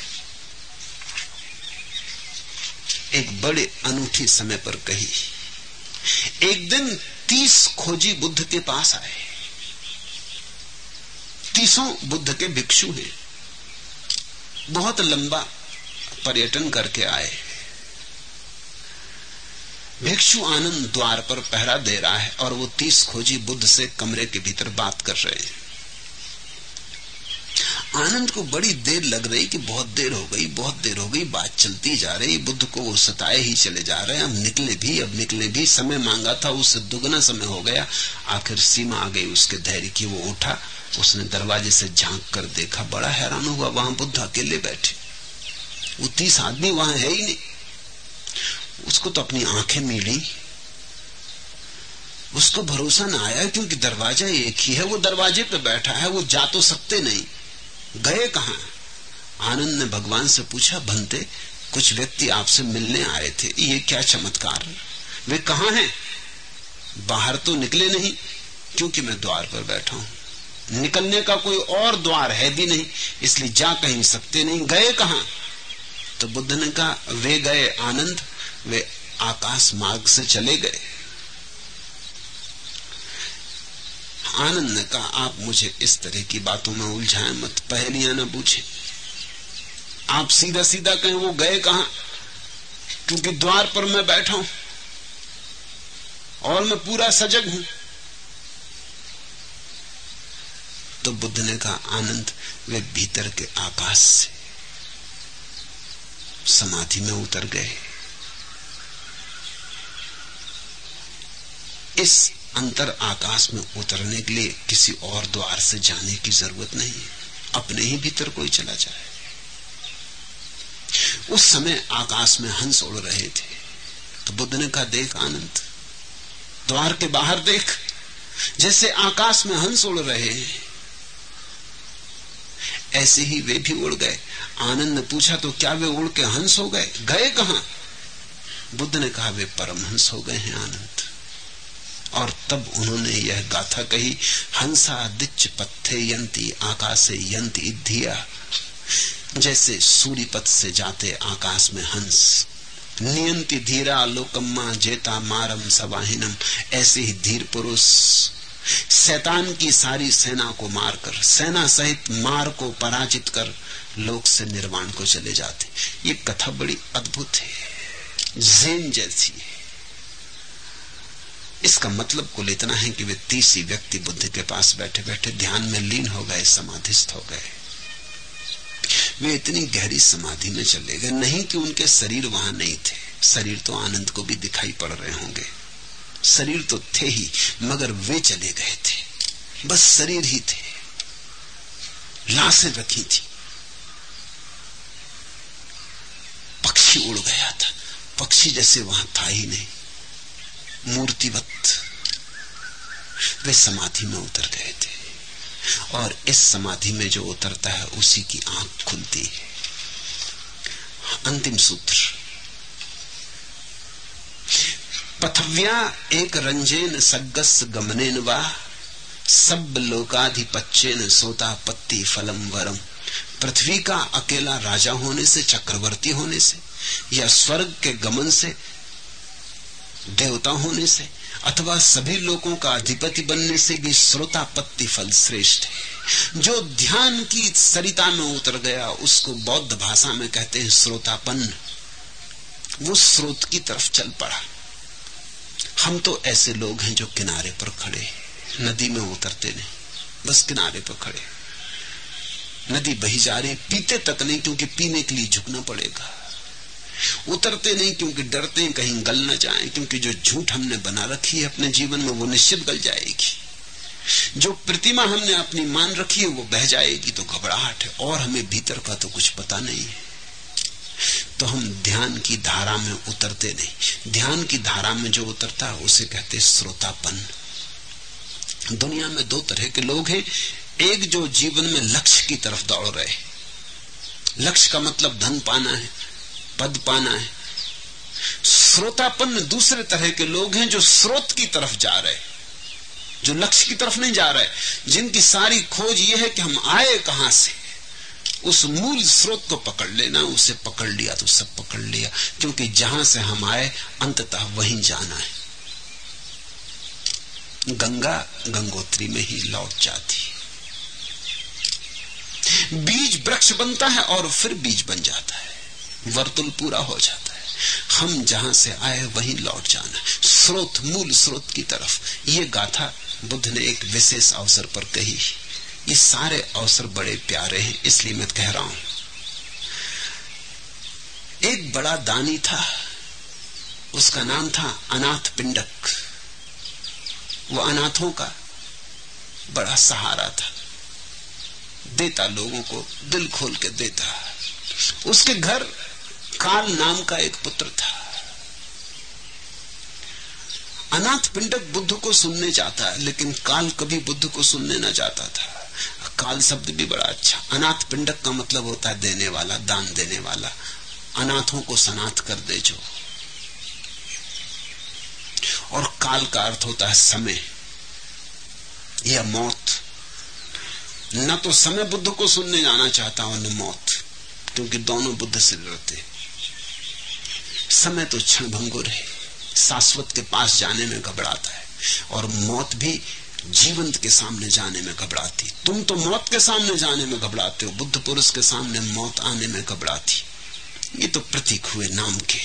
एक बड़े अनूठी समय पर कही। एक दिन 30 खोजी बुद्ध के पास आए। 30 बुद्ध के भिक्षु हैं, बहुत लंबा पर्यटन करके आए। भिक्षु आनंद द्वार पर पहरा दे रहा है और वो 30 खोजी बुद्ध से कमरे के भीतर बात कर रहे हैं। आनंद को बड़ी देर लग रही कि बहुत देर हो गई, बहुत देर हो गई, बात चलती जा रही, बुद्ध को वो सताए ही चले जा रहे हैं। अब निकले भी, समय मांगा था उससे दुगना समय हो गया। आखिर सीमा आ गई उसके धैर्य की। वो उठा, उसने दरवाजे से झांक कर देखा, बड़ा हैरान हुआ, वहां बुद्ध अकेले बैठे, वो 30 आदमी वहां है ही नहीं। उसको तो अपनी आंखें मिली, उसको भरोसा न आया, क्योंकि दरवाजा एक ही है, वो दरवाजे पे बैठा है, वो जा तो सकते नहीं, गए कहां? आनंद ने भगवान से पूछा, भंते कुछ व्यक्ति आपसे मिलने आए थे, ये क्या चमत्कार, वे कहां हैं? बाहर तो निकले नहीं, क्योंकि मैं द्वार पर बैठा हूं, निकलने का कोई और द्वार है भी नहीं, इसलिए जा कहीं सकते नहीं, गए कहां? तो बुद्ध ने कहा, वे गए आनंद, वे आकाश मार्ग से चले गए। आनंद ने कहा, आप मुझे इस तरह की बातों में उलझाएं मत, पहेलियां न पूछें, आप सीधा सीधा कहें वो गए कहां, क्योंकि द्वार पर मैं बैठा हूं और मैं पूरा सजग हूं। तो बुद्ध ने कहा, आनंद वे भीतर के आकाश से समाधि में उतर गए। इस अंतर आकाश में उतरने के लिए किसी और द्वार से जाने की जरूरत नहीं है, अपने ही भीतर कोई चला जाए। उस समय आकाश में हंस उड़ रहे थे, तो बुद्ध ने कहा, देख आनंद, द्वार के बाहर देख, जैसे आकाश में हंस उड़ रहे हैं, ऐसे ही वे भी उड़ गए। आनंद ने पूछा, तो क्या वे उड़ के हंस हो गए? गए कहां? बुद्ध ने कहा, वे परमहंस हो गए हैं आनंद। और तब उन्होंने यह गाथा कही, हंसा दिच्च पत्थे यंती आकाशे यंती इद्धिया। जैसे सूर्य पथ से जाते आकाश में हंस, नियंती धीरा लोकम्मा जेता मारम सवाहिनम, ऐसे ही धीर पुरुष शैतान की सारी सेना को मारकर, सेना सहित मार को पराजित कर लोक से निर्वाण को चले जाते। ये कथा बड़ी अद्भुत है, ज़ेन जैसी है। इसका मतलब कुल इतना है कि वे 30 व्यक्ति बुद्ध के पास बैठे बैठे ध्यान में लीन हो गए, समाधिस्थ हो गए। वे इतनी गहरी समाधि में चले गए, नहीं कि उनके शरीर वहां नहीं थे, शरीर तो आनंद को भी दिखाई पड़ रहे होंगे, शरीर तो थे ही, मगर वे चले गए थे, बस शरीर ही थे, लाशें रखी थी। पक्षी उड़ गया था, पक्षी जैसे वहां था ही नहीं, मूर्तिवत वे समाधि में उतर गए थे। और इस समाधि में जो उतरता है उसी की आंख खुलती है। अंतिम सूत्र, पथव्या एक रंजेन सग्गस गमनेन वा सब लोकाधिपत्येन सोता पत्ति फलम वरम। पृथ्वी का अकेला राजा होने से, चक्रवर्ती होने से, या स्वर्ग के गमन से देवता होने से अथवा सभी लोगों का अधिपति बनने से भी श्रोतापत्ति फल श्रेष्ठ है। जो ध्यान की सरिता में उतर गया उसको बौद्ध भाषा में कहते हैं श्रोतापन्न। वो स्रोत की तरफ चल पड़ा। हम तो ऐसे लोग हैं जो किनारे पर खड़े, नदी में उतरते नहीं, बस किनारे पर खड़े। नदी बही जा रही, पीते तक नहीं क्योंकि पीने के लिए झुकना पड़ेगा। उतरते नहीं क्योंकि डरते हैं कहीं गल न जाए, क्योंकि जो झूठ हमने बना रखी है अपने जीवन में वो निश्चित गल जाएगी। जो प्रतिमा हमने अपनी मान रखी है वो बह जाएगी तो घबराहट है, और हमें भीतर का तो कुछ पता नहीं है। तो हम ध्यान की धारा में उतरते नहीं। ध्यान की धारा में जो उतरता है उसे कहते श्रोतापन। दुनिया में दो तरह के लोग हैं। एक जो जीवन में लक्ष्य की तरफ दौड़ रहे, लक्ष्य का मतलब धन पाना है, पद पाना है। श्रोतापन दूसरे तरह के लोग हैं जो स्रोत की तरफ जा रहे, जो लक्ष्य की तरफ नहीं जा रहे, जिनकी सारी खोज ये है कि हम आए कहां से, उस मूल स्रोत को पकड़ लेना। उसे पकड़ लिया तो सब पकड़ लिया, क्योंकि जहां से हम आए अंततः वहीं जाना है। गंगा गंगोत्री में ही लौट जाती है। बीज वृक्ष बनता है और फिर बीज बन जाता है, वर्तुल पूरा हो जाता है। हम जहां से आए वहीं लौट जाना, स्रोत, मूल स्रोत की तरफ। ये गाथा बुद्ध ने एक विशेष अवसर पर कही। ये सारे अवसर बड़े प्यारे हैं, इसलिए मैं कह रहा हूं। एक बड़ा दानी था, उसका नाम था अनाथ पिंडक। वो अनाथों का बड़ा सहारा था, देता लोगों को, दिल खोल के देता। उसके घर काल नाम का एक पुत्र था। अनाथ पिंडक बुद्ध को सुनने जाता है, लेकिन काल कभी बुद्ध को सुनने न जाता था। काल शब्द भी बड़ा अच्छा। अनाथ पिंडक का मतलब होता है देने वाला, दान देने वाला। अनाथों को सनाथ कर दे जो। और काल का अर्थ होता है समय या मौत। न तो समय बुद्ध को सुनने जाना चाहता और न मौत, क्योंकि दोनों बुद्ध से डरते। समय तो क्षणभंगुर है, शाश्वत के पास जाने में घबराता है, और मौत भी जीवंत के सामने जाने में घबराती। तुम तो मौत के सामने जाने में घबराते हो, बुद्ध पुरुष के सामने मौत आने में घबराती। ये तो प्रतीक हुए नाम के।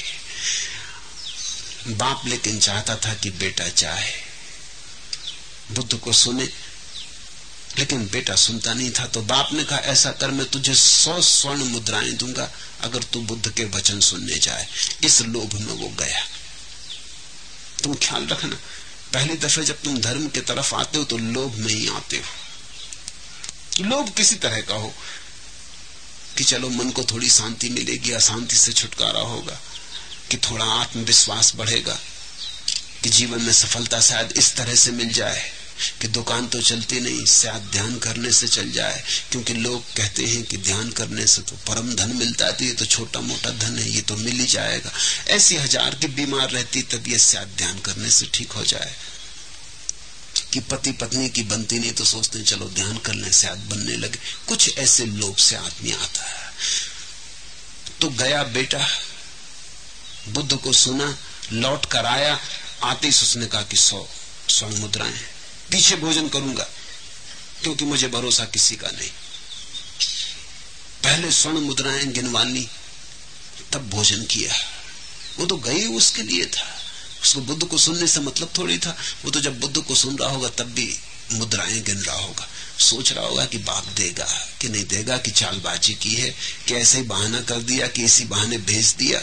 बाप लेकिन चाहता था कि बेटा चाहे, बुद्ध को सुने, लेकिन बेटा सुनता नहीं था। तो बाप ने कहा ऐसा कर, मैं तुझे 100 स्वर्ण मुद्राएं दूंगा अगर तू बुद्ध के वचन सुनने जाए। इस लोभ में वो गया। तुम ख्याल रखना, पहली दफे जब तुम धर्म के तरफ आते हो तो लोभ में ही आते हो। लोभ किसी तरह का हो कि चलो मन को थोड़ी शांति मिलेगी, अशांति से छुटकारा होगा, कि थोड़ा आत्मविश्वास बढ़ेगा, कि जीवन में सफलता शायद इस तरह से मिल जाए कि दुकान तो चलती नहीं, शायद ध्यान करने से चल जाए, क्योंकि लोग कहते हैं कि ध्यान करने से तो परम धन मिलता है, तो ये तो छोटा मोटा धन है, ये तो मिल ही जाएगा। ऐसी हजार की बीमार रहती तबीयत शायद ध्यान करने से ठीक हो जाए। कि पति पत्नी की बनती नहीं तो सोचते हैं चलो ध्यान करने से शायद बनने लगे। कुछ ऐसे लोभ से आदमी आता है। तो गया बेटा, बुद्ध को सुना, लौट कर आया। आते ही उसने कहा कि 100 स्वर्ण मुद्राएं, पीछे भोजन करूंगा, क्योंकि मुझे भरोसा किसी का नहीं। पहले स्वर्ण मुद्राएं गिनवानी, तब भोजन किया। वो तो गई उसके लिए था, उसको बुद्ध को सुनने से मतलब थोड़ी था। वो तो जब बुद्ध को सुन रहा होगा तब भी मुद्राएं गिन रहा होगा, सोच रहा होगा कि बाप देगा कि नहीं देगा, कि चालबाजी की है, कि ऐसे ही बहाना कर दिया, कि इसी बहाने भेज दिया।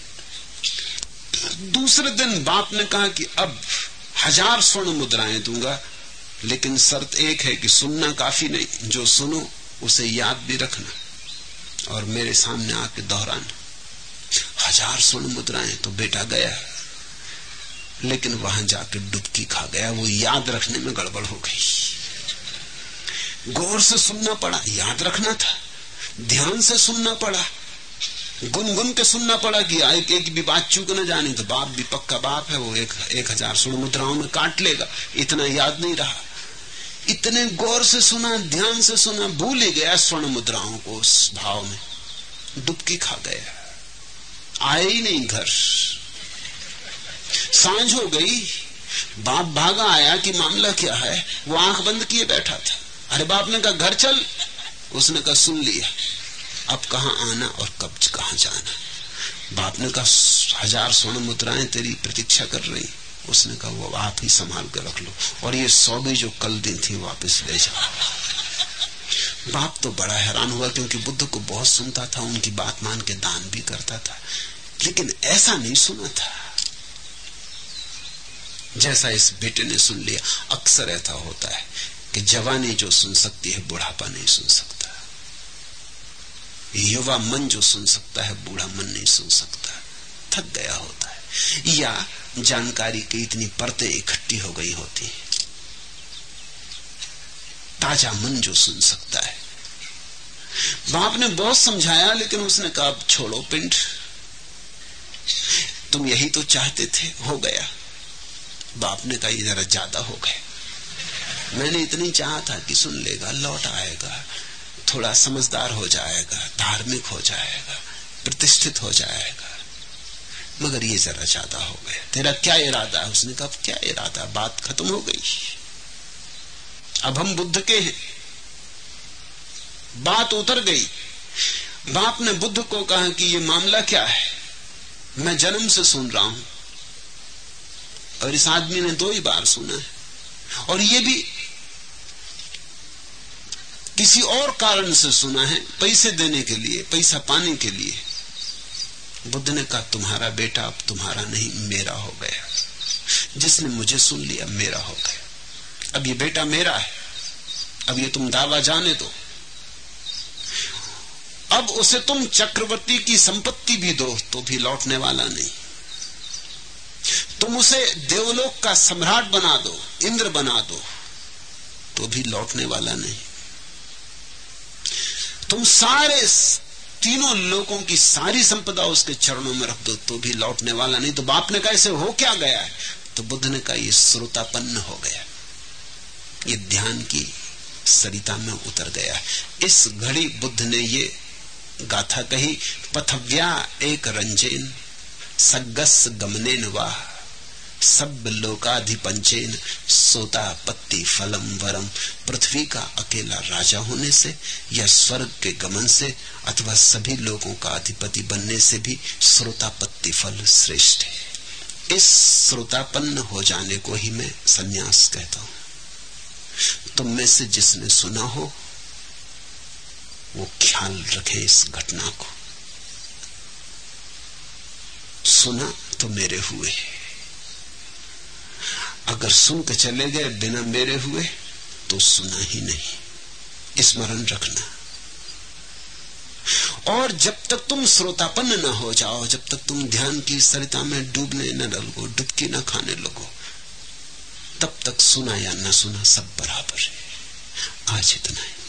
दूसरे दिन बाप ने कहा कि अब 1000 स्वर्ण मुद्राएं दूंगा, लेकिन शर्त एक है कि सुनना काफी नहीं, जो सुनो उसे याद भी रखना और मेरे सामने आके दोहराना। 1000 स्वर्ण मुद्राएं। तो बेटा गया, लेकिन वहां जाके डुबकी खा गया। वो याद रखने में गड़बड़ हो गई। गौर से सुनना पड़ा, याद रखना था, ध्यान से सुनना पड़ा, गुनगुन के सुनना पड़ा कि एक भी बात चूक न जाने। तो बाप भी पक्का बाप है, वो 1000 स्वर्ण मुद्राओं में काट लेगा, इतना याद नहीं रहा। इतने गौर से सुना, ध्यान से सुना, भूल ही गया स्वर्ण मुद्राओं को उस भाव में, डुबकी खा गया, आए ही नहीं घर। सांझ हो गई, बाप भागा आया कि मामला क्या है। वो आंख बंद किए बैठा था। अरे बाप ने कहा घर चल। उसने कहा सुन लिया, अब कहां आना और कब कहां जाना। बाप ने कहा 1000 स्वर्ण मुद्राएं तेरी प्रतीक्षा कर रही। उसने कहा वो आप ही संभाल कर रख लो, और ये 100 भी जो कल दी थी वापस ले जाओ। बाप तो बड़ा हैरान हुआ, क्योंकि बुद्ध को बहुत सुनता था, उनकी बात मान के दान भी करता था, लेकिन ऐसा नहीं सुना था जैसा इस बेटे ने सुन लिया। अक्सर ऐसा होता है कि जवानी जो सुन सकती है बुढ़ापा नहीं सुन सकता, युवा मन जो सुन सकता है बूढ़ा मन नहीं सुन सकता, थक गया होता है, या जानकारी की इतनी परतें इकट्ठी हो गई होती है। ताजा मन जो सुन सकता है। बाप ने बहुत समझाया, लेकिन उसने कहा अब छोड़ो पिंड, तुम यही तो चाहते थे, हो गया। बाप ने कहा ये जरा ज्यादा हो गए, मैंने इतनी चाहा था कि सुन लेगा, लौट आएगा, थोड़ा समझदार हो जाएगा, धार्मिक हो जाएगा, प्रतिष्ठित हो जाएगा, मगर ये जरा ज्यादा हो गया। तेरा क्या इरादा है? उसने कहा क्या इरादा, बात खत्म हो गई, अब हम बुद्ध के हैं, बात उतर गई। बाप ने बुद्ध को कहा कि ये मामला क्या है, मैं जन्म से सुन रहा हूं, और इस आदमी ने 2 ही बार सुना है, और ये भी किसी और कारण से सुना है, पैसे देने के लिए, पैसा पाने के लिए। बुद्ध ने कहा तुम्हारा बेटा अब तुम्हारा नहीं, मेरा हो गया। जिसने मुझे सुन लिया मेरा हो गया, अब ये बेटा मेरा है, अब ये तुम दावा जाने दो। अब उसे तुम चक्रवर्ती की संपत्ति भी दो तो भी लौटने वाला नहीं। तुम उसे देवलोक का सम्राट बना दो, इंद्र बना दो, तो भी लौटने वाला नहीं। तुम सारे 3 लोगों की सारी संपदा उसके चरणों में रख दो तो भी लौटने वाला नहीं। तो बाप ने कहा इसे हो क्या गया है? तो बुद्ध ने कहा ये श्रोतापन्न हो गया, ये ध्यान की सरिता में उतर गया। इस घड़ी बुद्ध ने ये गाथा कही, पथव्या एक रंजेन सग्गस गमनेन वाह सब लोकाधिपंचेन सोता पत्ति फलम वरम। पृथ्वी का अकेला राजा होने से या स्वर्ग के गमन से अथवा सभी लोगों का अधिपति बनने से भी श्रोतापत्ति फल श्रेष्ठ है। इस श्रोतापन्न हो जाने को ही मैं संन्यास कहता हूं। तुम में से जिसने सुना हो वो ख्याल रखे इस घटना को। सुना तो मेरे हुए, अगर सुन के चले गए बिना मेरे हुए तो सुना ही नहीं, स्मरण रखना। और जब तक तुम श्रोतापन्न न हो जाओ, जब तक तुम ध्यान की सरिता में डूबने न लगो, डुबकी न खाने लगो, तब तक सुना या न सुना सब बराबर है। आज इतना ही।